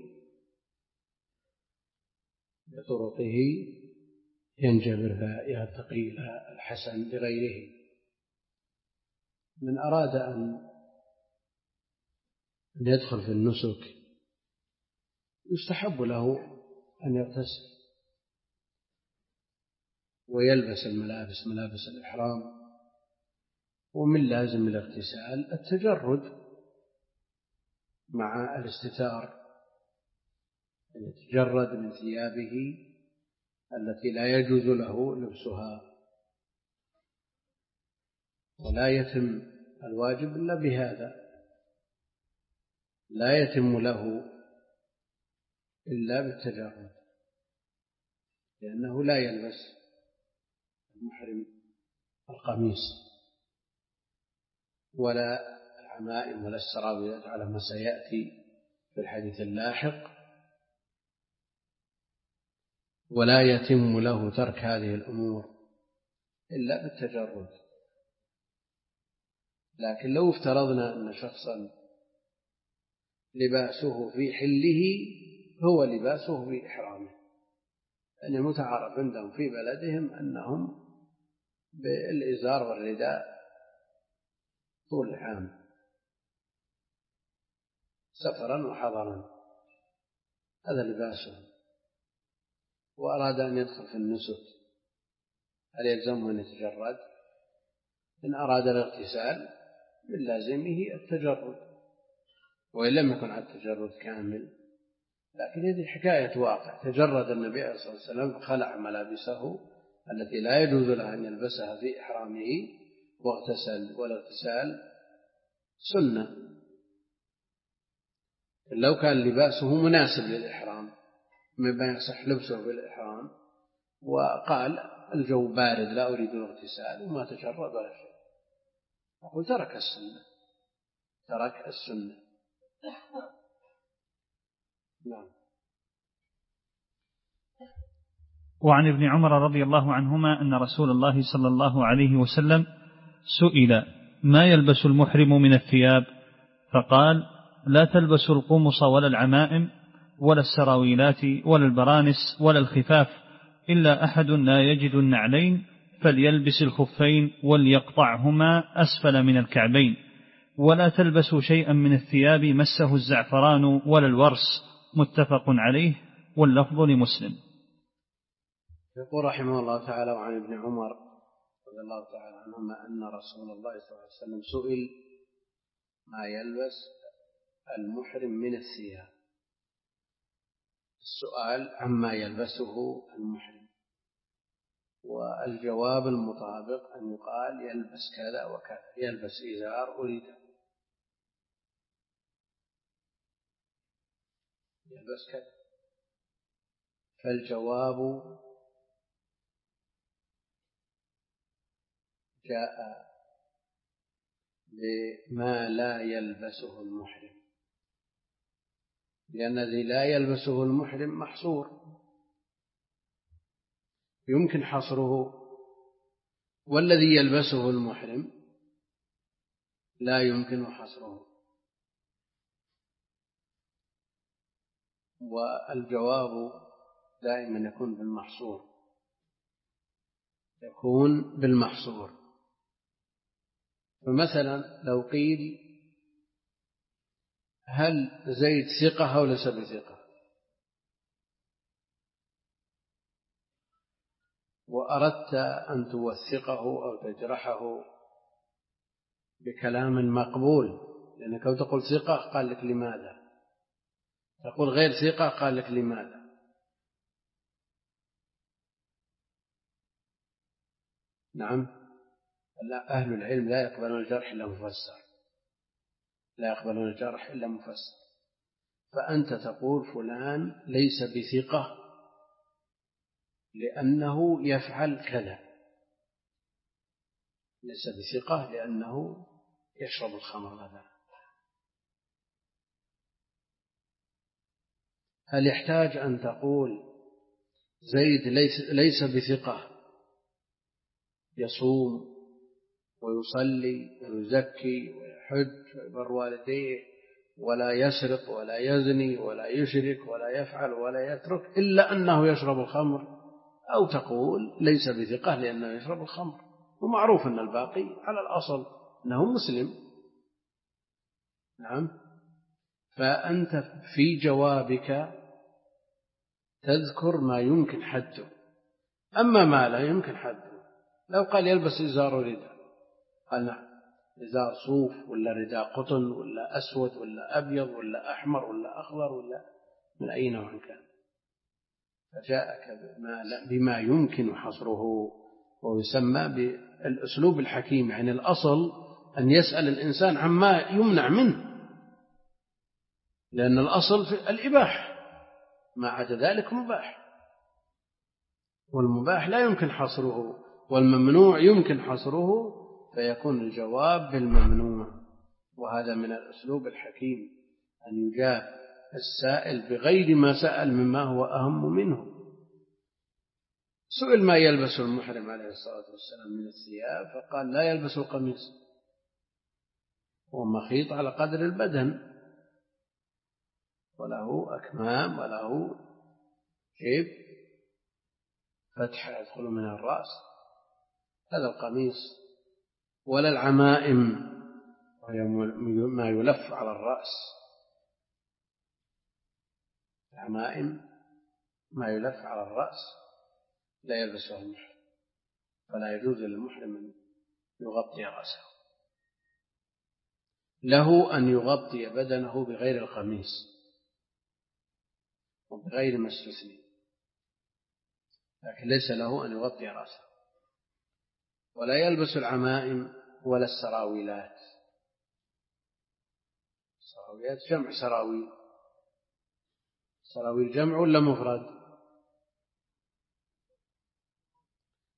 بطرقه ينجبر فيرتقي إلى الحسن لغيره. من أراد أن يدخل في النسك يستحب له أن يغتسل ويلبس الملابس ملابس الإحرام، ومن لازم الاغتسال التجرد مع الاستتار، يتجرد من ثيابه التي لا يجوز له لبسها، ولا يتم الواجب إلا بهذا، لا يتم له إلا بالتجرد، لأنه لا يلبس المحرم القميص ولا العمائم ولا السراويل على ما سيأتي في الحديث اللاحق، ولا يتم له ترك هذه الأمور إلا بالتجرد. لكن لو افترضنا أن شخصا لباسه في حله هو لباسه في إحرامه، يعني متعارف عندهم في بلدهم أنهم بالإزار والرداء طول العام سفرا وحضرا، هذا لباسه، وأراد أن يدخل في النسك، هل يلزمه أن يتجرد؟ إن أراد الاغتسال من لازمه التجرد، وإن لم يكن على التجرد كامل. لكن هذه حكاية واقع، تجرد النبي عليه الصلاة والسلام فخلع ملابسه التي لا يجوز له أن يلبسها في إحرامه واغتسل، والاغتسال سنة لو كان لباسه مناسب للإحرام مما يصح لبسه في الإحرام، وقال الجو بارد لا أريد الاغتسال وما تجرد ولا شيء، أقول ترك السنة، ترك السنة. نعم. وعن ابن عمر رضي الله عنهما أن رسول الله صلى الله عليه وسلم سئل ما يلبس المحرم من الثياب، فقال لا تلبسوا القمص ولا العمائم ولا السراويلات ولا البرانس ولا الخفاف إلا أحد لا يجد النعلين فليلبس الخفين وليقطعهما أسفل من الكعبين، ولا تلبسوا شيئا من الثياب مسه الزعفران ولا الورس، متفق عليه واللفظ لمسلم. يقول رحمه الله تعالى: وعن ابن عمر رضي الله تعالى عنهما أن رسول الله صلى الله عليه وسلم سئل ما يلبس المحرم من الثياب. السؤال عما يلبسه المحرم، والجواب المطابق أن يقال يلبس كذا وكذا، يلبس إزار أريد، يلبس كذا. فالجواب جاء بما لا يلبسه المحرم، لأن الذي لا يلبسه المحرم محصور يمكن حصره، والذي يلبسه المحرم لا يمكن حصره. والجواب دائما يكون بالمحصور، يكون بالمحصور. فمثلا لو قيل هل زيد ثقة أو ليس بثقة، وأردت أن توثقه أو تجرحه بكلام مقبول، لأنك لو تقول ثقة قال لك لماذا، تقول غير ثقة قال لك لماذا. نعم. لا، أهل العلم لا يقبلون الجرح إلا مفسر، لا يقبلون الجرح إلا مفسر. فأنت تقول فلان ليس بثقة لأنه يفعل كذا، ليس بثقة لأنه يشرب الخمر مثلا. هل يحتاج أن تقول زيد ليس, ليس بثقة يصوم ويصلي ويزكي ويحج ويبر والديه ولا يسرق ولا يزني ولا يشرك ولا يفعل ولا يترك إلا أنه يشرب الخمر، أو تقول ليس بثقة لأنه يشرب الخمر، ومعروف أن الباقي على الأصل أنه مسلم. نعم. فأنت في جوابك تذكر ما يمكن حده، أما ما لا يمكن حده. لو قال يلبس إزار رداء، قال نعم، إزار صوف ولا رداء قطن ولا أسود ولا أبيض ولا أحمر ولا أخضر ولا من أي نوع كان، فجاءك بما يمكن حصره، ويسمى بالأسلوب الحكيم. يعني الأصل أن يسأل الإنسان عما يمنع منه، لأن الأصل في الإباحة، ما عدا ذلك مباح، والمباح لا يمكن حصره، والممنوع يمكن حصره، فيكون الجواب بالممنوع. وهذا من الأسلوب الحكيم أن يجاب السائل بغير ما سأل مما هو أهم منه. سئل ما يلبس المحرم عليه الصلاة والسلام من الثياب، فقال لا يلبس القميص، ومخيط على قدر البدن، وله أكمام وله جيب فتحة يدخل من الرأس، هذا القميص. ولا العمائم وهي ما يلف على الرأس، العمائم ما يلف على الرأس لا يلبسه المحرم، فلا يجوز للمحرم أن يغطي رأسه. له أن يغطي بدنه بغير القميص وبغير ما استثني، لكن ليس له أن يغطي رأسه. ولا يلبس العمائم ولا السراويلات. السراويلات جمع سراويل، سراويل جمع ولا مفرد؟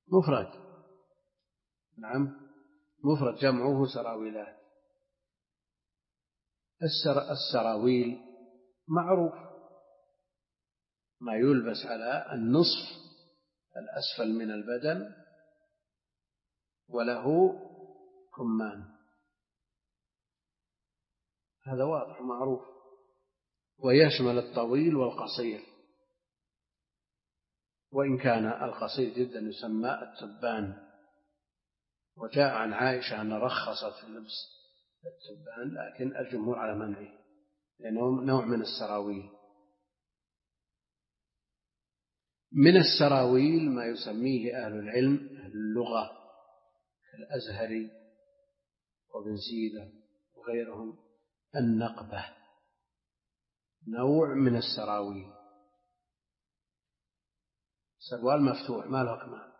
مفرد. نعم مفرد، جمعه سراويلات. السر... السراويل معروف، ما يلبس على النصف الأسفل من البدن وله كمان، هذا واضح معروف، ويشمل الطويل والقصير، وإن كان القصير جدا يسمى التبان، وجاء عن عائشة أن رخصت في لبس التبان، لكن الجمهور على منعه لأنه نوع من السراويل. من السراويل ما يسميه أهل العلم أهل اللغة كالأزهري وابن سيدة وغيرهم النقبة، نوع من السراويل، سروال مفتوح ما له أكمام،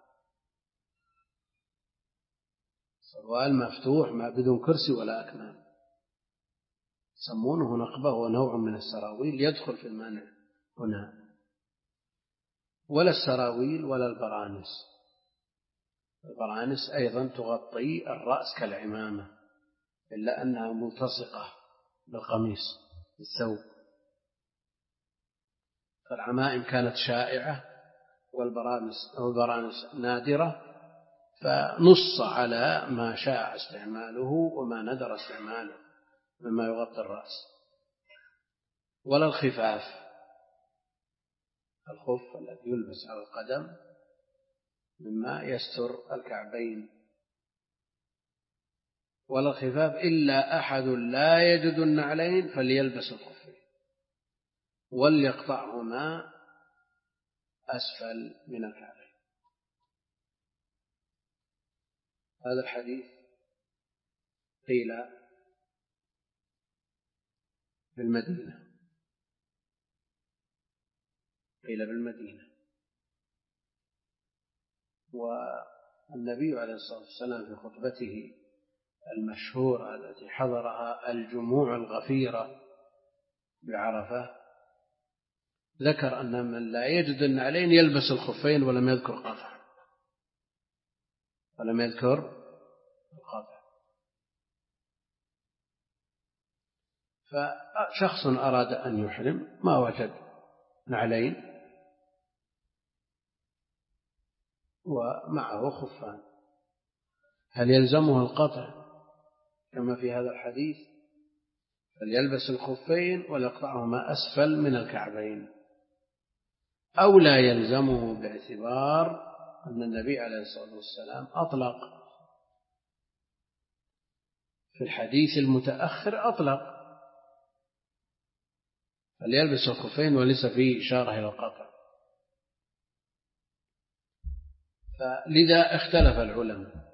سروال مفتوح ما بدون كرسي ولا أكمام، يسمونه نقبة، ونوع من السراويل يدخل في المانع هنا. ولا السراويل ولا البرانس، البرانس أيضا تغطي الرأس كالعمامة، إلا أنها ملتصقة بالقميص الثوب، فالعمائم كانت شائعة والبرانس أو البرانس نادرة، فنص على ما شاع استعماله وما ندر استعماله مما يغطي الرأس. ولا الخفاف، الخف الذي يلبس على القدم مما يستر الكعبين. ولا الخفاف إلا أحد لا يجد النعلين فليلبس الخفين وليقطعهما أسفل من الكعبين. هذا الحديث قيل في المدينة، قيل بالمدينة، والنبي عليه الصلاة والسلام في خطبته المشهورة التي حضرها الجموع الغفيرة بعرفة ذكر أن من لا يجد النعلين يلبس الخفين، ولم يذكر قطع، ولم يذكر القطع. فشخص أراد أن يحرم ما وجد نعلين ومعه خفان، هل يلزمه القطع كما في هذا الحديث؟ فليلبس الخفين وليقطعهما أسفل من الكعبين، أو لا يلزمه باعتبار أن النبي عليه الصلاة والسلام أطلق في الحديث المتأخر، أطلق فليلبس الخفين وليس فيه إشارة إلى القطع. فلذا اختلف العلماء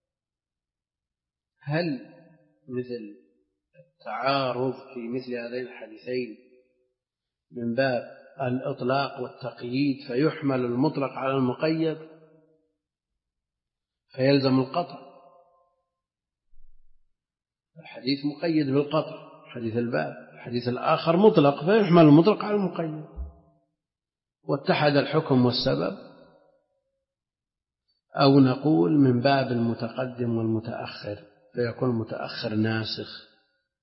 هل مثل التعارض في مثل هذين الحديثين من باب الإطلاق والتقييد فيحمل المطلق على المقيد فيلزم القطع، الحديث مقيد بالقطع حديث الباب، الحديث الآخر مطلق فيحمل المطلق على المقيد، واتحد الحكم والسبب، أو نقول من باب المتقدم والمتأخر فيكون المتأخر ناسخ.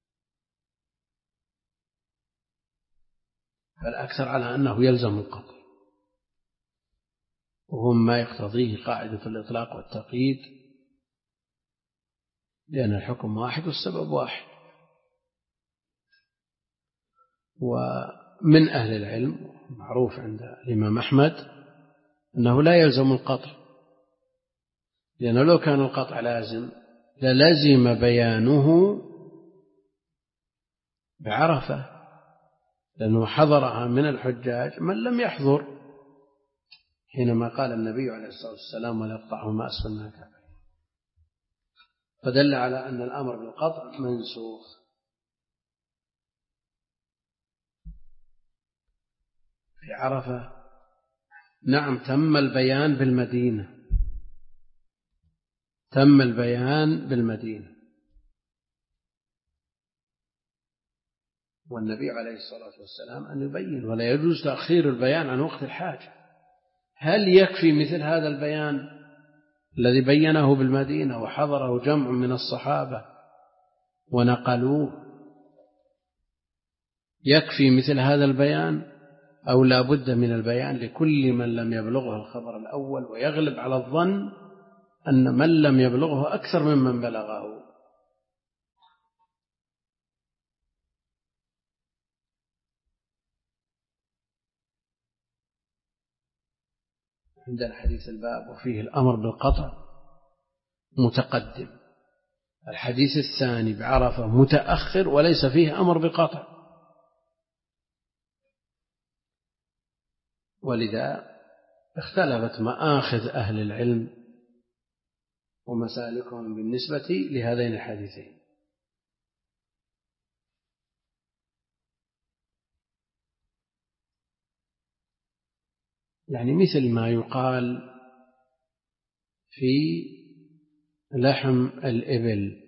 فالأكثر على أنه يلزم القطع، وهو ما يقتضيه قاعدة الإطلاق والتقييد، لأن الحكم واحد والسبب واحد. ومن أهل العلم معروف عند الإمام أحمد أنه لا يلزم القطع، لأنه لو كان القطع لازم للزم بيانه بعرفة، لأنه حضرها من الحجاج من لم يحضر حينما قال النبي عليه الصلاة والسلام وليقطعهما أسفل من الكعبين، فدل على أن الأمر بالقطع منسوخ. في عرفة نعم تم البيان بالمدينة، تم البيان بالمدينة، والنبي عليه الصلاة والسلام أن يبين، ولا يجوز تأخير البيان عن وقت الحاجة. هل يكفي مثل هذا البيان الذي بينه بالمدينة وحضره جمع من الصحابة ونقلوه، يكفي مثل هذا البيان أو لا بد من البيان لكل من لم يبلغه الخبر الأول، ويغلب على الظن أن من لم يبلغه أكثر ممن بلغه. عندنا حديث الباب وفيه الأمر بالقطع متقدم، الحديث الثاني بعرفة متأخر وليس فيه أمر بقطع، ولذا اختلفت مآخذ أهل العلم ومسالكهم بالنسبة لهذين الحديثين. يعني مثل ما يقال في لحم الإبل،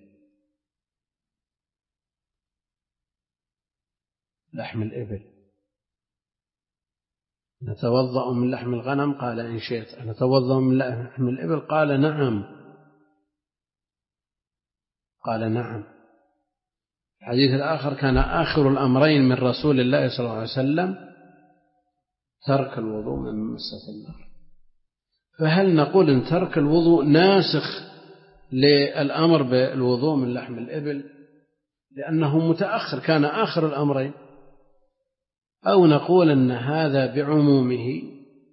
لحم الإبل نتوضأ من لحم الغنم، قال إن شئت. نتوضأ من لحم الإبل، قال نعم، قال نعم. الحديث الآخر كان آخر الأمرين من رسول الله صلى الله عليه وسلم ترك الوضوء من مسة النار. فهل نقول إن ترك الوضوء ناسخ للأمر بالوضوء من لحم الإبل لأنه متأخر كان آخر الأمرين، أو نقول أن هذا بعمومه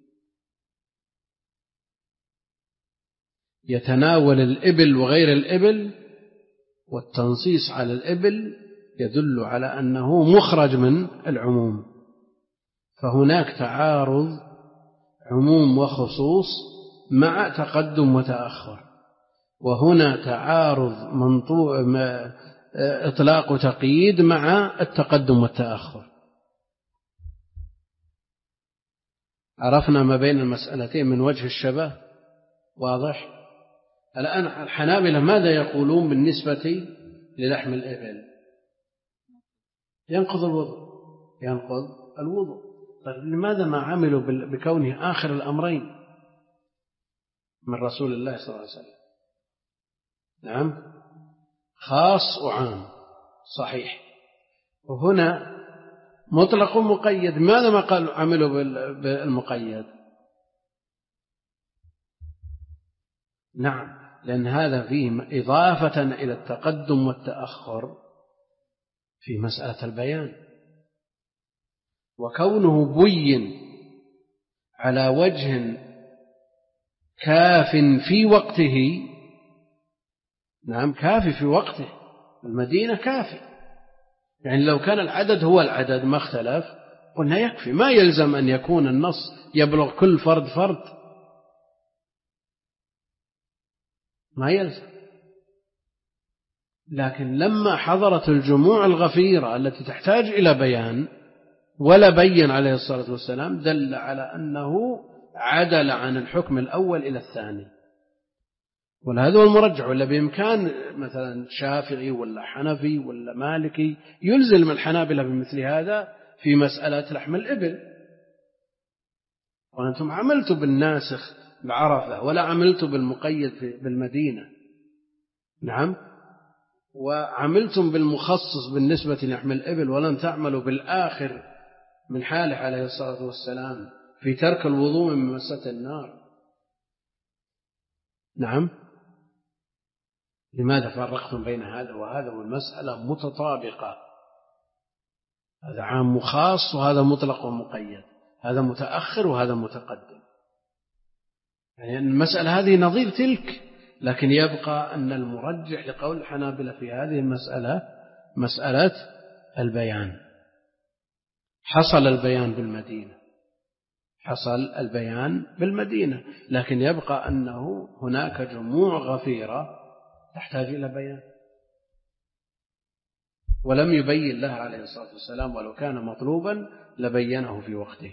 يتناول الإبل وغير الإبل، والتنصيص على الإبل يدل على أنه مخرج من العموم، فهناك تعارض عموم وخصوص مع تقدم وتأخر، وهنا تعارض منطوق إطلاق وتقييد مع التقدم والتأخر. عرفنا ما بين المسألتين من وجه الشبه واضح. الآن الحنابلة ماذا يقولون بالنسبة للحم الإبل؟ ينقض الوضوء، ينقض الوضوء. طيب لماذا ما عملوا بكونه آخر الأمرين من رسول الله صلى الله عليه وسلم؟ نعم، خاص وعام صحيح، وهنا مطلق ومقيد. ماذا ما قال عملوا بالمقيد؟ نعم، لأن هذا فيه إضافة إلى التقدم والتأخر في مسألة البيان، وكونه بين على وجه كاف في وقته. نعم، كافي في وقته، المدينة كافي، يعني لو كان العدد هو العدد ما اختلف قلنا يكفي، ما يلزم أن يكون النص يبلغ كل فرد فرد، ما يلزم. لكن لما حضرت الجموع الغفيرة التي تحتاج إلى بيان ولا بين عليه الصلاة والسلام، دل على أنه عدل عن الحكم الأول إلى الثاني. وهذا هو المرجح، ولا بإمكان مثلا شافعي ولا حنفي ولا مالكي يلزم الحنابلة بمثل هذا في مسألة لحم الإبل، وأنتم عملتوا بالناسخ بعرفة ولا عملتوا بالمقيد بالمدينة. نعم، وعملتم بالمخصص بالنسبة للحم الإبل ولم تعملوا بالآخر من حاله عليه الصلاة والسلام في ترك الوضوء من مسة النار. نعم، لماذا فرقتم بين هذا وهذا والمسألة متطابقة؟ هذا عام وخاص، وهذا مطلق ومقيد، هذا متأخر وهذا متقدم، يعني المسألة هذه نظير تلك، لكن يبقى أن المرجح لقول الحنابلة في هذه المسألة مسألة البيان. حصل البيان بالمدينة، حصل البيان بالمدينة، لكن يبقى أنه هناك جموع غفيرة تحتاج إلى بيان، ولم يبين لها عليه الصلاة والسلام، ولو كان مطلوبا لبينه في وقته.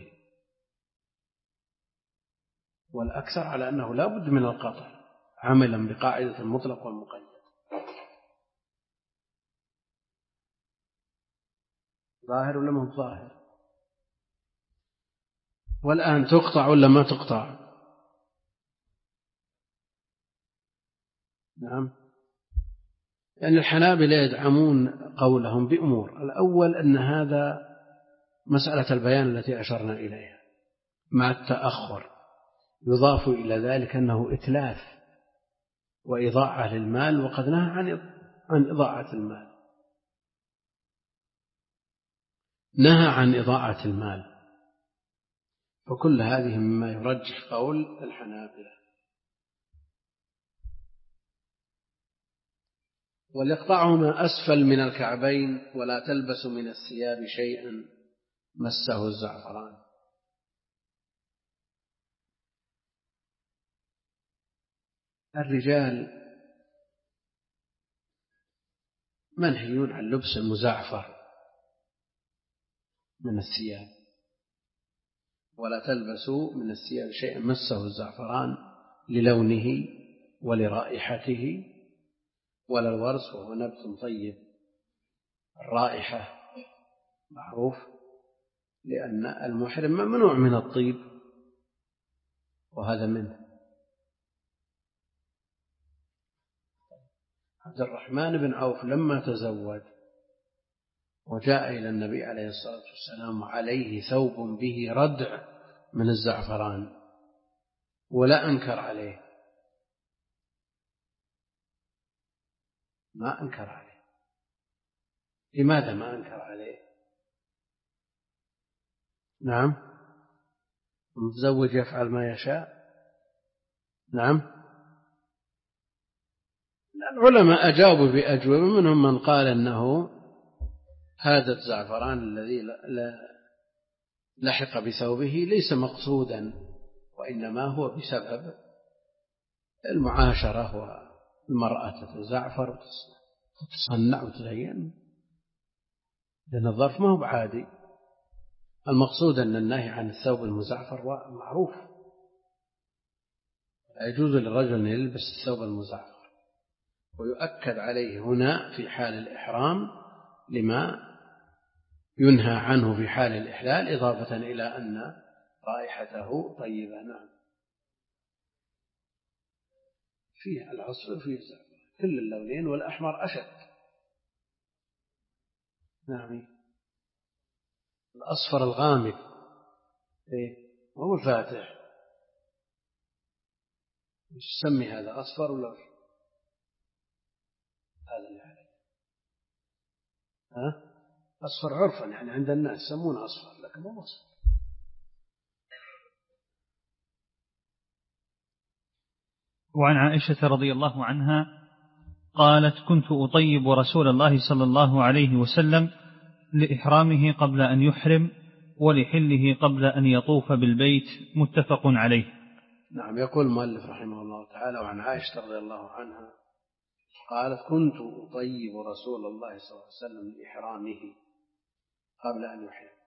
والأكثر على أنه لا بد من القطع عملا بقاعدة المطلق والمقيد. ظاهر ولا مو ظاهر؟ والآن تقطع ولا ما تقطع؟ نعم. لأن الحنابلة يدعمون قولهم بأمور. الأول أن هذا مسألة البيان التي أشرنا إليها مع التأخر، يضاف إلى ذلك أنه إتلاف وإضاعة للمال، وقد نهى عن عن إضاعة المال، نهى عن إضاعة المال. فكل هذه مما يرجح قول الحنابلة. وليقطعهما أسفل من الكعبين ولا تلبس من الثياب شيئا مسه الزعفران. الرجال منهيون عن لبس المزعفر من الثياب، ولا تلبسوا من الثياب شيئا مسه الزعفران للونه ولرائحته، ولا الورس وهو نبت طيب الرائحة معروف، لأن المحرم ممنوع من الطيب وهذا منه. عبد الرحمن بن عوف لما تزوج وجاء إلى النبي عليه الصلاة والسلام وعليه ثوب به ردع من الزعفران ولا أنكر عليه، ما أنكر عليه. لماذا ما أنكر عليه؟ نعم، المتزوج يفعل ما يشاء. نعم، العلماء أجابوا بأجوبة، منهم من قال أنه هذا الزعفران الذي لحق بثوبه ليس مقصودا، وإنما هو بسبب المعاشرة، والمرأة تتزعفر وتتصنع وتزين، لأن الظرف ما هو بعادي. المقصود أن النهي عن الثوب المزعفر معروف، لا يجوز للرجل أن يلبس الثوب المزعفر. ويؤكد عليه هنا في حال الإحرام لما ينهى عنه في حال الإحلال، إضافة إلى أن رائحته طيبة. نعم، فيه العصفر فيه الزعفران كل اللونين، والأحمر أشد. نعم، الأصفر الغامق إيه هو الفاتح. مش تسمي هذا أصفر ولا هذا اللي عليه؟ ها؟ أصفر عرفا، يعني عند الناس يسمونه أصفر، لكن مو أصفر. وعن عائشة رضي الله عنها قالت: كنت أطيب رسول الله صلى الله عليه وسلم لإحرامه قبل أن يحرم ولحله قبل أن يطوف بالبيت. متفق عليه. نعم. يقول المؤلف رحمه الله تعالى: وعن عائشة رضي الله عنها قالت: كنت أطيب رسول الله صلى الله عليه وسلم لإحرامه قبل أن يحرم.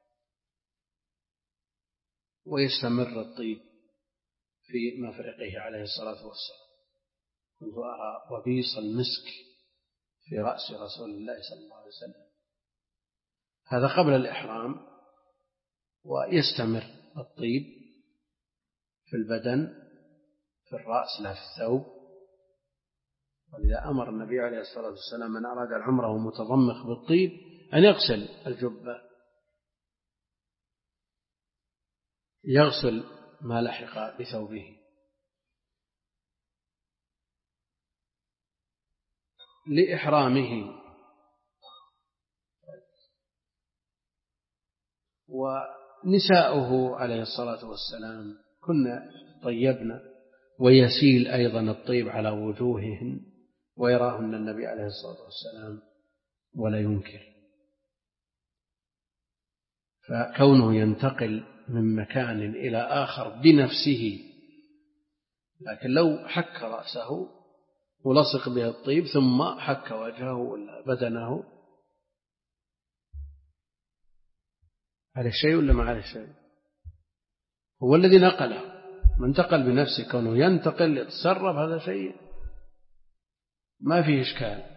ويستمر الطيب في مفرقه عليه الصلاة والسلام. كنت أرى وبيص المسك في رأس رسول الله صلى الله عليه وسلم. هذا قبل الإحرام. ويستمر الطيب في البدن، في الرأس لا في الثوب. ولذا أمر النبي عليه الصلاة والسلام من أراد العمرة ومتضمخ بالطيب أن يغسل الجبة، يغسل ما لحق بثوبه. لإحرامه. ونساؤه عليه الصلاة والسلام كنا طيبنا، ويسيل أيضا الطيب على وجوههن ويراهن النبي عليه الصلاة والسلام ولا ينكر. فكونه ينتقل من مكان إلى آخر بنفسه، لكن لو حك رأسه ولصق به الطيب ثم حك وجهه ولا بدنه، على شيء ولا ما على شيء؟ هو الذي نقله، من انتقل بنفسه، كونه ينتقل يتصرف، هذا شيء ما فيه إشكال،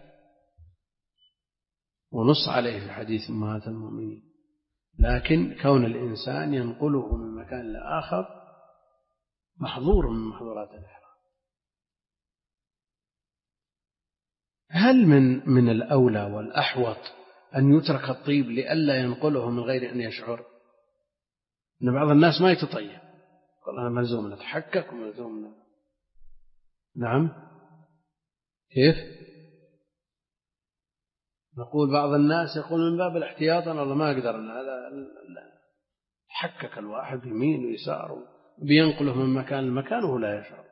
ونص عليه في حديث أمهات المؤمنين. لكن كون الإنسان ينقله من مكان لآخر محظور من محظورات الإحرام. هل من من الأولى والأحوط أن يترك الطيب لئلا ينقله من غير أن يشعر؟ أن بعض الناس ما يتطيب، والله ملزوم نتحكك وملزوم. نعم، كيف؟ نقول بعض الناس يقول من باب الاحتياط أنا والله ما أقدر، لا لا لا، حكك الواحد يمين ويسار بينقله من مكان لمكان وهو لا يشعر.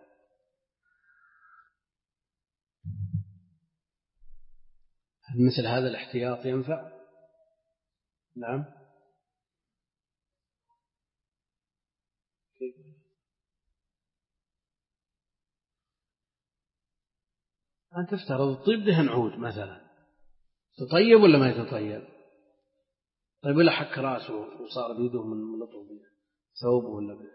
هل مثل هذا الاحتياط ينفع؟ نعم. أن تفترض الطيب دهن عود مثلا، تطيب ولا ما يتطيب؟ طيب ولا حك راسه وصار بيده من ملطه ثوبه ولا به؟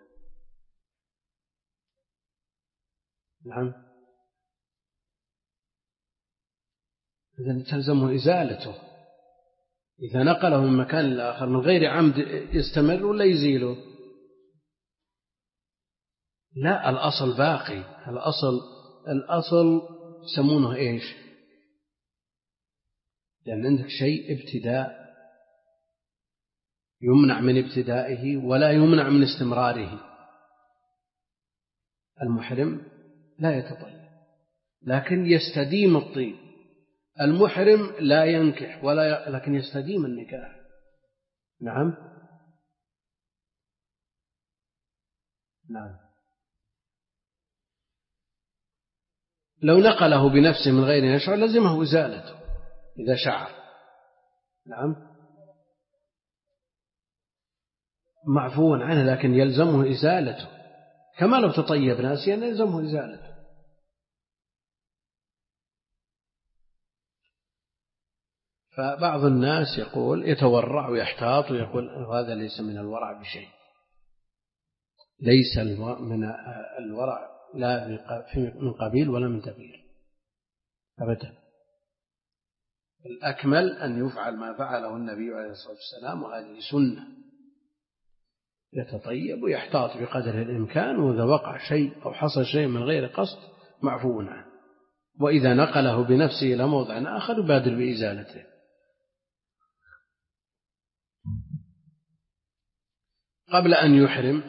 نعم. إذن تلزمه إزالته. إذا نقله من مكان لآخر من غير عمد يستمر ولا يزيله؟ لا، الأصل باقي. الأصل الأصل يسمونه إيش؟ لأن عندك شيء ابتداء يمنع من ابتدائه ولا يمنع من استمراره. المحرم لا يتطيب لكن يستديم الطيب، المحرم لا ينكح ولا ي... لكن يستديم النكاح. نعم. نعم. لو نقله بنفسه من غير أن يشعر لزمه إزالته إذا شعر. نعم، معفو عنه لكن يلزمه إزالته، كما لو تطيب ناسيا يلزمه إزالته. فبعض الناس يقول يتورع ويحتاط ويقول هذا ليس من الورع بشيء، ليس من الورع لا من قبيل ولا من تبير أبدا. الأكمل أن يفعل ما فعله النبي عليه الصلاة والسلام، وهذه سنة، يتطيب ويحتاط بقدر الإمكان، وإذا وقع شيء أو حصل شيء من غير قصد معفو عنه، وإذا نقله بنفسه إلى موضع آخر يبادر بإزالته. قبل أن يحرم،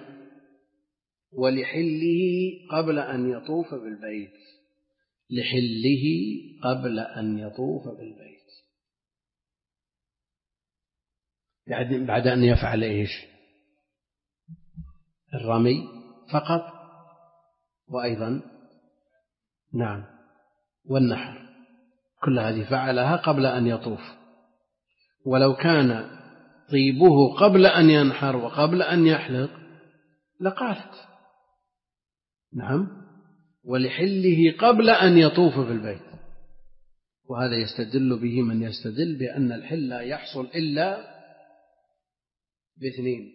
ولحله قبل أن يطوف بالبيت، لحله قبل أن يطوف بالبيت، يعني بعد أن يفعل إيش؟ الرمي فقط، وأيضا نعم والنحر، كل هذه فعلها قبل أن يطوف. ولو كان طيبه قبل أن ينحر وقبل أن يحلق لقالت نعم، ولحله قبل أن يطوف بالبيت. وهذا يستدل به من يستدل بأن الحل لا يحصل إلا باثنين،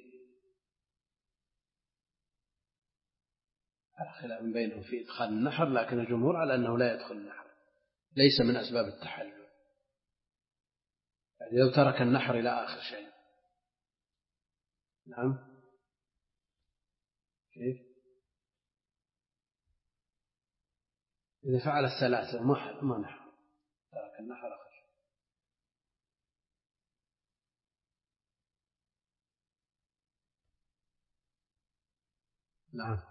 الخلاف بينهم في إدخال النحر، لكن الجمهور على أنه لا يدخل النحر، ليس من أسباب التحلل، يعني لو ترك النحر إلى آخر شيء. نعم، كيف؟ إذا فعل الثلاثة ما نحر، ترك النحر آخر شيء. نعم.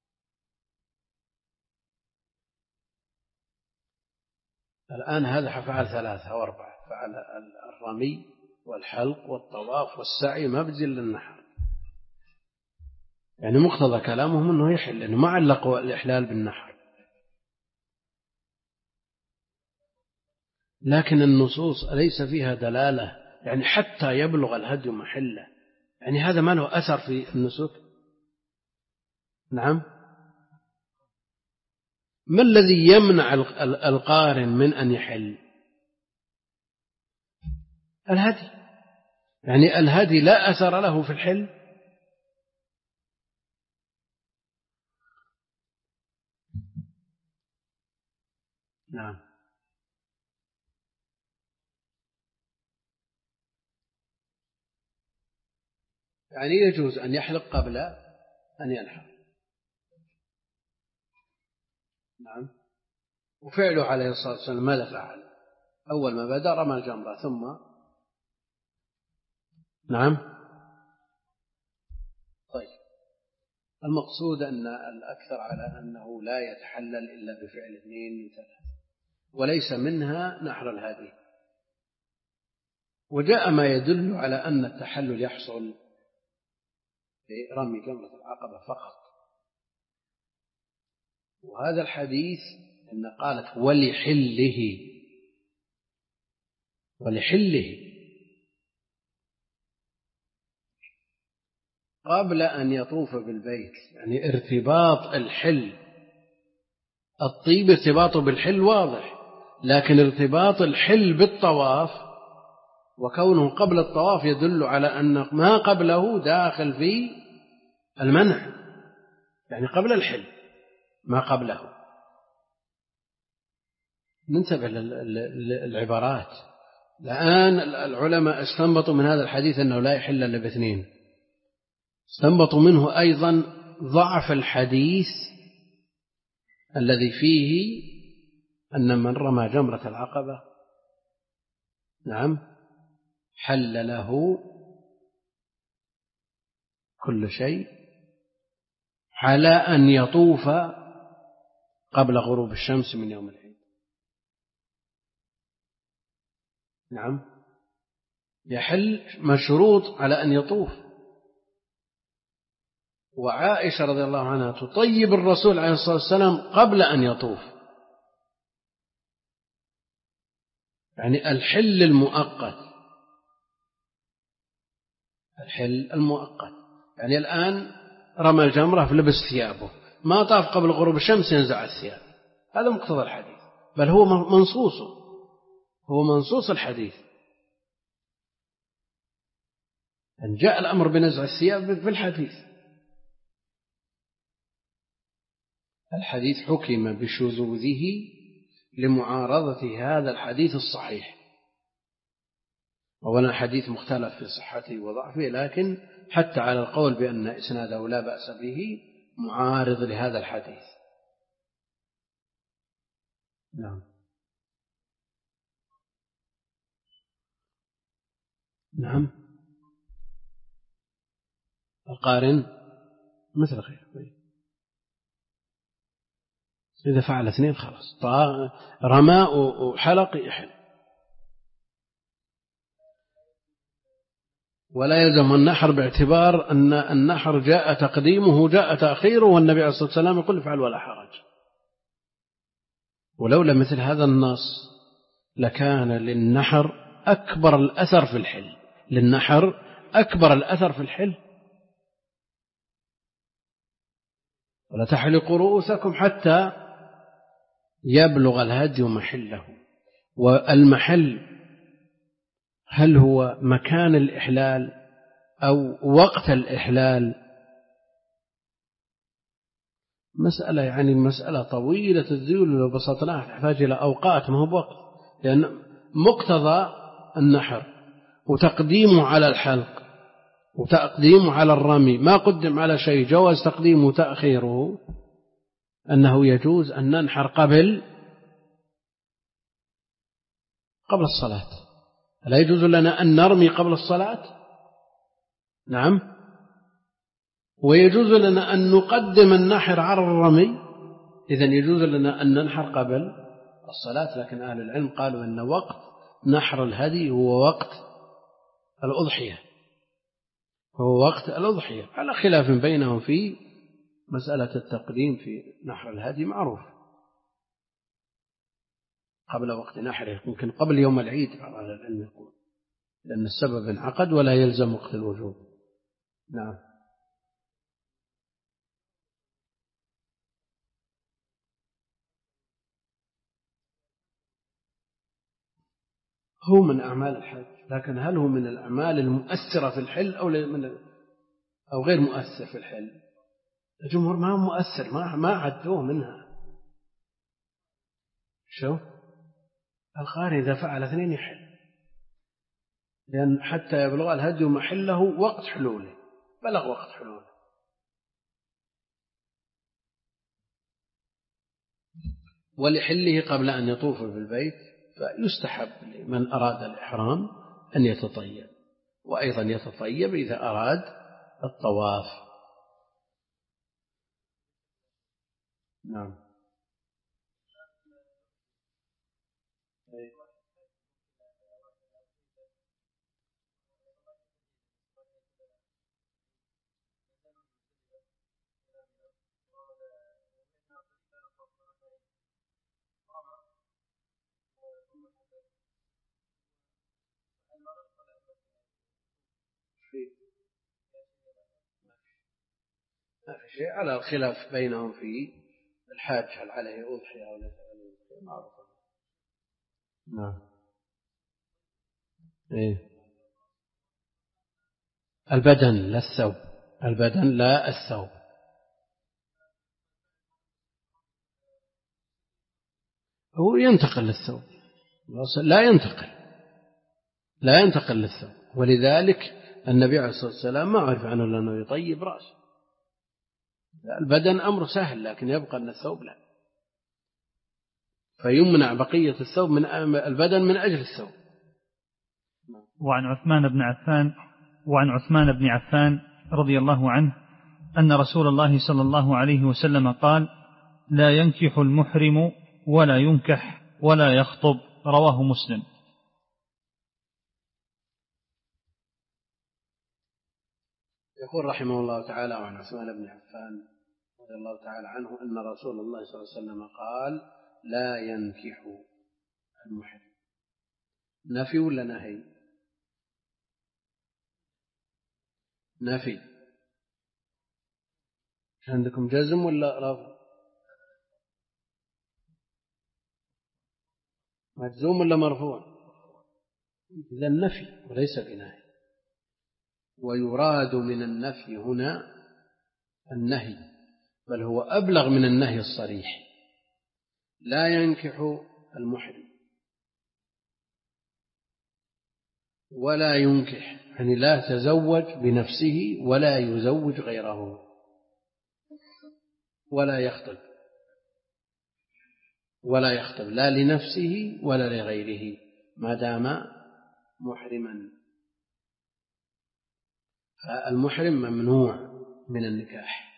الآن هذا فعل ثلاثة أو أربعة، فعل الرمي والحلق والطواف والسعي، ما بزل للنحر، يعني مقتضى كلامهم أنه يحل، لأنه ما علقوا الإحلال بالنحر. لكن النصوص ليس فيها دلالة يعني حتى يبلغ الهدي محله، يعني هذا ما له أثر في النسك. نعم. ما الذي يمنع القارن من أن يحل؟ الهدي، يعني الهدي لا أثر له في الحل. نعم. يعني يجوز أن يحلق قبل أن ينحر. نعم. وفعله عليه الصلاة والسلام ماذا فعل؟ أول ما بدأ رمى الجمرة ثم نعم. طيب المقصود أن الأكثر على أنه لا يتحلل إلا بفعل اثنين من ثلاث، وليس منها نحر الهدي. وجاء ما يدل على أن التحلل يحصل في رمي جمرة العقبة فقط، وهذا الحديث إن قالت ولحله ولحله قبل أن يطوف بالبيت، يعني ارتباط الحل، الطيب ارتباطه بالحل واضح، لكن ارتباط الحل بالطواف وكونه قبل الطواف يدل على أن ما قبله داخل في المنع، يعني قبل الحل ما قبله. ننتبه للعبارات. الآن العلماء استنبطوا من هذا الحديث أنه لا يحل إلا باثنين، استنبطوا منه أيضا ضعف الحديث الذي فيه أن من رمى جمرة العقبة نعم حل له كل شيء على أن يطوف قبل غروب الشمس من يوم العيد. نعم يحل مشروط على أن يطوف. وعائشة رضي الله عنها تطيب الرسول عليه الصلاة والسلام قبل أن يطوف، يعني الحل المؤقت، الحل المؤقت يعني الآن رمى الجمرة فلبس ثيابه، ما طاف قبل غروب الشمس ينزع الثياب، هذا مقتضى الحديث، بل هو منصوصه، هو منصوص الحديث أن جاء الأمر بنزع الثياب في الحديث. الحديث حكم بشذوذه لمعارضة هذا الحديث الصحيح. أولا حديث مختلف في صحته وضعفه، لكن حتى على القول بأن إسناده لا بأس به معارض لهذا الحديث. نعم نعم القارن مثل غيره، إذا فعل اثنين خلاص، رمى وحلق يحل، ولا يلزم النحر باعتبار أن النحر جاء تقديمه جاء تأخيره، والنبي عليه الصلاة والسلام يقول افعل ولا حرج. ولولا مثل هذا النص لكان للنحر أكبر الأثر في الحل، للنحر أكبر الأثر في الحل. ولا تحلقوا رؤوسكم حتى يبلغ الهدي محله. والمحل هل هو مكان الإحلال أو وقت الإحلال؟ مسألة يعني مسألة طويلة الذيول، لو بسطناها تحتاج إلى أوقات ما هو بوقت، لأن مقتضى النحر وتقديمه على الحلق وتقديمه على الرمي ما قدم على شيء جواز تقديمه وتأخيره، أنه يجوز أن ننحر قبل قبل الصلاة. لا يجوز لنا أن نرمي قبل الصلاة؟ نعم. ويجوز لنا أن نقدم النحر على الرمي، إذن يجوز لنا أن ننحر قبل الصلاة. لكن أهل العلم قالوا أن وقت نحر الهدي هو وقت الأضحية، هو وقت الأضحية، على خلاف بينهم في مسألة التقديم في نحر الهدي معروف قبل وقت نحره، ممكن قبل يوم العيد على العلم يقول، لأن السبب انعقد ولا يلزم وقت الوجوب. نعم. هو من أعمال الحج، لكن هل هو من الأعمال المؤثرة في الحل أو من أو غير مؤثر في الحل؟ الجمهور ما هو مؤثر، ما ما عدوه منها. شو القارئ إذا فعل اثنين يحل، لأن حتى يبلغ الهدي محله وقت حلوله، بلغ وقت حلوله. ولحله قبل أن يطوف بالبيت فيستحب لمن أراد الإحرام أن يتطيب، وأيضا يتطيب إذا أراد الطواف. نعم. ما في شيء على الخلاف بينهم في الحاج هل عليه أضحية أو ليس عليه أضحية، معروف. نعم. إيه؟ البدن لا الثوب، البدن لا الثوب. هو ينتقل للثوب، لا ينتقل لا ينتقل للثوب، ولذلك النبي عليه الصلاة والسلام ما عرف عنه لأنه يطيب رأسه. البدن أمر سهل، لكن يبقى أن الثوب لا، فيمنع بقية الثوب من البدن من أجل الثوب. وعن عثمان بن عفان وعن عثمان بن عفان رضي الله عنه أن رسول الله صلى الله عليه وسلم قال: لا ينكح المحرم ولا ينكح ولا يخطب. رواه مسلم. يقول رحمه الله تعالى عن عثمان بن عفان رضي الله تعالى عنه أن رسول الله صلى الله عليه وسلم قال: لا ينكح المحرم. نفي ولا نهي؟ نفي. عندكم جزم ولا رفض؟ مجزوم ولا مرفوع؟ إذا النفي وليس بنهي، ويراد من النفي هنا النهي، بل هو أبلغ من النهي الصريح. لا ينكح المحرم ولا ينكح، يعني لا تزوج بنفسه ولا يزوج غيره ولا يخطب ولا يخطب لا لنفسه ولا لغيره ما دام محرما. فالمحرم ممنوع من النكاح،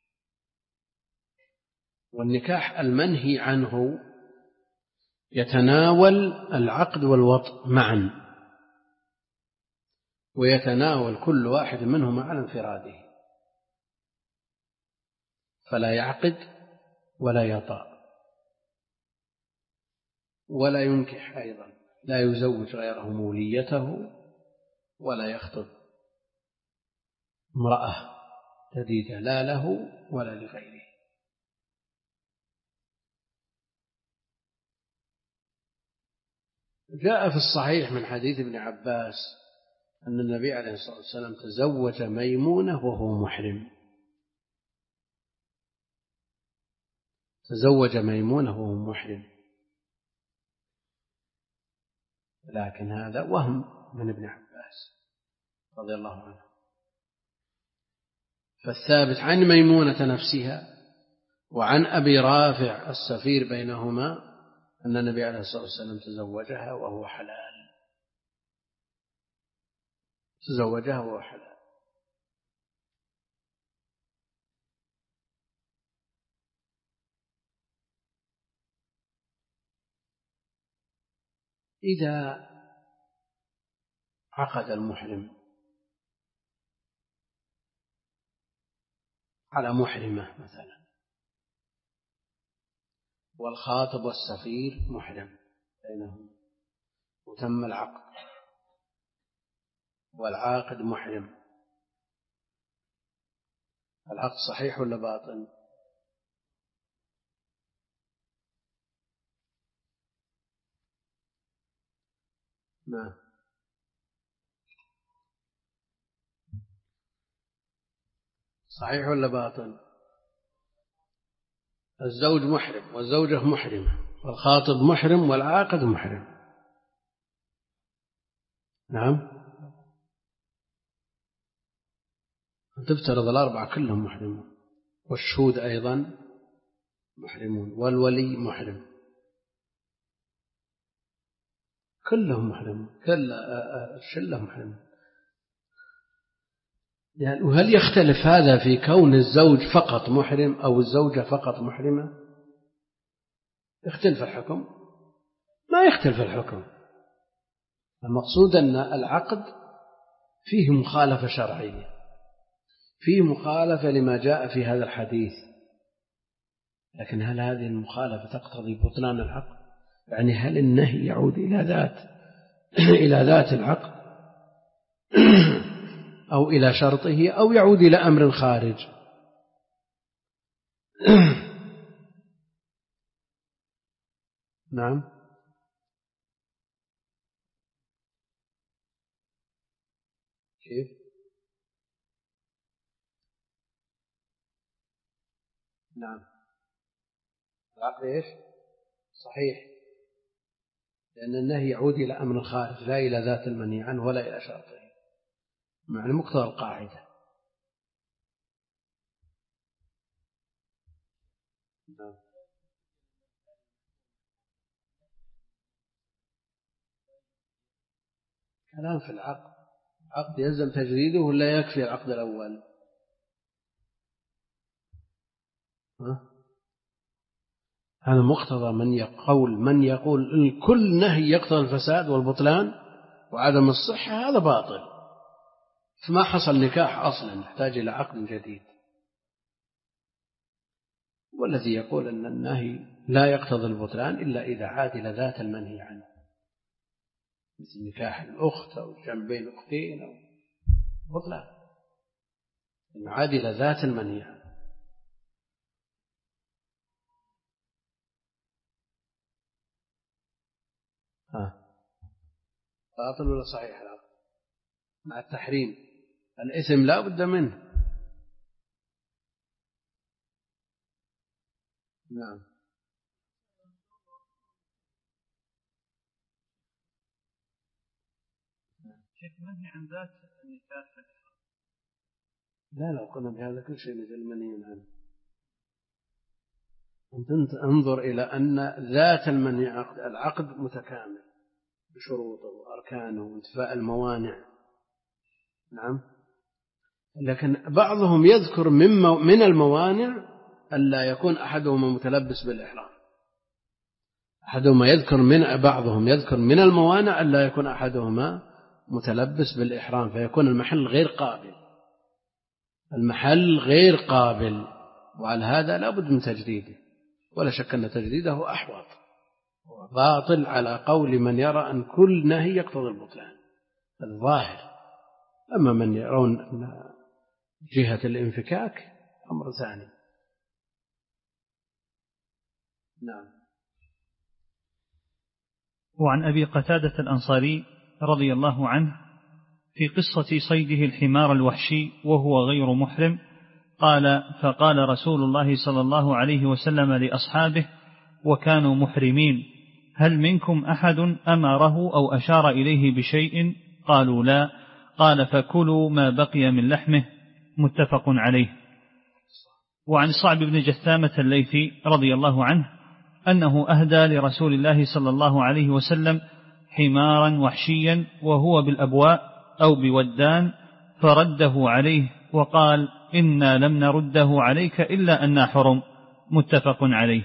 والنكاح المنهي عنه يتناول العقد والوطء معا، ويتناول كل واحد منهما على انفراده، فلا يعقد ولا يطأ ولا ينكح، أيضا لا يزوج غيره موليته ولا يخطب امرأة جديدة لا له ولا لغيره. جاء في الصحيح من حديث ابن عباس أن النبي عليه الصلاة والسلام تزوج ميمونة وهو محرم، تزوج ميمونة وهو محرم، لكن هذا وهم من ابن عباس رضي الله عنه. فالثابت عن ميمونة نفسها وعن أبي رافع السفير بينهما أن النبي عليه الصلاة والسلام تزوجها وهو حلال، تزوجها وهو حلال. إذا عقد المحرم على محرمة مثلا، والخاطب والسفير محرم بينهم، وتم العقد والعاقد محرم، العقد صحيح ولا باطل؟ نعم. صحيح ولا باطل؟ الزوج محرم والزوجة محرمة والخاطب محرم والعاقد محرم. نعم. تفترض الأربعة كلهم محرمون، والشهود أيضا محرمون، والولي محرم. كلهم محرمون، كل الشلة محرمون. يعني وهل يختلف هذا في كون الزوج فقط محرم أو الزوجة فقط محرمة؟ يختلف الحكم؟ ما يختلف الحكم. المقصود أن العقد فيه مخالفة شرعية، فيه مخالفة لما جاء في هذا الحديث، لكن هل هذه المخالفة تقتضي بطلان العقد؟ يعني هل النهي يعود إلى ذات إلى ذات العقد أو إلى شرطه أو يعود إلى أمر خارج؟ نعم. كيف؟ نعم. العقد إيش؟ صحيح، لأن النهي يعود إلى أمر خارج لا إلى ذات المنهي عنه ولا إلى شرطه، معنى مقتضى القاعدة. نعم. كلام في العقد، عقد يلزم تجديده ولا يكفي العقد الأول؟ ها؟ هذا مقتضى من يقول من يقول كل نهي يقتضي الفساد والبطلان وعدم الصحة، هذا باطل، فما حصل نكاح أصلا، يحتاج إلى عقد جديد. والذي يقول أن النهي لا يقتضي البطلان إلا إذا عاد إلى ذات المنهي عنه، مثل نكاح الأخت أو جنبين أختين أو بطلان، إن عاد إلى ذات المنهي عنه. ها، باطل ولا صحيح العقد مع التحريم؟ الإثم لا بد منه. نعم. شيخ منهي عن ذات النكاح. لا لا، قلنا بهذا كل شيء مثل منهي عنه. أنت انظر إلى أن ذات المنهي عقد، العقد متكامل بشروطه وأركانه وانتفاء الموانع. نعم. لكن بعضهم يذكر من الموانع ألا يكون أحدهما متلبس بالإحرام، أحدهما يذكر من بعضهم يذكر من الموانع ألا يكون أحدهما متلبس بالإحرام، فيكون المحل غير قابل، المحل غير قابل، وعلى هذا لا بد من تجديده، ولا شك أن تجديده أحوط باطل على قول من يرى أن كل نهي يقتضي البطلان الظاهر. أما من يرون أن جهة الانفكاك أمر ثاني. نعم. وعن أبي قتادة الأنصاري رضي الله عنه في قصة صيده الحمار الوحشي وهو غير محرم قال: فقال رسول الله صلى الله عليه وسلم لأصحابه وكانوا محرمين: هل منكم أحد أمره أو أشار إليه بشيء؟ قالوا: لا. قال: فكلوا ما بقي من لحمه. متفق عليه. وعن صعب بن جثامة الليثي رضي الله عنه أنه أهدى لرسول الله صلى الله عليه وسلم حمارا وحشيا وهو بالأبواء أو بودان، فرده عليه وقال: إنا لم نرده عليك إلا أننا حرم. متفق عليه.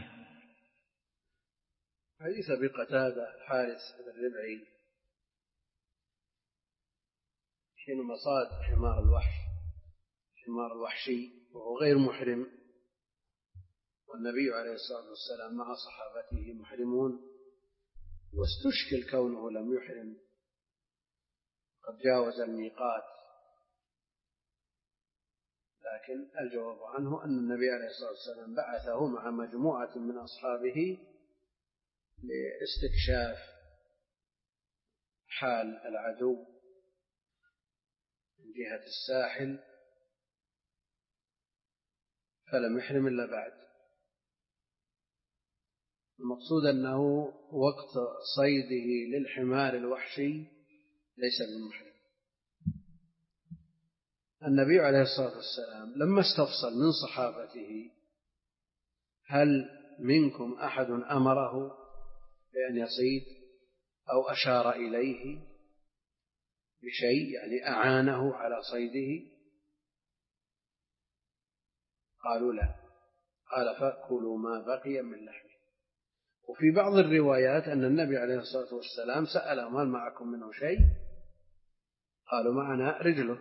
حديث أبي قتادة الحارث بن ربعي حينما صاد حمار الوحش حمار الوحشي وهو غير محرم، والنبي عليه الصلاة والسلام مع صحابته محرمون، واستشكل كونه لم يحرم قد جاوز الميقات، لكن الجواب عنه أن النبي عليه الصلاة والسلام بعثه مع مجموعة من أصحابه لاستكشاف حال العدو من جهة الساحل، فلم يحرم إلا بعد. المقصود أنه وقت صيده للحمار الوحشي ليس بالمحرم. النبي عليه الصلاة والسلام لما استفصل من صحابته: هل منكم أحد أمره بأن يصيد؟ أو أشار إليه بشيء يعني أعانه على صيده؟ قالوا لا. قال فكلوا ما بقي من لحمه. وفي بعض الروايات أن النبي عليه الصلاة والسلام سألهم هل معكم منه شيء؟ قالوا معنا رجله،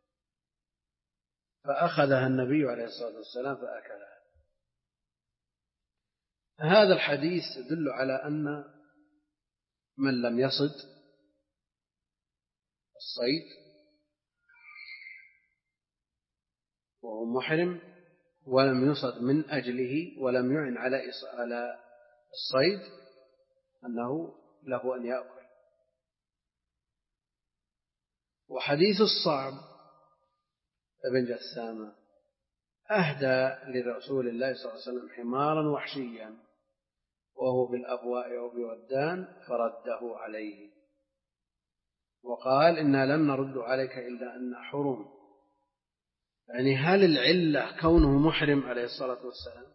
فأخذها النبي عليه الصلاة والسلام فأكلها. هذا الحديث يدل على أن من لم يصد الصيد وهو محرم ولم يصد من أجله ولم يعن على على الصيد أنه له أن يأكل. وحديث الصعب ابن جثامة أهدى لرسول الله صلى الله عليه وسلم حمارا وحشيا وهو بالأبواء وبودان فرده عليه وقال إنا لم نرد عليك إلا أن حرم. يعني هل العلة كونه محرم عليه الصلاة والسلام؟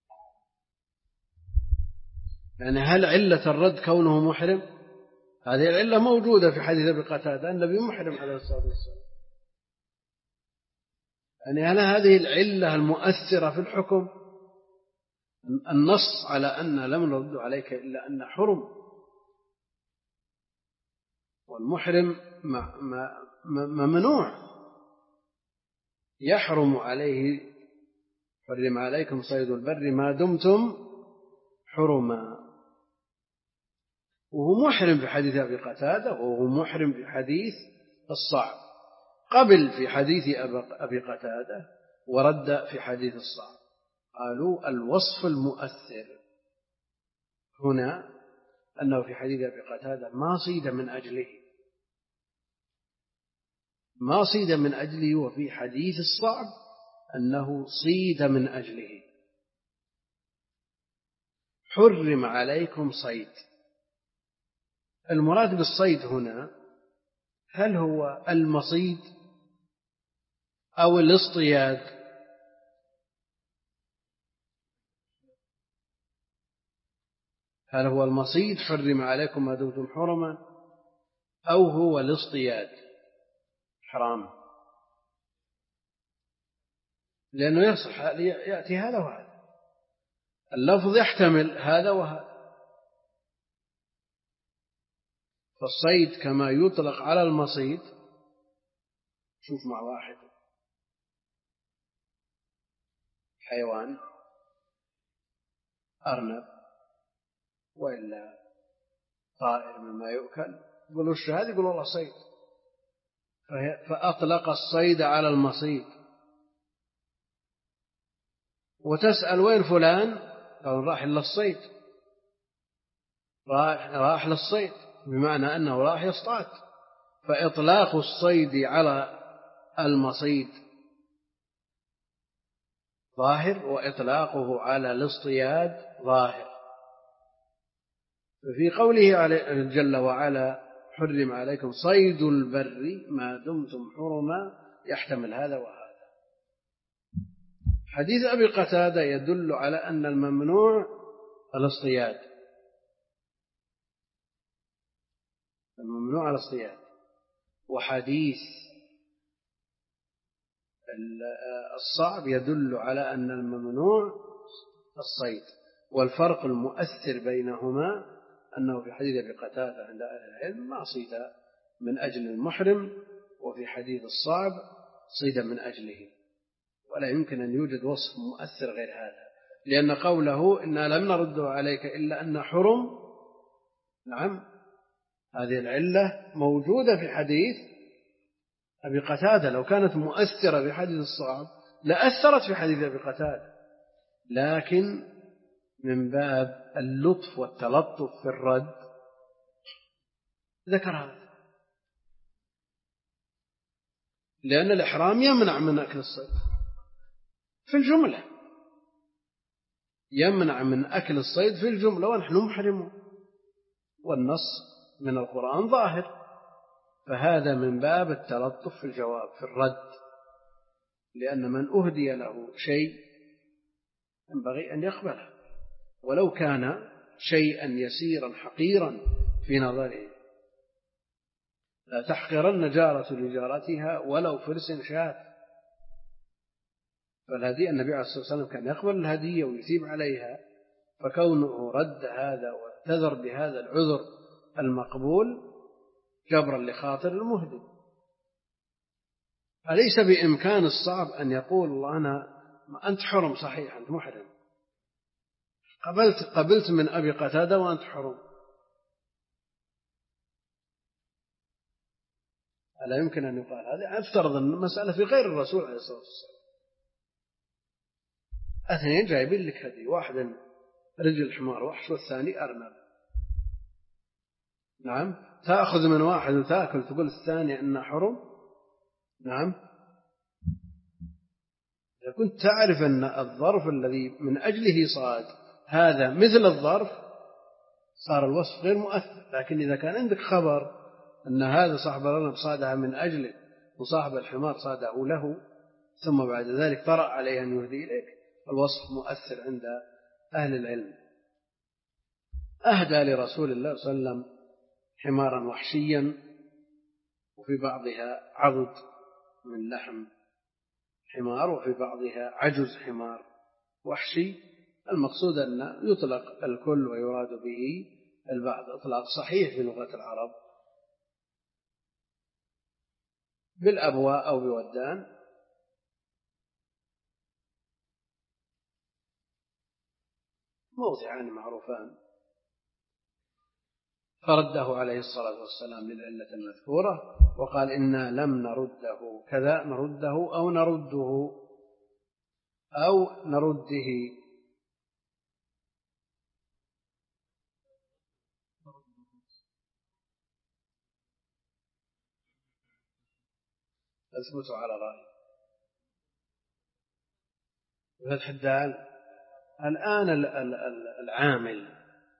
يعني هل علة الرد كونه محرم؟ هذه العلة موجودة في حديث أبي قتادة النبي محرم عليه الصلاة والسلام. يعني هل هذه العلة المؤثرة في الحكم؟ النص على أن لم نرد عليك إلا أن حرم، والمحرم ممنوع يحرم عليه حرم عليكم صيد البر ما دمتم حرما. وهو محرم في حديث أبي قتادة وهو محرم في حديث الصعب، قبل في حديث أبي قتادة ورد في حديث الصعب. قالوا الوصف المؤثر هنا أنه في حديث أبي قتادة ما صيد من أجله ما صيد من أجله وفي حديث الصعب أنه صيد من أجله. حرم عليكم صيد. المراد بالصيد هنا هل هو المصيد أو الاصطياد؟ هل هو المصيد حرم عليكم ما دمتم حرما أو هو الاصطياد حرام؟ لأنه يصح يأتي هذا وهذا، اللفظ يحتمل هذا وهذا. فالصيد كما يطلق على المصيد، شوف مع واحد حيوان أرنب وإلا طائر مما يؤكل، يقول وش هذا؟ يقول والله صيد، فأطلق الصيد على المصيد. وتسأل وين فلان؟ قال راح للصيد، راح للصيد بمعنى أنه راح يصطاد. فإطلاق الصيد على المصيد ظاهر وإطلاقه على الاصطياد ظاهر. ففي قوله جل وعلا حرم عليكم صيد البر ما دمتم حرما يحتمل هذا وهذا. حديث أبي قتادة يدل على أن الممنوع الاصطياد، الممنوع الاصطياد. وحديث الصعب يدل على أن الممنوع الصيد. والفرق المؤثر بينهما أنه في حديث أبي قتادة عند أهل العلم ما صيد من أجل المحرم، وفي حديث الصعب صيد من أجله. ولا يمكن أن يوجد وصف مؤثر غير هذا، لأن قوله إنا لم نرد عليك إلا أن حرم، نعم هذه العلة موجودة في حديث أبي قتادة. لو كانت مؤثرة في حديث الصعب لأثرت في حديث أبي قتادة، لكن من باب اللطف والتلطف في الرد ذكر هذا، لأن الإحرام يمنع من أكل الصيد في الجملة، يمنع من أكل الصيد في الجملة ونحن محرمون، والنص من القرآن ظاهر. فهذا من باب التلطف في الجواب في الرد، لأن من أهدي له شيء ينبغي أن يقبله ولو كان شيئا يسيرا حقيرا في نظره. لا تحقرن جارة لجارتها ولو فرس شاة. فالهدية النبي عليه الصلاة والسلام كان يقبل الهدية ويثيب عليها، فكونه رد هذا واعتذر بهذا العذر المقبول جبرا لخاطر المهدي. أليس بإمكان الصعب أن يقول الله أنا أنت حرم، صحيح أنت محرم، قبلت قبلت من أبي قتادة وأنت حرم، ألا يمكن أن يقال هذا؟ أفترض أن المسألة في غير الرسول عليه الصلاة والسلام، اثنين جايبين لك هدي، واحد رجل حمار وحش والثاني أرنب، نعم، تأخذ من واحد وتأكل تقول الثاني أنه حرم؟ نعم. إذا كنت تعرف أن الظرف الذي من أجله صاد هذا مثل الظرف صار الوصف غير مؤثر. لكن إذا كان عندك خبر أن هذا صاحب الأرنب صادها من أجله وصاحب الحمار صاده له، ثم بعد ذلك طرأ عليه أن يهدي إليك، الوصف مؤثر عند أهل العلم. أهدى لرسول الله صلى الله عليه وسلم حمارا وحشيا وفي بعضها عضد من لحم حمار وفي بعضها عجز حمار وحشي. المقصود أن يطلق الكل ويراد به البعض، إطلاق صحيح في لغة العرب، بالأبواء أو بودان. موضعان معروفان. فرده عليه الصلاة والسلام للعلة المذكورة وقال إنا لم نرده كذا، نرده أو نرده أو نرده. أثبت على رأي فتح الدال. الآن العامل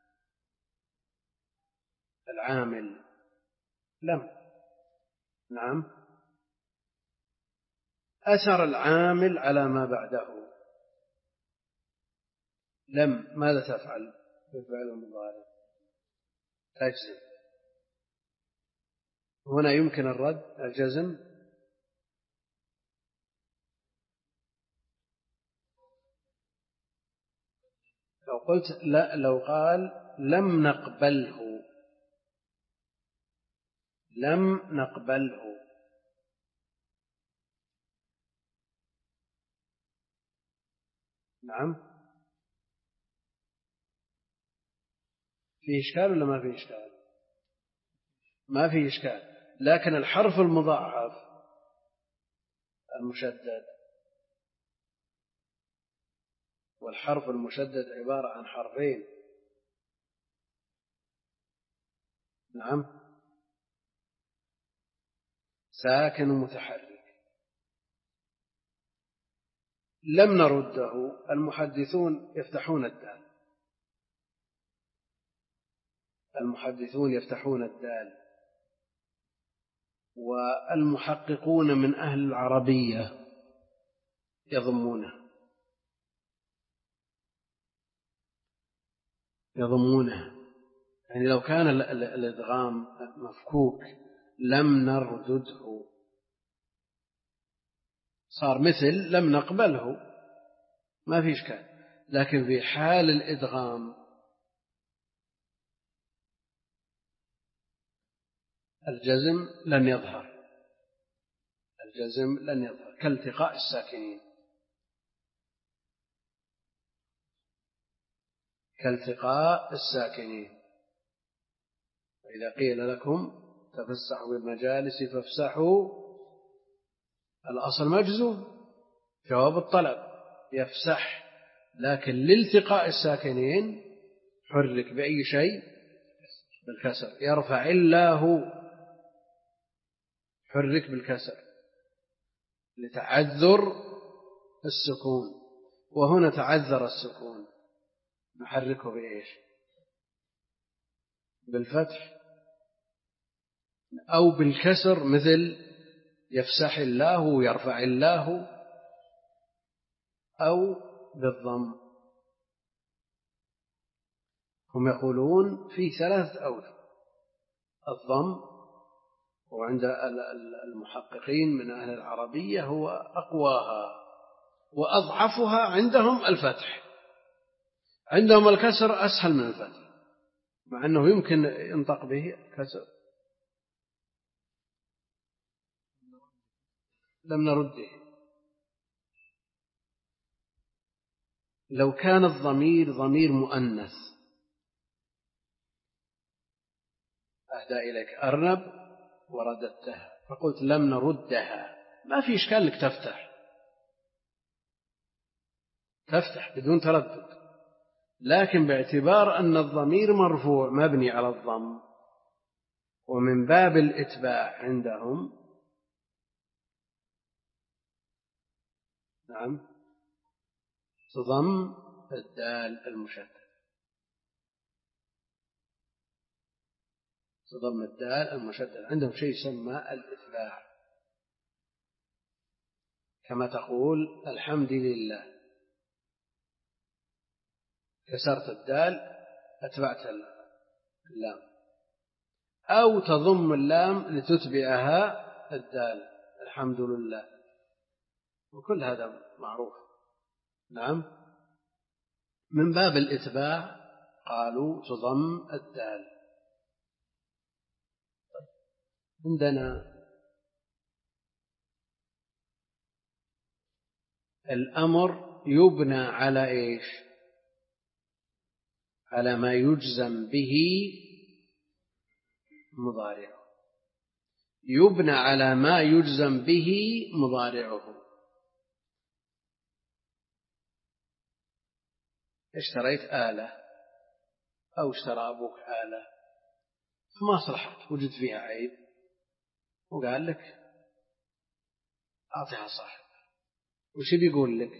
العامل لم، نعم، أثر العامل على ما بعده. لم ماذا تفعل بالفعل المضارع؟ تجزم. هنا يمكن الرد الجزم. لو قلت لا، لو قال لم نقبله، لم نقبله، نعم، في إشكال ولا ما في إشكال؟ ما في إشكال. لكن الحرف المضاعف المشدد، والحرف المشدد عبارة عن حرفين، نعم، ساكن ومتحرك. لم نرده. المحدثون يفتحون الدال، المحدثون يفتحون الدال، والمحققون من أهل العربية يضمونه يضمونه يعني لو كان الإدغام مفكوك لم نردده صار مثل لم نقبله، ما في إشكال. لكن في حال الإدغام الجزم لن يظهر، الجزم لن يظهر كالتقاء الساكنين، كالتقاء الساكنين. وإذا قيل لكم تفسحوا بالمجالس فافسحوا، الأصل مجزوم جواب الطلب يفسح، لكن لالتقاء الساكنين حرك بأي شيء بالكسر. يرفع الله حرك بالكسر لتعذر السكون، وهنا تعذر السكون نحركه بإيش؟ بالفتح أو بالكسر مثل يفسح الله ويرفع الله، أو بالضم. هم يقولون في ثلاثة أوجه الضم، وعند المحققين من أهل العربية هو أقواها، وأضعفها عندهم الفتح، عندهم الكسر أسهل من الفتح، مع أنه يمكن ينطق به كسر. لم نرده. لو كان الضمير ضمير مؤنث، أهدى إليك أرنب ورددتها، فقلت لم نردها، ما في إشكال لك تفتح تفتح بدون تردد، لكن باعتبار أن الضمير مرفوع مبني على الضم، ومن باب الإتباع عندهم، نعم، تضم الدال المشددة، تضم الدال المشددة، عندهم شيء يسمى الإتباع، كما تقول الحمد لله، كسرت الدال أتبعت اللام، أو تضم اللام لتتبعها الدال الحمد لله، وكل هذا معروف. نعم، من باب الإتباع قالوا تضم الدال. عندنا الأمر يبنى على إيش؟ على ما يجزم به مضارعه، يبنى على ما يجزم به مضارعه. اشتريت آلة أو اشترى أبوك آلة، فما صلحت، وجد فيها عيب، وقال لك أعطيها صاحب، وش بيقول لك؟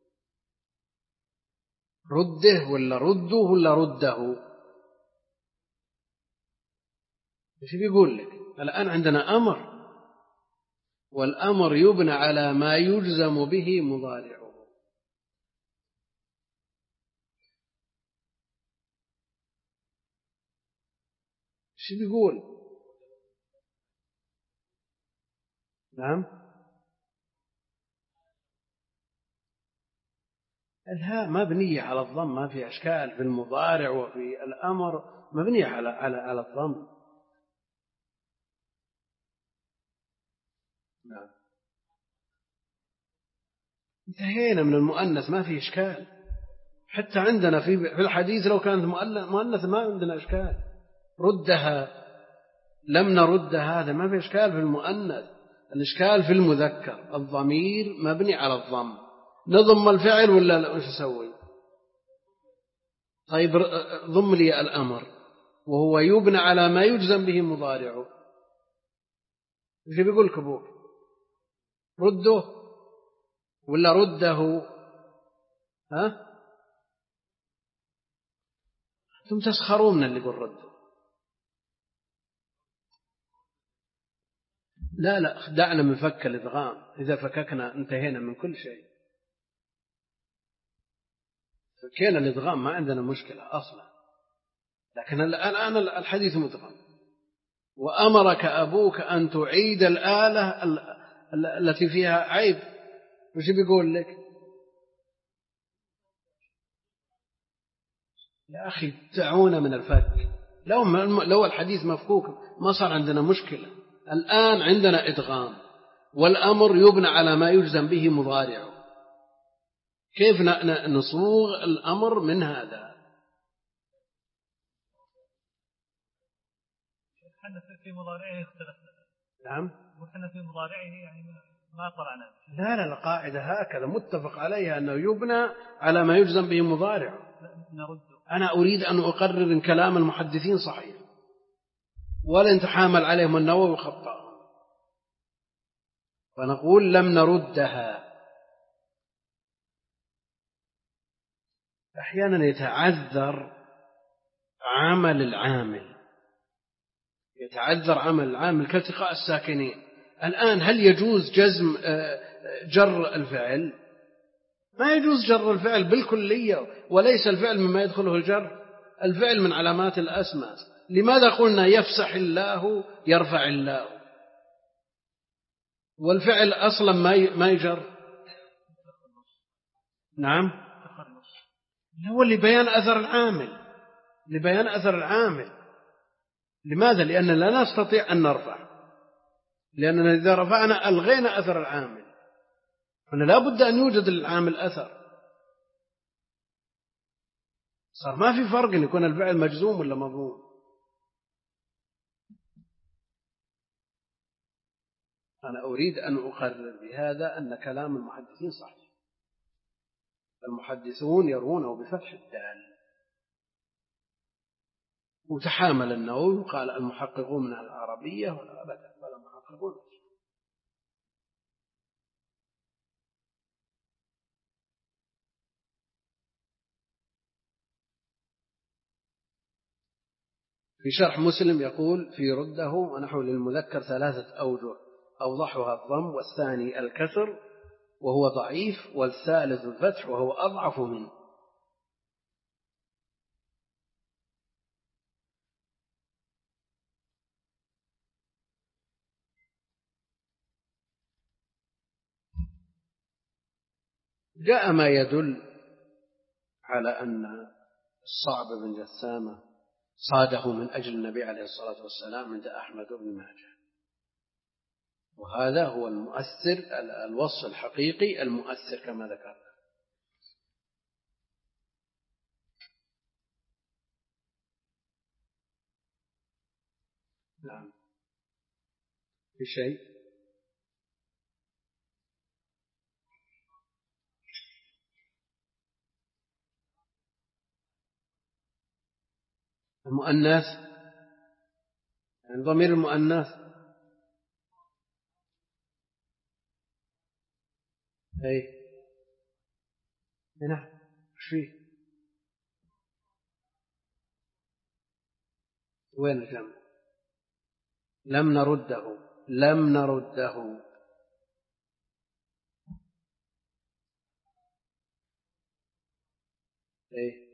رده ولا رده ولا رده؟ وش بيقول لك؟ الآن عندنا أمر، والأمر يبنى على ما يجزم به مضارعه. وش بيقول؟ نعم، الهاء مبنية على الضم، ما في أشكال في المضارع وفي الأمر، مبنية على على على الضم. نعم، انتهينا من المؤنث، ما في إشكال، حتى عندنا في في الحديث لو كانت مؤنث ما عندنا إشكال، ردها لم نرد، هذا ما في إشكال في المؤنث، الإشكال في المذكر، الضمير مبني على الضم، نضم الفعل ولا لا؟ وش نسوي؟ طيب ضم لي الأمر وهو يبنى على ما يجزم به مضارعه، وش بيقول لك أبوك؟ رده ولا رده؟ ها؟ أنتم تسخرون من اللي يقول رده. لا لا، دعنا من فك الإدغام، إذا فككنا انتهينا من كل شيء، فكينا الإدغام ما عندنا مشكلة أصلا، لكن الآن الحديث مدغم، وأمرك أبوك أن تعيد الآلة التي فيها عيب، وش بيقول لك؟ يا أخي دعونا من الفك، لو لو الحديث مفكوك ما صار عندنا مشكلة، الآن عندنا إدغام، والأمر يبنى على ما يجزم به مضارعه، كيف نصوغ الأمر من هذا؟ حنا في مضارعه اختلف. نعم، وحنا في مضارعه يعني ما قرأنا. لا لا، القاعدة هكذا متفق عليها أنه يبنى على ما يجزم به مضارعه. نرد. أنا أريد أن أقرر إن كلام المحدثين صحيح، ولا نتحامل عليهم النووي وخطأهم، فنقول لم نردها. أحيانا يتعذر عمل العامل، يتعذر عمل العامل كالتقاء الساكنين. الآن هل يجوز جزم جر الفعل؟ ما يجوز جر الفعل بالكلية، وليس الفعل مما يدخله الجر، الفعل من علامات الأسماء، لماذا قلنا يفسح الله يرفع الله؟ والفعل أصلا ما يجر. نعم، هو لبيان أثر العامل، لبيان أثر العامل. لماذا؟ لأننا لا نستطيع أن نرفع، لأننا إذا رفعنا ألغينا أثر العامل، فأنا لا بد أن يوجد للعامل أثر. صار ما في فرق أن يكون الفعل مجزوم ولا مضموم. أنا أريد أن أقرر بهذا أن كلام المحدثين صحيح. المحدثون يرونه بفتح الدال. وتحامل النووي وقال المحققون من العربية ولا أبدا ولا محققون. في شرح مسلم يقول في رده ونحو للمذكر ثلاثة أوجه، أوضحها الضم، والثاني الكسر وهو ضعيف، والثالث الفتح وهو أضعف منه. جاء ما يدل على أن الصعب بن جثامة صاده من أجل النبي عليه الصلاة والسلام عند أحمد بن ماجه، وهذا هو المؤثر، الوصف الحقيقي المؤثر كما ذكرنا. نعم، في شيء. المؤنث يعني ضمير المؤنث. أي نعم، ايش فيه؟ وين الجمع؟ لم نرده، لم نرده. أي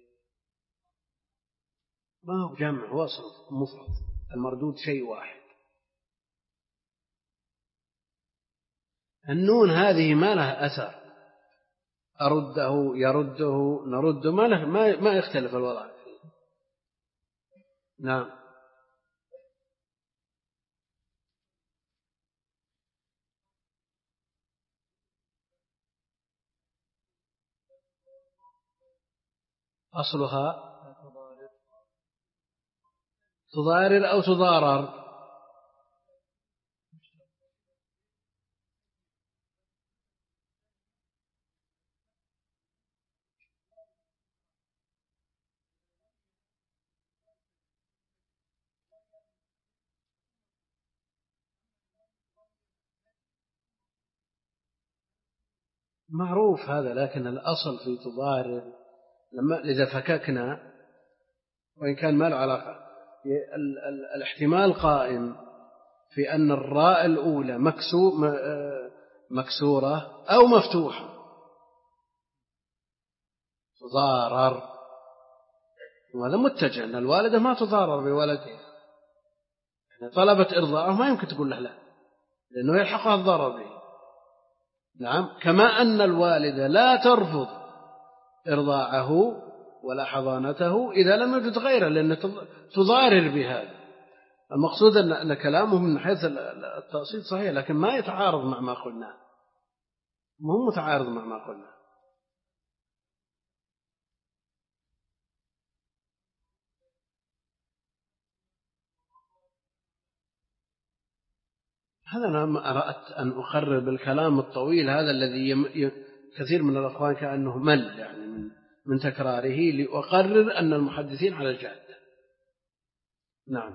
ما هو جمع، هو أصل مفرد، المردود شيء واحد. النون هذه ما لها أثر، أرده يرده نرده ما له، ما ما يختلف الوضع فيه. نعم، أصلها تضارر أو تضارر. معروف هذا، لكن الأصل في تضارر لما إذا فككنا، وإن كان ما له علاقة، الاحتمال قائم في أن الراء الأولى مكسورة أو مفتوحة. تضارر، وهذا متجه أن الوالدة ما تضارر بولدها، طلبت إرضاعه ما يمكن تقول له لا، لأنه يلحقها الضرر به. نعم، كما أن الوالدة لا ترفض إرضاعه ولا حضانته إذا لم يوجد غيره، لأن تضارر بهذا. المقصود أن كلامه من حيث التأصيل صحيح، لكن ما يتعارض مع ما قلنا، مو متعارض مع ما قلنا. هذا أنا أردت أن أقرر بالكلام الطويل هذا الذي كثير من الأخوان كأنه مل يعني من من تكراره، لأقرر أن المحدثين على الجادة. نعم،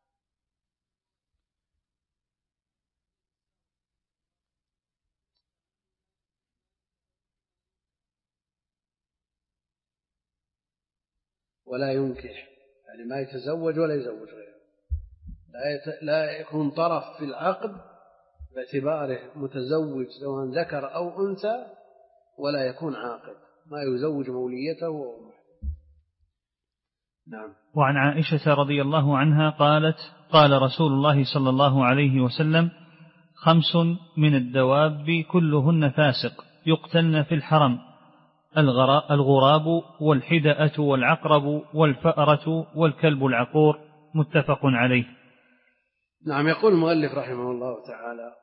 ولا ينكح يعني ما يتزوج ولا يزوج غيره، لا يكون طرف في العقد باعتباره متزوج سواء ذكر أو أنثى، ولا يكون عاقد، ما يزوج موليته وأمه. نعم. وعن عائشة رضي الله عنها قالت قال رسول الله صلى الله عليه وسلم خمس من الدواب كلهن فاسق يقتلن في الحرم الغراب والحدأة والعقرب والفأرة والكلب العقور متفق عليه. نعم. يقول المؤلف رحمه الله تعالى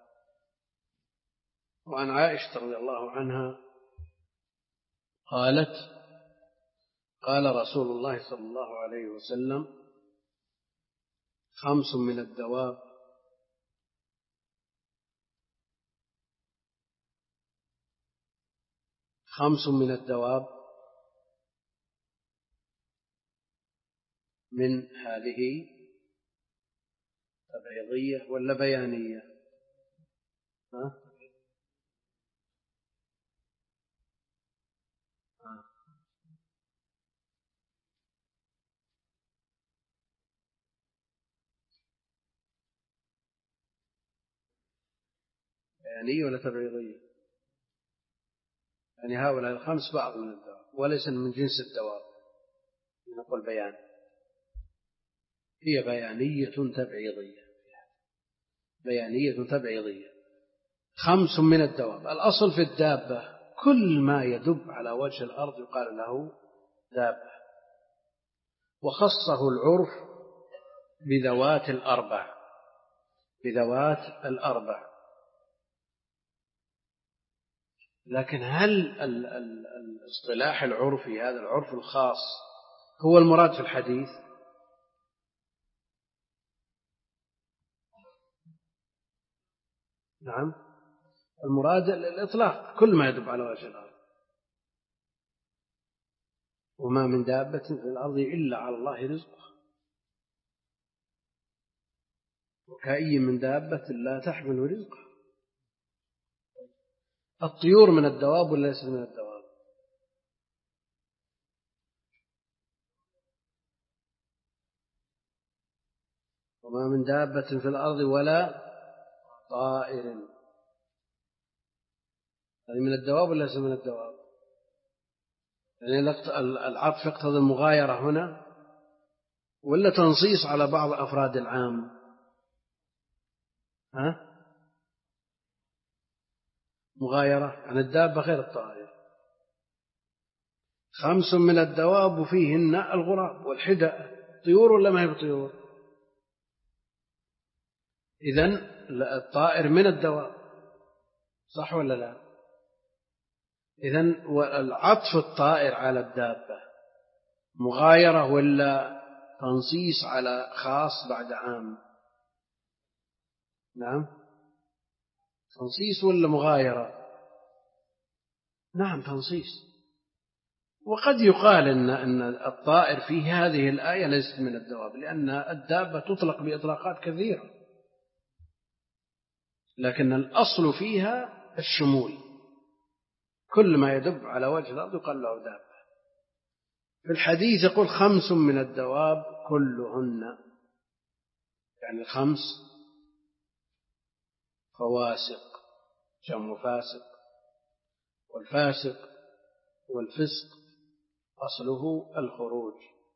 وعن عائشة رضي الله عنها قالت قال رسول الله صلى الله عليه وسلم خمس من الدواب خمس من الدواب من هذه تبعيضية ولا بيانية؟ ها؟ ها. بيانية ولا تبعيضية؟ يعني هؤلاء الخمس بعض من الدواب وليس من جنس الدواب، نقول بيان، هي بيانية تبعيضية، بيانية تبعيضية. خمس من الدواب، الأصل في الدابة كل ما يدب على وجه الأرض يقال له دابة، وخصه العرف بذوات الأربع، بذوات الأربع. لكن هل الاصطلاح العرفي هذا العرف الخاص هو المراد في الحديث؟ نعم، المراد الإطلاق، كل ما يدب على وجه الأرض. وما من دابة في الأرض إلا على الله رزقها، وكأي من دابة لا تحمل رزقها. الطيور من الدواب ولا ليست من الدواب؟ وما من دابة في الأرض ولا طائر، هذه من الدواب ولا ليست من الدواب؟ يعني العطف يقتضي المغايرة هنا ولا تنصيص على بعض أفراد العام؟ ها؟ مغايرة عن الدابة غير الطائر. خمس من الدواب وفيهن الغراب والحدأ، طيور ولا ما هي بطيور؟ إذن الطائر من الدواب، صح ولا لا؟ إذن العطف الطائر على الدابة مغايرة ولا تنصيص على خاص بعد عام؟ نعم، تنصيص ولا مغايرة؟ نعم، تنصيص. وقد يقال إن أن الطائر في هذه الآية ليست من الدواب، لأن الدابة تطلق بإطلاقات كثيرة، لكن الأصل فيها الشمول، كل ما يدب على وجه الأرض يقال له دابة. في الحديث يقول خمس من الدواب كلهن، يعني الخمس فواسق، جمع فاسق، والفاسق والفسق أصله الخروج،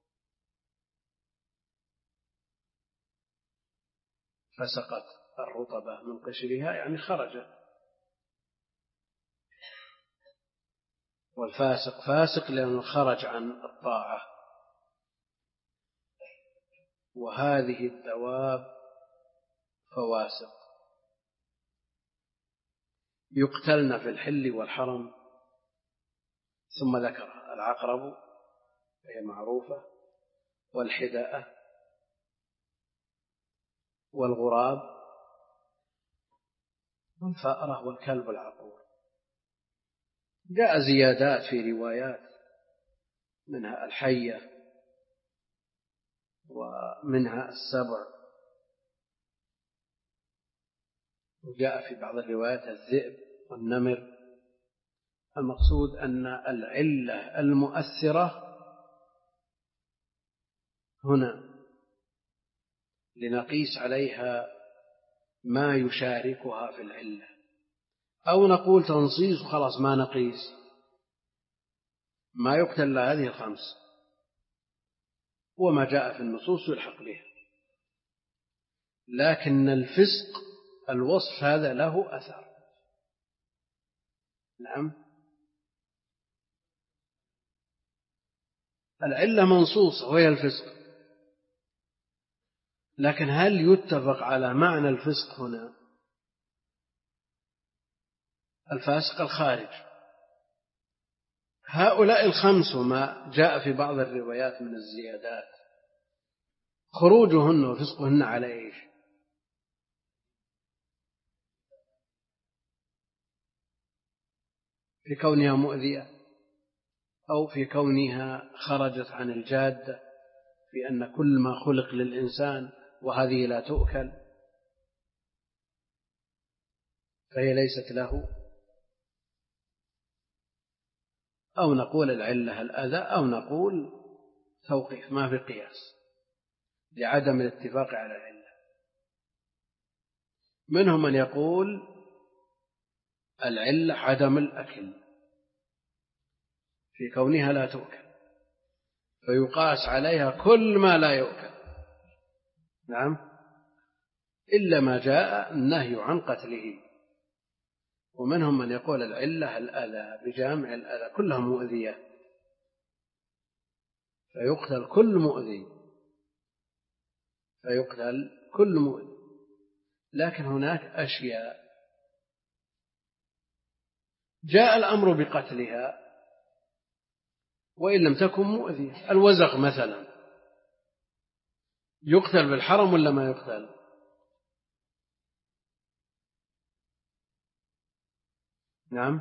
فسقت الرطبة من قشرها يعني خرجت. والفاسق فاسق لأنه خرج عن الطاعة. وهذه الدواب فواسق يقتلن في الحل والحرم، ثم ذكر العقرب وهي معروفة، والحداءة والغراب والفأرة والكلب العقور. جاء زيادات في روايات، منها الحية ومنها السبع، وجاء في بعض الروايات الذئب والنمر. المقصود أن العلة المؤثرة هنا لنقيس عليها ما يشاركها في العلة، أو نقول تنصيص وخلاص ما نقيس، ما يقتل إلا هذه الخمس. وما جاء في النصوص يلحق بها. لكن الفسق الوصف هذا له أثر. نعم، العلة منصوصة وهي الفسق، لكن هل يتفق على معنى الفسق هنا؟ الفاسق الخارج. هؤلاء الخمس وما جاء في بعض الروايات من الزيادات خروجهن وفسقهن على إيش؟ في كونها مؤذية، أو في كونها خرجت عن الجادة، في أن كل ما خلق للإنسان وهذه لا تؤكل فهي ليست له، أو نقول العلة الأذى، أو نقول توقيف ما في قياس لعدم الاتفاق على العلة. منهم من يقول العلة عدم الأكل في كونها لا تؤكل، فيقاس عليها كل ما لا يؤكل، نعم، إلا ما جاء النهي عن قتله. ومنهم من يقول العلة الأذى بجامع الأذى، كلها مؤذية فيقتل كل مؤذي، فيقتل كل مؤذي. لكن هناك أشياء جاء الأمر بقتلها وإن لم تكن مؤذية. الوزغ مثلا يقتل بالحرم ولا ما يقتل؟ نعم،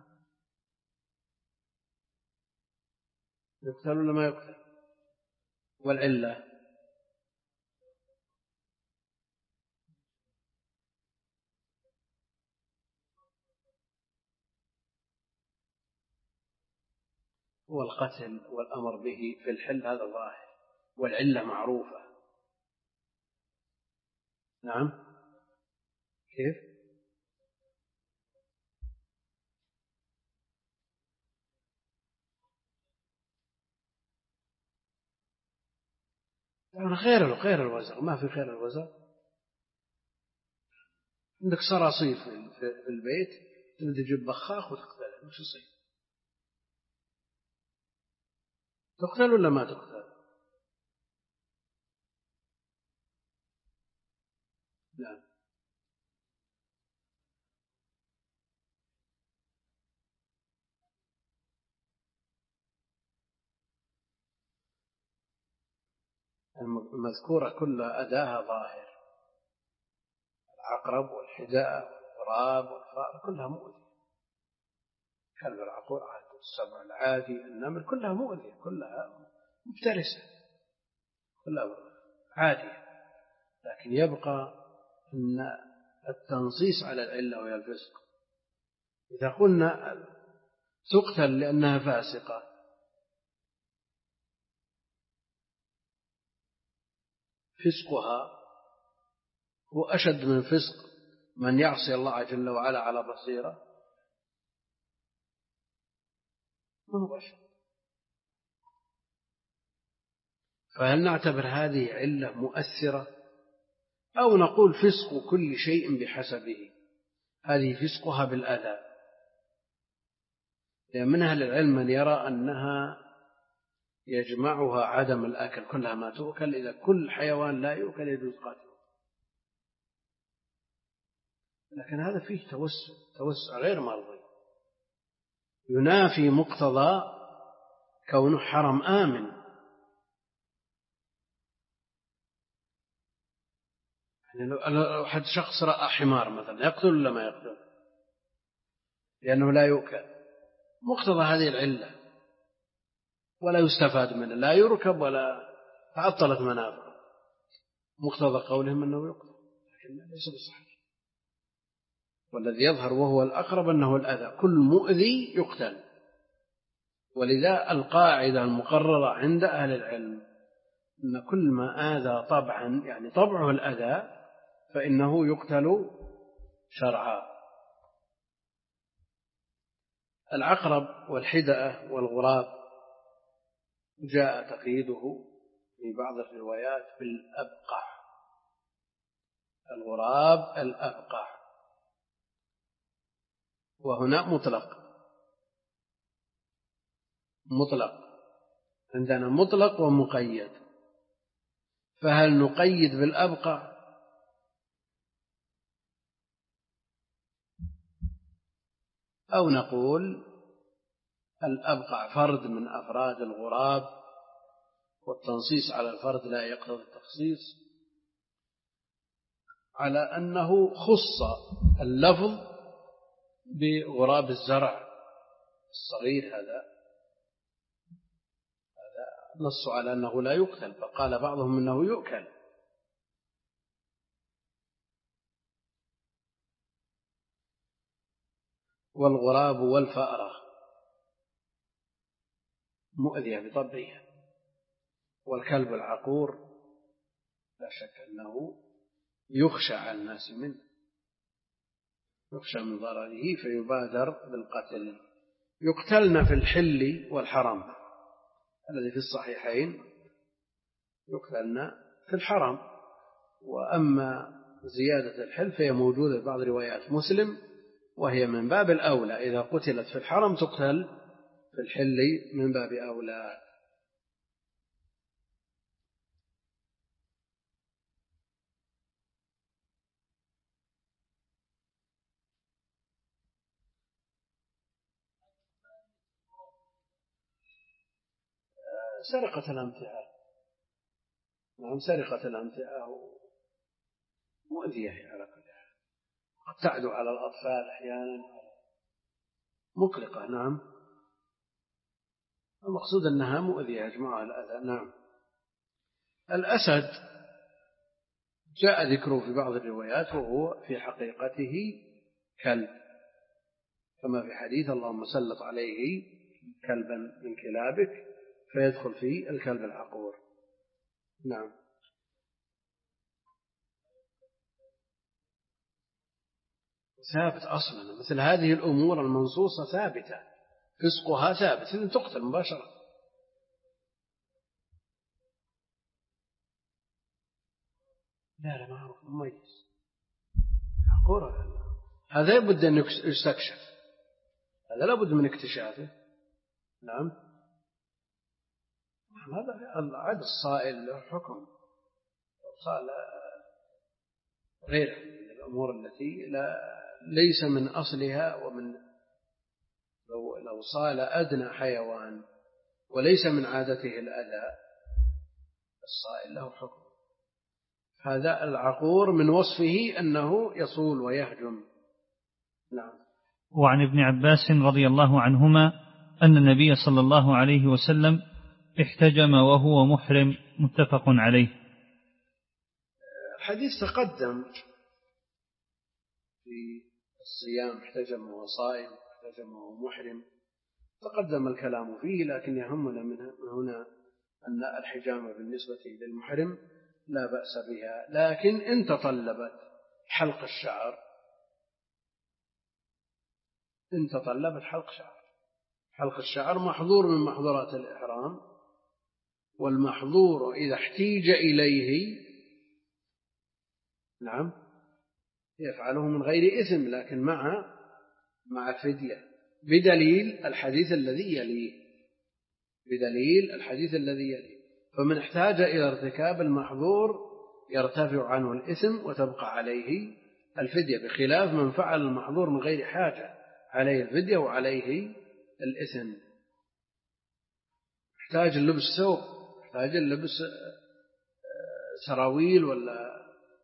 يقتل ولا ما يقتل؟ والعلة هو القتل والأمر به في الحل، هذا ظاهر، والعلة معروفة. نعم، كيف؟ غير غير الوزغ، ما في غير الوزغ. عندك صراصير في البيت تجيب بخاخ وتقتلها، وش يصير؟ تقتل ولا ما تقتل؟ نعم، المذكورة كلها أداها ظاهر، العقرب والحداء والغراب والفار كلها مؤذية، كلب العقور عاد، السبع العادي، النمل، كلها مؤذية، كلها مفترسة، كلها عادية. لكن يبقى أن التنصيص على العلة وهي الفسق. إذا قلنا تقتل لأنها فاسقة، فسقها هو أشد من فسق من يعصي الله جل وعلا على بصيرة، ما هو أشد. فهل نعتبر هذه علة مؤثرة، أو نقول فسق كل شيء بحسبه، هذه فسقها بالأذى؟ لأن من أهل العلم من يرى أنها يجمعها عدم الأكل، كلها ما تؤكل، إذا كل حيوان لا يؤكل يجوز قتله. لكن هذا فيه توسع توسع غير مرضي، ينافي مقتضى كونه حرم آمن. يعني لو أحد شخص رأى حمار مثلا يقتل ولا ما يقتل؟ لأنه لا يؤكل، مقتضى هذه العلة، ولا يستفاد منه، لا يركب ولا تعطلت منافعه، مقتضى قولهم أنه يقتل، لكن ليس بصحيح. والذي يظهر وهو الأقرب أنه الأذى، كل مؤذي يقتل. ولذا القاعدة المقررة عند أهل العلم أن كل ما آذى طبعا، يعني طبعه الأذى، فإنه يقتل شرعا. العقرب والحدأة والغراب جاء تقييده في بعض الروايات بالأبقع، الغراب الأبقع، وهنا مطلق مطلق، عندنا مطلق ومقيد، فهل نقيد بالأبقع أو نقول الأبقع فرد من أفراد الغراب والتنصيص على الفرد لا يقتضي التخصيص، على أنه خص اللفظ بغراب الزرع الصغير، هذا هذا نص على أنه لا يقتل، فقال بعضهم أنه يؤكل. والغراب والفأرة مؤذية بطبعها، والكلب العقور لا شك أنه يخشى على الناس منه، يخشى من ضرره فيبادر بالقتل. يقتلن في الحل والحرم الذي في الصحيحين، يقتلن في الحرم، وأما زيادة الحل فهي موجودة في بعض روايات مسلم، وهي من باب الأولى، إذا قتلت في الحرم تقتل في الحل من باب أولى. سرقة الأمتعة، نعم سرقة الأمتعة مؤذية على كل حال، قد تعدو على الأطفال أحيانا، مقلقة. نعم، المقصود أنها مؤذية يجمعها الأذى. نعم. الأسد جاء ذكره في بعض الروايات وهو في حقيقته كلب، كما في حديث اللهم سلط عليه كلبا من كلابك، فيدخل فيه الكلب العقور. نعم. ثابت أصلا، مثل هذه الأمور المنصوصة ثابتة، فسقها ثابت، إذن تقتل مباشرة. لا لا معروف مميز عقور، هذا يبد أن يستكشف، هذا لابد من اكتشافه. نعم. هذا عاد الصائل له حكم، صائل غير من الأمور التي لا ليس من أصلها، ومن لو, لو صال أدنى حيوان وليس من عادته الأذى الصائل له حكم. هذا العقور من وصفه أنه يصول ويهجم. نعم. وعن ابن عباس رضي الله عنهما أن النبي صلى الله عليه وسلم احتجم وهو محرم، متفق عليه. الحديث تقدم في الصيام، احتجم وهو صائم، احتجم وهو محرم، تقدم الكلام فيه، لكن يهمنا من هنا أن الحجامة بالنسبة للمحرم لا بأس بها، لكن إن تطلبت حلق الشعر، إن تطلبت حلق شعر، حلق الشعر محظور من محظورات الإحرام، والمحظور إذا احتيج إليه نعم يفعله من غير إثم، لكن مع مع فدية، بدليل الحديث الذي يليه، بدليل الحديث الذي يليه. فمن احتاج إلى ارتكاب المحظور يرتفع عنه الإثم وتبقى عليه الفدية، بخلاف من فعل المحظور من غير حاجة، عليه الفدية وعليه الإثم. احتاج اللبس ثوب، احتاج اللبس سراويل ولا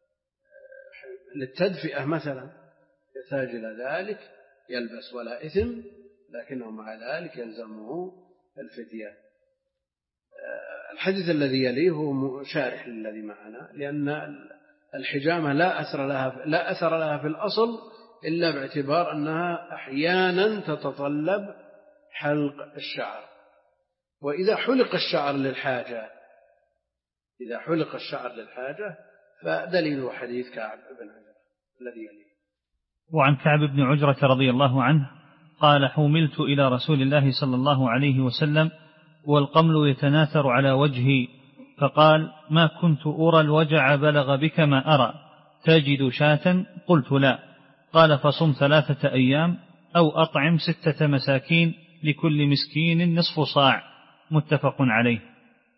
للتدفئة مثلا، يحتاج إلى ذلك يلبس ولا إثم، لكنه مع ذلك يلزمه الفدية. الحديث الذي يليه هو شارح للذي معنا، لأن الحجامة لا أثر لها لا أثر لها في الأصل إلا باعتبار أنها أحيانا تتطلب حلق الشعر، وإذا حلق الشعر للحاجة إذا حلق الشعر للحاجة فدليله حديث كعب بن عجرة الذي يليه. وعن كعب بن عجرة رضي الله عنه قال: حملت إلى رسول الله صلى الله عليه وسلم والقمل يتناثر على وجهي فقال: ما كنت أرى الوجع بلغ بك ما أرى، تجد شاة؟ قلت: لا. قال: فصم ثلاثة أيام أو أطعم ستة مساكين لكل مسكين نصف صاع. متفق عليه.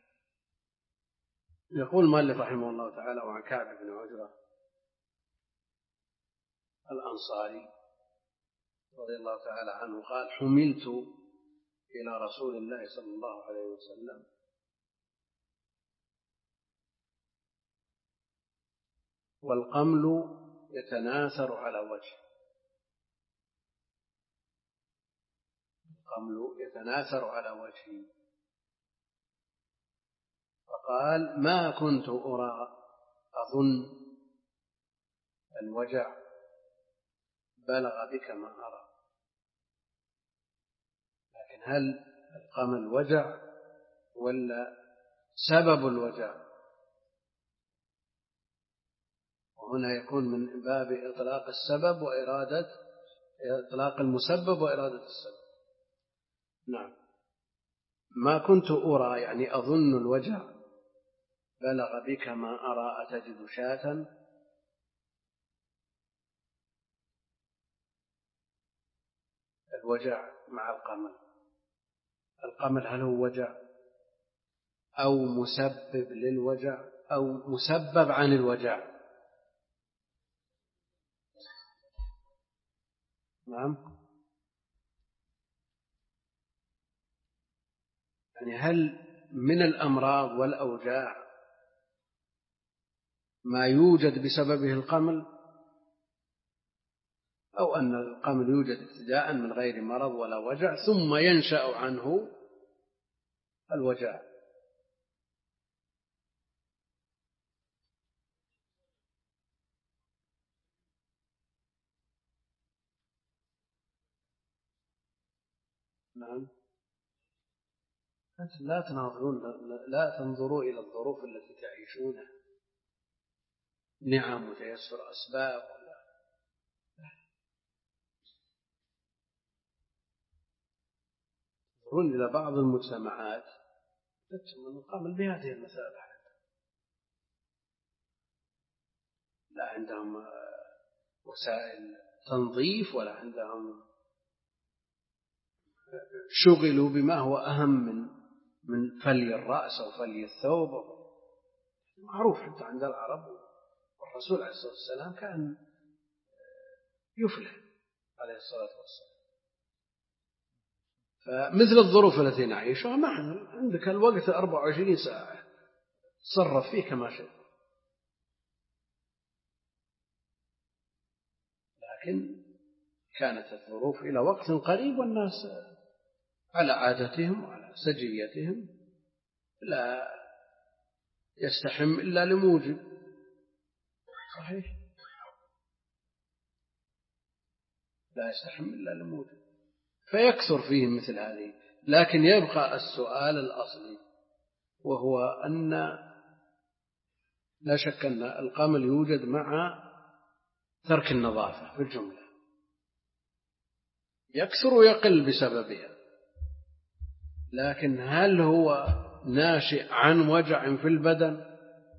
يقول مالك رحمه الله تعالى: وعن كعب بن عجرة الأنصاري رضي الله تعالى عنه قال: حملت إلى رسول الله صلى الله عليه وسلم والقمل يتناثر على وجهه، القمل يتناثر على وجهي، فقال: ما كنت أرى أظن الوجع بلغ بك ما أرى. لكن هل القمل وجع ولا سبب الوجع؟ وهنا يكون من باب إطلاق السبب وإرادة إطلاق المسبب وإرادة السبب. نعم. ما كنت أرى يعني أظن الوجع بلغ بك ما أرى، أتجد شاة؟ الوجع مع القمل، القمل هل هو وجع أو مسبب للوجع أو مسبب عن الوجع؟ نعم. يعني هل من الأمراض والأوجاع ما يوجد بسببه القمل، أو أن القمل يوجد ابتداء من غير مرض ولا وجع ثم ينشأ عنه الوجع؟ نعم. لا تنظرون لا تنظروا إلى الظروف التي تعيشونها، نعم وتيسر أسباب، ولا تنظرون إلى بعض المجتمعات تتم القمل بهذه المثابة، لا عندهم وسائل تنظيف ولا عندهم، شغلوا بما هو أهم من من فلي الرأس أو فلي الثوب. معروف حتى عند العرب، والرسول عليه الصلاة والسلام كان يفلح عليه الصلاة والسلام. فمثل الظروف التي نعيشها، ما عندك الوقت أربعة وعشرين ساعة تصرف فيه كما شئت، لكن كانت الظروف إلى وقت قريب والناس على عادتهم وعلى سجيتهم، لا يستحم إلا لموجب. صحيح، لا يستحم إلا لموجب، فيكثر فيهم مثل هذه. لكن يبقى السؤال الأصلي، وهو أن لا شك أن القمل يوجد مع ترك النظافة في الجملة، يكثر ويقل بسببها، لكن هل هو ناشئ عن وجع في البدن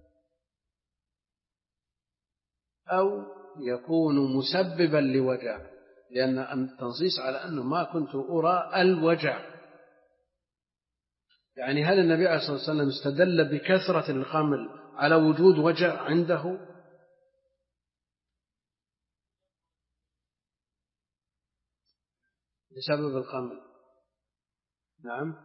أو يكون مسببا لوجع؟ لأن التنصيص على أنه ما كنت أرى الوجع، يعني هل النبي عليه الصلاة والسلام استدل بكثرة القمل على وجود وجع عنده؟ بسبب القمل. نعم.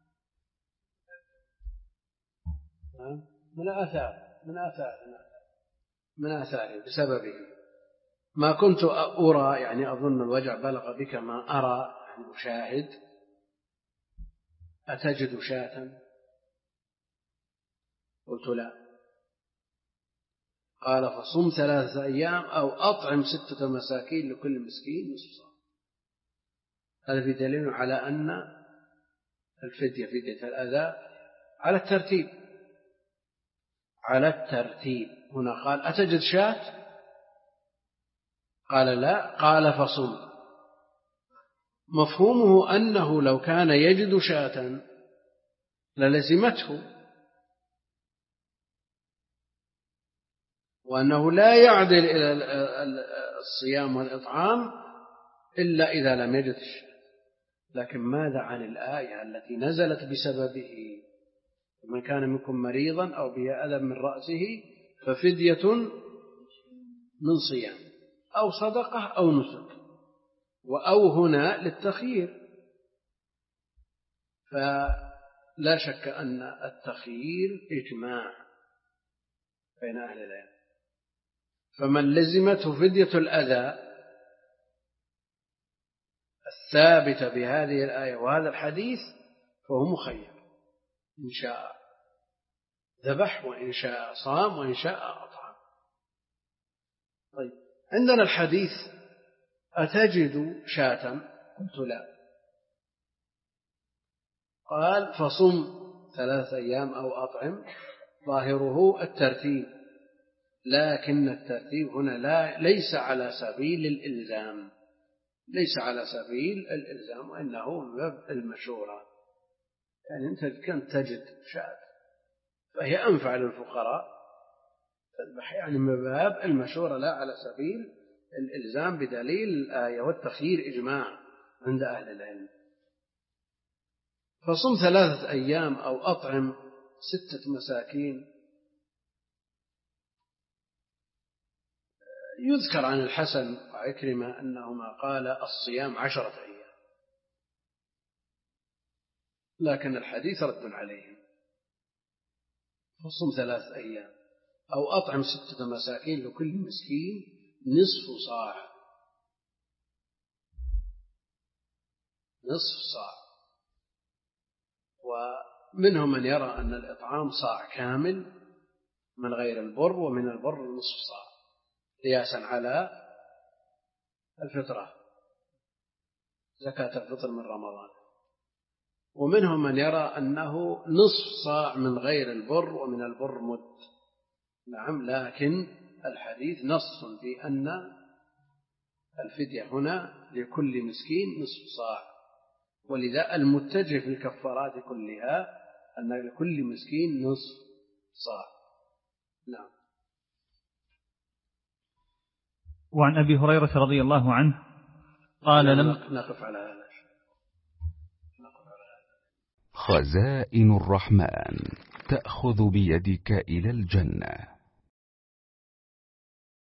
نعم. من آثار من آثار من آثاره بسببه. ما كنت أرى يعني أظن الوجع بلغ بك ما أرى يعني أشاهد، أتجد شاة؟ قلت لا. قال: فصم ثلاثة أيام أو أطعم ستة مساكين لكل مسكين نصف صاع. هذا في دليل على أن الفدية فدية الأذى على الترتيب، على الترتيب. هنا قال: أتجد شاة؟ قال: لا. قال: فصم. مفهومه أنه لو كان يجد شاة للزمته، وأنه لا يعدل إلى الصيام والإطعام إلا إذا لم يجد الشيء. لكن ماذا عن الآية التي نزلت بسببه؟ من كان منكم مريضا أو به أذى من رأسه ففدية من صيام أو صدقة أو نسك، وأو هنا للتخيير. فلا شك أن التخيير إجماع بين أهل العلم، فمن لزمته فدية الأذى الثابتة بهذه الآية وهذا الحديث فهو مخير، إن شاء ذبح وإن شاء صام وإن شاء أطعم. طيب، عندنا الحديث أتجد شاة؟ قلت لا. قال فصم ثلاث أيام أو أطعم، ظاهره الترتيب، لكن الترتيب هنا لا ليس على سبيل الإلزام، ليس على سبيل الإلزام، وإنه من باب المشورة. يعني أنت كنت تجد شاة فهي أنفع للفقراء تذبح، يعني من باب المشورة لا على سبيل الإلزام بدليل الآية، والتخيير إجماع عند أهل العلم. فصم ثلاثة أيام أو أطعم ستة مساكين. يذكر عن الحسن وعكرمة أنهما قال الصيام عشرة أيام، لكن الحديث رد عليهم. فصم ثلاثة أيام أو أطعم ستة مساكين لكل مسكين نصف صاع، نصف صاع. ومنهم من يرى أن الإطعام صاع كامل من غير البر، ومن البر نصف صاع قياسا على الفطرة زكاة الفطر من رمضان. ومنهم من يرى أنه نصف صاع من غير البر، ومن البر مد. نعم، لكن الحديث نص في أن الفدية هنا لكل مسكين نصف صاع، ولذا المتجه في الكفارات كلها أن لكل مسكين نصف صاع. نعم. وعن أبي هريرة رضي الله عنه قال لم نقف على هذا. خزائن الرحمن تأخذ بيدك إلى الجنة.